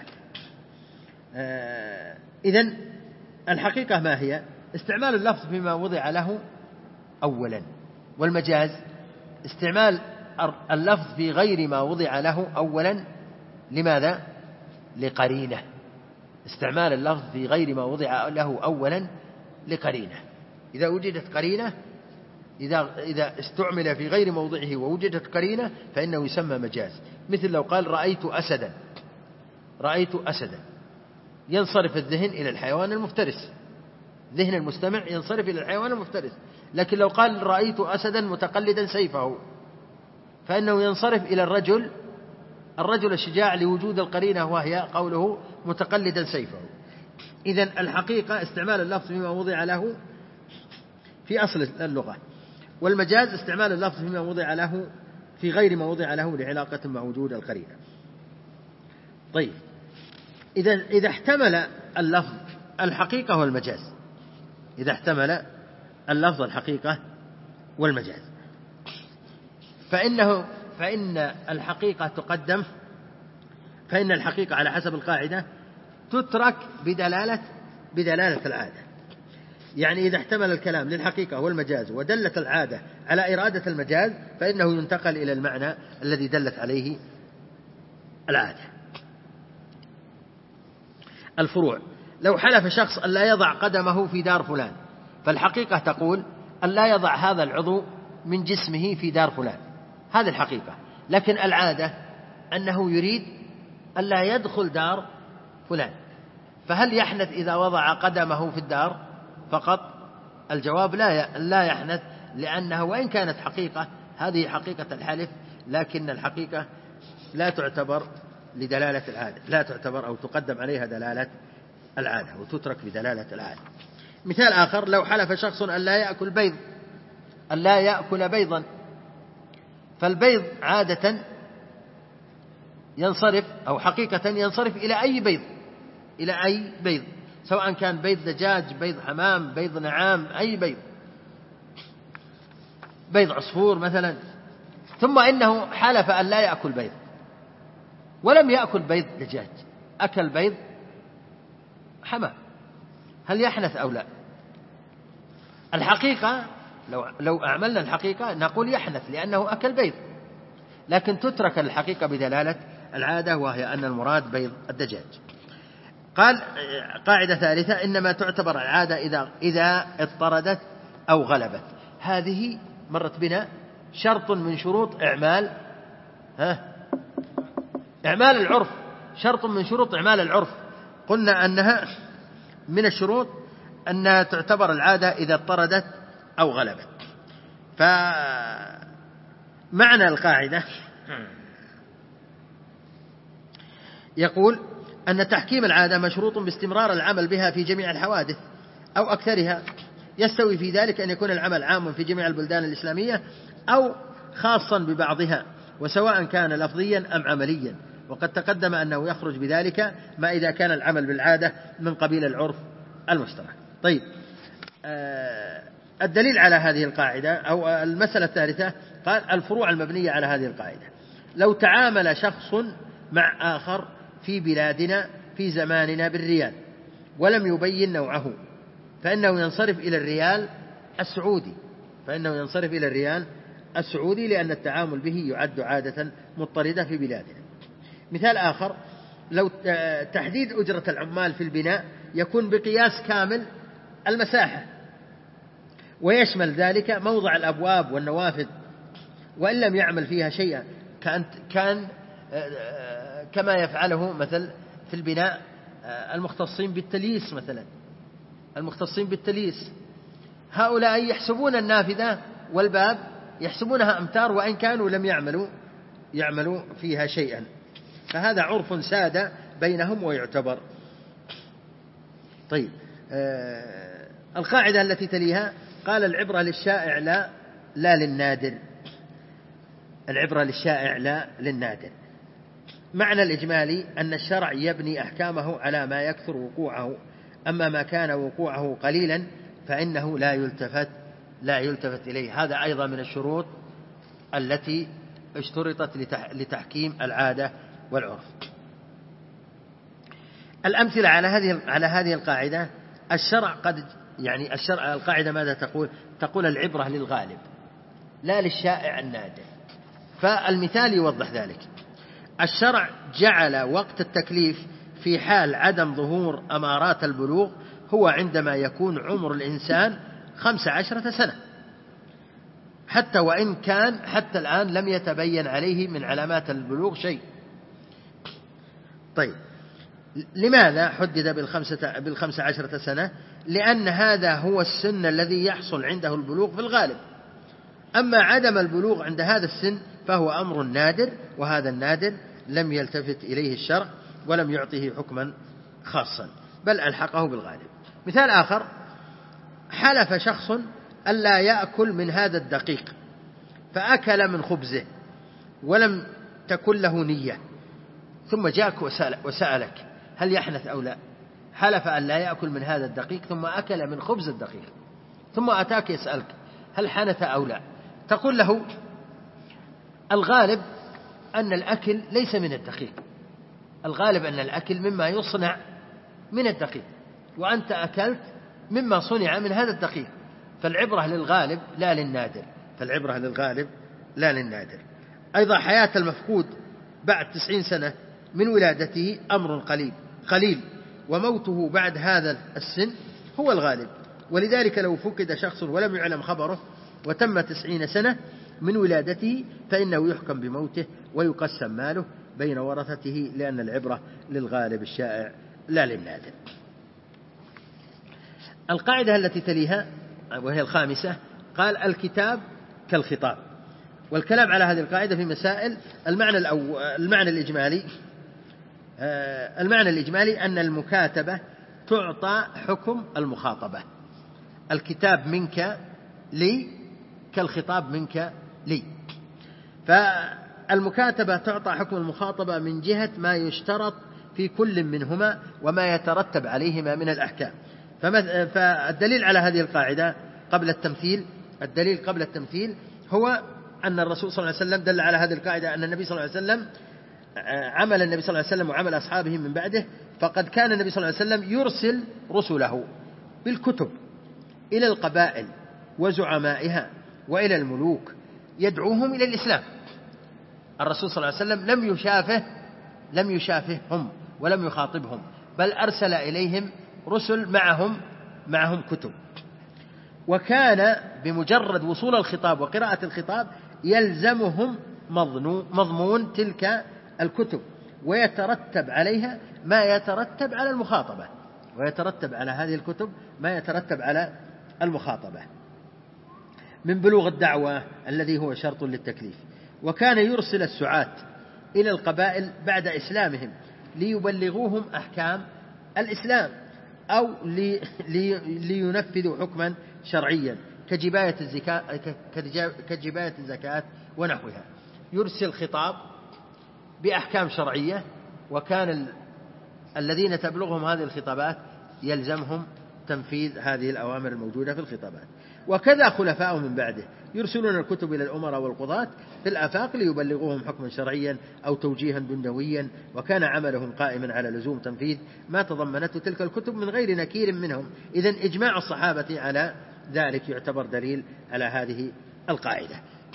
إذن الحقيقة ما هي؟ استعمال اللفظ فيما وضع له أولا، والمجاز استعمال اللفظ في غير ما وضع له أولا. لماذا؟ لقرينة. استعمال اللفظ في غير ما وضع له أولا لقرينة. إذا وجدت قرينة، إذا استعمل في غير موضعه ووجدت قرينة فإنه يسمى مجاز. مثل لو قال رأيت أسدا، ينصرف الذهن إلى الحيوان المفترس، ذهن المستمع ينصرف إلى الحيوان المفترس. لكن لو قال رأيت أسدا متقلدا سيفه فإنه ينصرف إلى الرجل الشجاع لوجود القرينة، وهي قوله متقلدا سيفه. إذن الحقيقة استعمال اللفظ فيما وضع له في أصل اللغة، والمجاز استعمال اللفظ فيما وضع له في غير ما وضع له لعلاقة مع وجود القرينة. طيب، إذا احتمل اللفظ الحقيقة والمجاز، إذا احتمل اللفظ الحقيقة والمجاز فإن الحقيقة تقدم، فإن الحقيقة على حسب القاعدة تترك بدلالة العادة. يعني إذا احتمل الكلام للحقيقة والمجاز ودلت العادة على إرادة المجاز فإنه ينتقل إلى المعنى الذي دلت عليه العادة. الفروع: لو حلف شخص أن لا يضع قدمه في دار فلان، فالحقيقة تقول أن لا يضع هذا العضو من جسمه في دار فلان، هذه الحقيقة. لكن العادة أنه يريد أن لا يدخل دار فلان، فهل يحنث إذا وضع قدمه في الدار فقط؟ الجواب لا يحنث، لأنه وإن كانت حقيقة، هذه حقيقة الحلف، لكن الحقيقة لا تعتبر لدلالة العادة، لا تعتبر أو تقدم عليها دلالة العادة وتترك بدلالة العادة. مثال آخر: لو حلف شخص أن لا يأكل بيضا، فالبيض عادة ينصرف أو حقيقة ينصرف إلى أي بيض، سواء كان بيض دجاج، بيض حمام، بيض نعام، أي بيض عصفور مثلا. ثم إنه حلف أن لا يأكل بيض ولم يأكل بيض دجاج، أكل بيض حمام، هل يحنث أو لا؟ الحقيقة لو أعملنا الحقيقة نقول يحنث، لأنه أكل بيض، لكن تترك الحقيقة بدلالة العادة، وهي أن المراد بيض الدجاج. قال قاعدة ثالثة: إنما تعتبر العادة إذا اضطردت أو غلبت. هذه مرت بنا شرط من شروط إعمال العرف، شرط من شروط إعمال العرف. قلنا أنها من الشروط أنها تعتبر العادة إذا اضطردت أو غلبت. معنى القاعدة يقول أن تحكيم العادة مشروط باستمرار العمل بها في جميع الحوادث أو أكثرها، يستوي في ذلك أن يكون العمل عام في جميع البلدان الإسلامية أو خاصا ببعضها، وسواء كان لفظيا أم عمليا. وقد تقدم أنه يخرج بذلك ما إذا كان العمل بالعادة من قبيل العرف المشترك. طيب، الدليل على هذه القاعدة أو المسألة الثالثة قال الفروع المبنية على هذه القاعدة. لو تعامل شخص مع آخر في بلادنا في زماننا بالريال ولم يبين نوعه فإنه ينصرف إلى الريال السعودي، لأن التعامل به يعد عادة مضطردة في بلادنا. مثال آخر، لو تحديد أجرة العمال في البناء يكون بقياس كامل المساحة، ويشمل ذلك موضع الأبواب والنوافذ، وإن لم يعمل فيها شيئا، كان كما يفعله مثل في البناء المختصين بالتليس مثلا، هؤلاء يحسبون النافذة والباب يحسبونها أمتار وإن كانوا لم يعملوا فيها شيئا، فهذا عرف ساد بينهم ويعتبر. طيب، القاعدة التي تليها قال العبرة للشائع لا للنادر. معنى الإجمالي أن الشرع يبني أحكامه على ما يكثر وقوعه، أما ما كان وقوعه قليلا فإنه لا يلتفت إليه. هذا أيضا من الشروط التي اشترطت لتحكيم العادة والعرف. الأمثلة على هذه القاعدة، القاعدة ماذا تقول العبرة للغالب لا للشائع النادر. فالمثال يوضح ذلك. الشرع جعل وقت التكليف في حال عدم ظهور أمارات البلوغ هو عندما يكون عمر الإنسان 15 سنة، حتى وإن كان حتى الآن لم يتبين عليه من علامات البلوغ شيء. طيب، لماذا حدد 15 سنة؟ لأن هذا هو السن الذي يحصل عنده البلوغ في الغالب، أما عدم البلوغ عند هذا السن فهو أمر نادر، وهذا النادر لم يلتفت إليه الشرع ولم يعطيه حكما خاصا، بل ألحقه بالغالب. مثال آخر، حلف شخص ألا يأكل من هذا الدقيق فأكل من خبزه ولم تكن له نية، ثم جاءك وسألك هل يحنث أو لا. حلف أن لا يأكل من هذا الدقيق ثم أكل من خبز الدقيق، ثم أتاك يسألك هل حنث أو لا. تقول له الغالب أن الأكل ليس من الدقيق، الغالب أن الأكل مما يصنع من الدقيق، وأنت أكلت مما صنع من هذا الدقيق، فالعبرة للغالب لا للنادر. أيضا حياة المفقود بعد 90 سنة من ولادته أمر قليل، وموته بعد هذا السن هو الغالب. ولذلك لو فقد شخص ولم يعلم خبره وتم 90 سنة من ولادته فإنه يحكم بموته ويقسم ماله بين ورثته، لأن العبرة للغالب الشائع لا للنادر. القاعدة التي تليها وهي الخامسة قال الكتاب كالخطاب. والكلام على هذه القاعدة في مسائل. المعنى الإجمالي أن المكاتبة تعطى حكم المخاطبة. الكتاب منك لي كالخطاب منك لي، فالمكاتبة تعطى حكم المخاطبة من جهة ما يشترط في كل منهما وما يترتب عليهما من الأحكام. فالدليل على هذه القاعدة قبل التمثيل هو أن الرسول صلى الله عليه وسلم دل على هذه القاعدة أن النبي صلى الله عليه وسلم وعمل أصحابه من بعده، فقد كان النبي صلى الله عليه وسلم يرسل رسله بالكتب إلى القبائل وزعمائها وإلى الملوك يدعوهم إلى الإسلام. الرسول صلى الله عليه وسلم لم يشافههم ولم يخاطبهم، بل أرسل إليهم رسل معهم كتب، وكان بمجرد وصول الخطاب وقراءة الخطاب يلزمهم مضمون تلك الكتب، ويترتب عليها ما يترتب على المخاطبة، ويترتب على هذه الكتب ما يترتب على المخاطبة من بلوغ الدعوة الذي هو شرط للتكليف، وكان يرسل السعاة إلى القبائل بعد إسلامهم ليبلغوهم أحكام الإسلام أو لينفذوا حكما شرعيا كجباية الزكاة ونحوها. يرسل خطاب بأحكام شرعية، وكان الذين تبلغهم هذه الخطابات يلزمهم تنفيذ هذه الأوامر الموجودة في الخطابات. وكذا خلفاء من بعده يرسلون الكتب إلى الأمراء والقضاة في الآفاق ليبلغوهم حكما شرعيا أو توجيها دنيويا، وكان عملهم قائما على لزوم تنفيذ ما تضمنته تلك الكتب من غير نكير منهم. إذن إجماع الصحابة على ذلك يعتبر دليل على هذه القاعدة.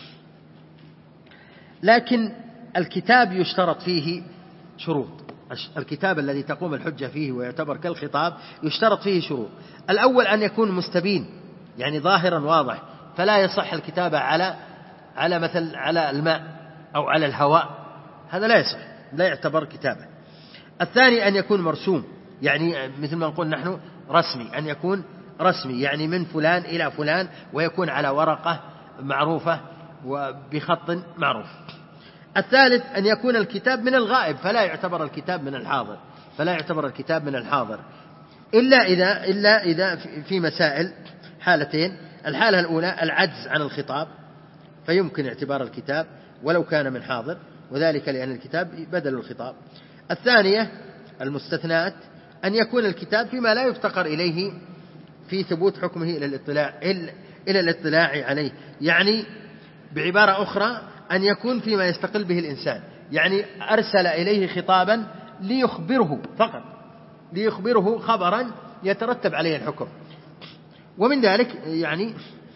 لكن الكتاب يشترط فيه شروط. الكتاب الذي تقوم الحجة فيه ويعتبر كالخطاب يشترط فيه شروط. الأول أن يكون مستبين، يعني ظاهرا واضح، فلا يصح الكتابة على مثل على الماء أو على الهواء، هذا لا يصح، لا يعتبر كتابة. الثاني أن يكون مرسوم، يعني مثل ما نقول نحن رسمي، أن يكون رسمي يعني من فلان إلى فلان، ويكون على ورقة معروفة وبخط معروف. الثالث أن يكون الكتاب من الغائب، فلا يعتبر الكتاب من الحاضر، إلا إذا في مسائل حالتين. الحالة الأولى العجز عن الخطاب، فيمكن اعتبار الكتاب ولو كان من حاضر، وذلك لأن الكتاب بدل الخطاب. الثانية المستثنات أن يكون الكتاب فيما لا يفتقر إليه في ثبوت حكمه إلى الاطلاع عليه، يعني بعبارة أخرى أن يكون فيما يستقل به الإنسان، يعني أرسل إليه خطابا ليخبره فقط، ليخبره خبرا يترتب عليه الحكم. ومن ذلك يعني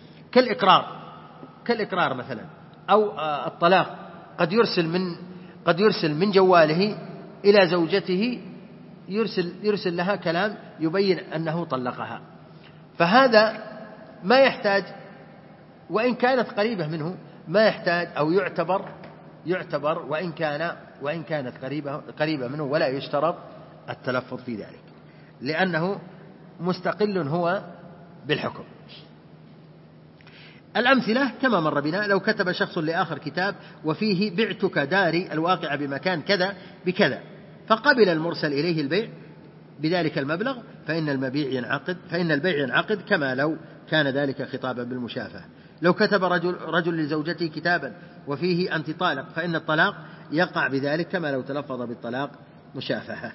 كالإقرار مثلا، أو الطلاق، قد يرسل من جواله إلى زوجته، يرسل لها كلام يبين أنه طلقها، فهذا ما يحتاج، وإن كانت قريبة منه ما يحتاج أو يعتبر وإن كانت قريبة منه، ولا يشترط التلفظ في ذلك لأنه مستقل هو بالحكم. الأمثلة كما مر بنا: لو كتب شخص لآخر كتاب وفيه بعتك داري الواقع بمكان كذا بكذا، فقبل المرسل إليه البيع بذلك المبلغ، فإن البيع ينعقد كما لو كان ذلك خطابا بالمشافهة. لو كتب رجل لزوجته كتابا وفيه أنت طالق، فإن الطلاق يقع بذلك كما لو تلفظ بالطلاق مشافهة.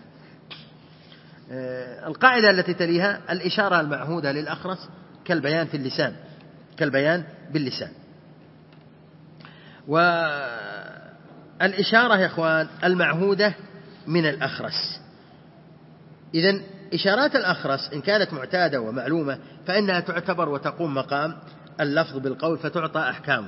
القاعدة التي تليها الإشارة المعهودة للأخرس كالبيان باللسان. والإشارة يا إخوان المعهودة من الأخرس. إذن إشارات الأخرس إن كانت معتادة ومعلومة فإنها تعتبر وتقوم مقام اللفظ بالقول فتعطى أحكامه.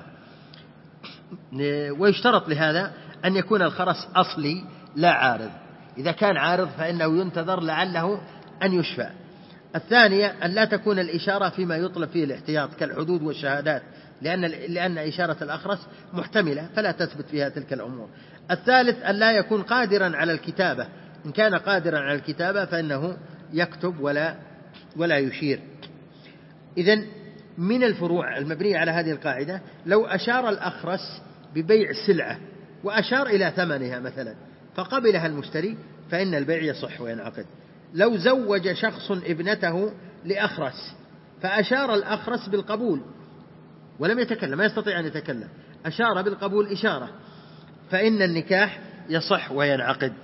ويشترط لهذا أن يكون الخرس أصلي لا عارض، إذا كان عارض فإنه ينتظر لعله أن يشفى. الثانية أن لا تكون الإشارة فيما يطلب فيه الاحتياط كالحدود والشهادات، لأن إشارة الأخرس محتملة فلا تثبت فيها تلك الأمور. الثالث أن لا يكون قادرا على الكتابة، إن كان قادرا على الكتابة فإنه يكتب ولا يشير. إذن من الفروع المبنية على هذه القاعدة: لو أشار الأخرس ببيع سلعة وأشار إلى ثمنها مثلا فقبلها المشتري فإن البيع يصح وينعقد. لو زوج شخص ابنته لأخرس فأشار الأخرس بالقبول ولم يتكلم، ما يستطيع أن يتكلم، أشار بالقبول إشارة، فإن النكاح يصح وينعقد.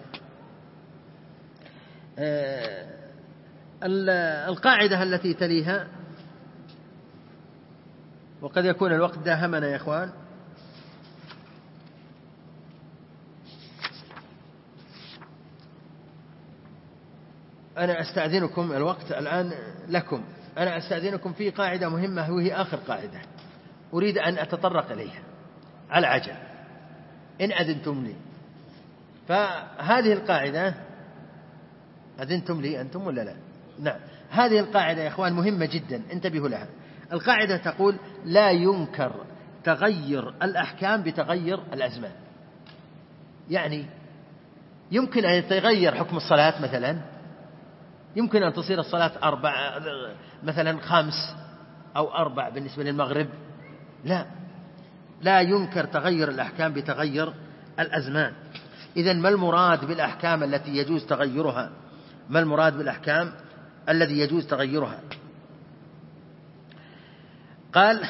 القاعدة التي تليها، وقد يكون الوقت داهمنا يا إخوان، أنا أستأذنكم، الوقت الآن لكم، أنا أستأذنكم في قاعدة مهمة وهي آخر قاعدة أريد أن أتطرق إليها على عجل إن أذنتم لي. فهذه القاعدة، أذنتم لي أنتم ولا لا؟ نعم. هذه القاعدة يا إخوان مهمة جدا، انتبهوا لها. القاعدة تقول: لا ينكر تغير الأحكام بتغير الأزمان. يعني يمكن أن يتغير حكم الصلاة مثلا، يمكن أن تصير الصلاة 4 مثلا 5 أو 4 بالنسبة للمغرب، لا، لا ينكر تغير الأحكام بتغير الأزمان. إذن ما المراد بالأحكام التي يجوز تغيرها؟ ما المراد بالأحكام الذي يجوز تغيرها؟ قال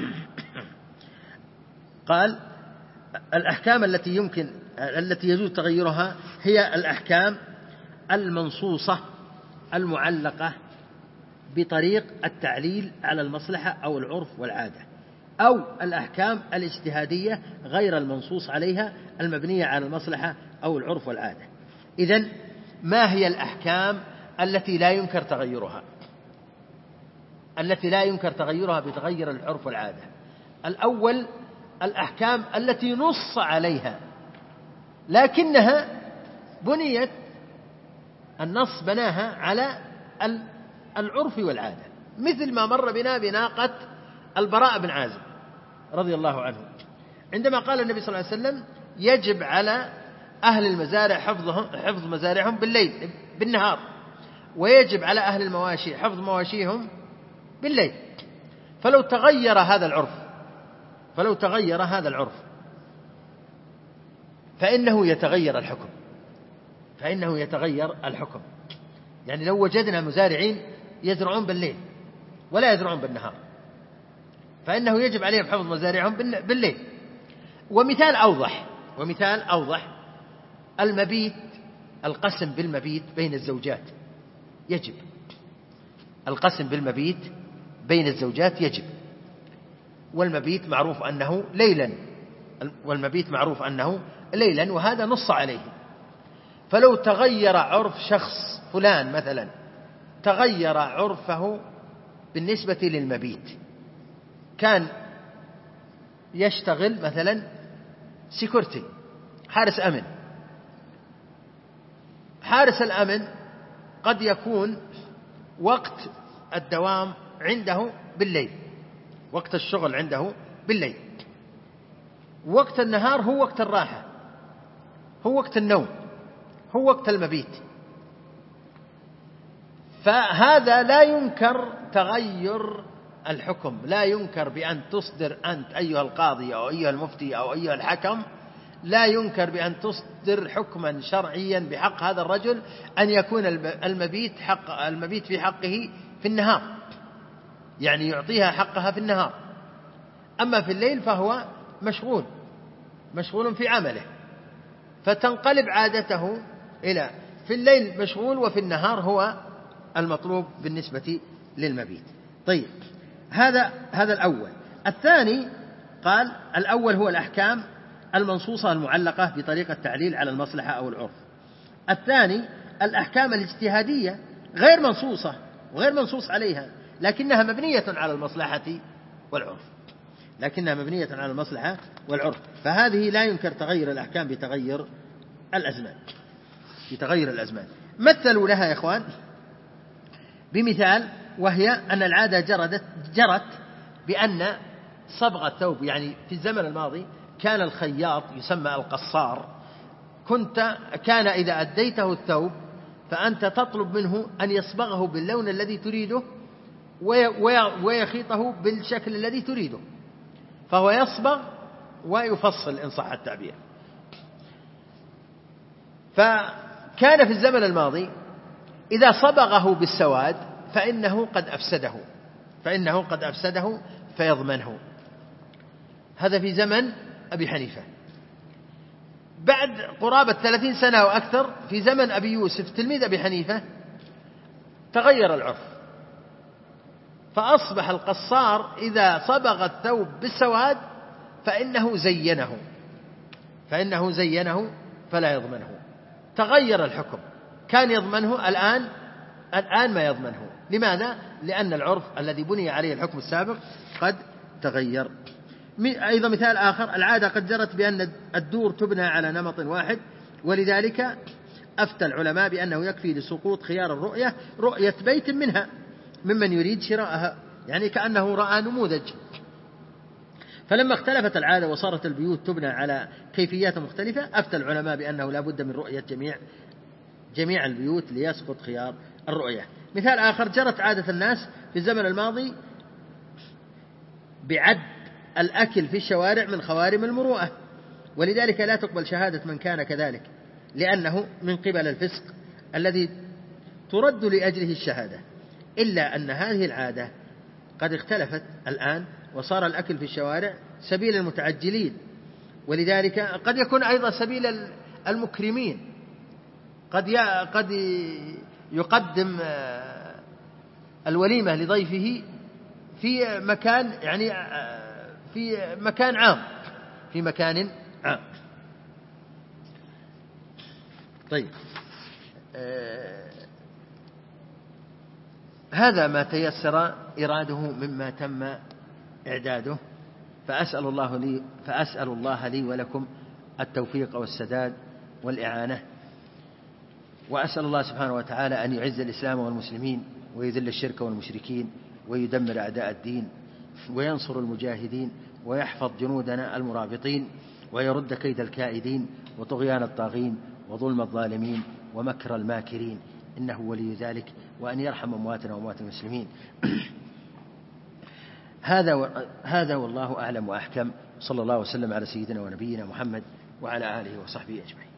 الأحكام التي يجوز تغيرها هي الأحكام المنصوصة المعلقة بطريق التعليل على المصلحة أو العرف والعادة، أو الأحكام الاجتهادية غير المنصوص عليها المبنية على المصلحة أو العرف والعادة. إذن ما هي الأحكام التي لا ينكر تغيرها؟ التي لا ينكر تغيرها بتغير العرف والعادة. الأول الأحكام التي نص عليها لكنها بنيت، النص بناها على العرف والعادة، مثل ما مر بنا بناقة البراء بن عازب رضي الله عنه، عندما قال النبي صلى الله عليه وسلم يجب على أهل المزارع حفظ مزارعهم بالنهار، ويجب على أهل المواشي حفظ مواشيهم بالليل. فلو تغير هذا العرف فإنه يتغير الحكم. يعني لو وجدنا مزارعين يزرعون بالليل ولا يزرعون بالنهار فإنه يجب عليهم حفظ مزارعهم بالليل. ومثال أوضح المبيت، القسم بالمبيت بين الزوجات يجب، القسم بالمبيت بين الزوجات يجب، والمبيت معروف أنه ليلا، وهذا نص عليه. فلو تغير عرف شخص فلان مثلا، تغير عرفه بالنسبة للمبيت، كان يشتغل مثلا سيكورتي، حارس أمن قد يكون وقت الدوام عنده بالليل، وقت الشغل عنده بالليل، وقت النهار هو وقت الراحة، هو وقت النوم، هو وقت المبيت. فهذا لا ينكر تغير الحكم، لا ينكر بأن تصدر أنت أيها القاضي أو أيها المفتي أو أيها الحكم، لا ينكر بأن تصدر حكما شرعيا بحق هذا الرجل أن يكون المبيت في حقه في النهار، يعني يعطيها حقها في النهار. أما في الليل فهو مشغول في عمله، فتنقلب عادته إلى في الليل مشغول وفي النهار هو المطلوب بالنسبة للمبيت. طيب، هذا الأول. الثاني قال الأول هو الأحكام المنصوصة المعلقة بطريقة التعليل على المصلحة أو العرف. الثاني الأحكام الاجتهادية غير منصوصة وغير منصوص عليها، لكنها مبنية على المصلحة والعرف. فهذه لا ينكر تغير الأحكام بتغير الأزمان. مثلوا لها يا إخوان بمثال، وهي أن العادة جرت بأن صبغ الثوب، يعني في الزمن الماضي كان الخياط يسمى القصار، كان إذا أديته الثوب فأنت تطلب منه أن يصبغه باللون الذي تريده ويخيطه بالشكل الذي تريده، فهو يصبغ ويفصل إن صح التعبير. فكان في الزمن الماضي إذا صبغه بالسواد فإنه قد أفسده فيضمنه. هذا في زمن أبي حنيفة. بعد قرابة 30 سنة أو أكثر في زمن أبي يوسف تلميذ أبي حنيفة تغير العرف، فأصبح القصار إذا صبغ الثوب بالسواد فإنه زينه فلا يضمنه. تغير الحكم، كان يضمنه الآن ما يضمنه. لماذا؟ لأن العرف الذي بني عليه الحكم السابق قد تغير. أيضا مثال آخر، العادة قد جرت بأن الدور تبنى على نمط واحد، ولذلك أفتى العلماء بأنه يكفي لسقوط خيار الرؤية رؤية بيت منها ممن يريد شراءها، يعني كأنه رأى نموذج. فلما اختلفت العادة وصارت البيوت تبنى على كيفيات مختلفة، أفتى العلماء بأنه لا بد من رؤية جميع البيوت ليسقط خيار الرؤية. مثال آخر، جرت عادة الناس في الزمن الماضي بعد الأكل في الشوارع من خوارم المروءة، ولذلك لا تقبل شهادة من كان كذلك، لأنه من قبل الفسق الذي ترد لأجله الشهادة. إلا أن هذه العادة قد اختلفت الآن، وصار الأكل في الشوارع سبيل المتعجلين، ولذلك قد يكون أيضا سبيل المكرمين. قد يقدم الوليمة لضيفه في مكان، يعني في مكان عام، في مكان عام. طيب، هذا ما تيسر إراده مما تم إعداده، فأسأل الله لي ولكم التوفيق والسداد والإعانة، وأسأل الله سبحانه وتعالى أن يعز الإسلام والمسلمين ويذل الشرك والمشركين ويدمر أعداء الدين وينصر المجاهدين ويحفظ جنودنا المرابطين ويرد كيد الكائدين وطغيان الطاغين وظلم الظالمين ومكر الماكرين، إنه ولي ذلك، وأن يرحم أمواتنا وأموات المسلمين. هذا والله أعلم وأحكم. صلى الله وسلم على سيدنا ونبينا محمد وعلى آله وصحبه أجمعين.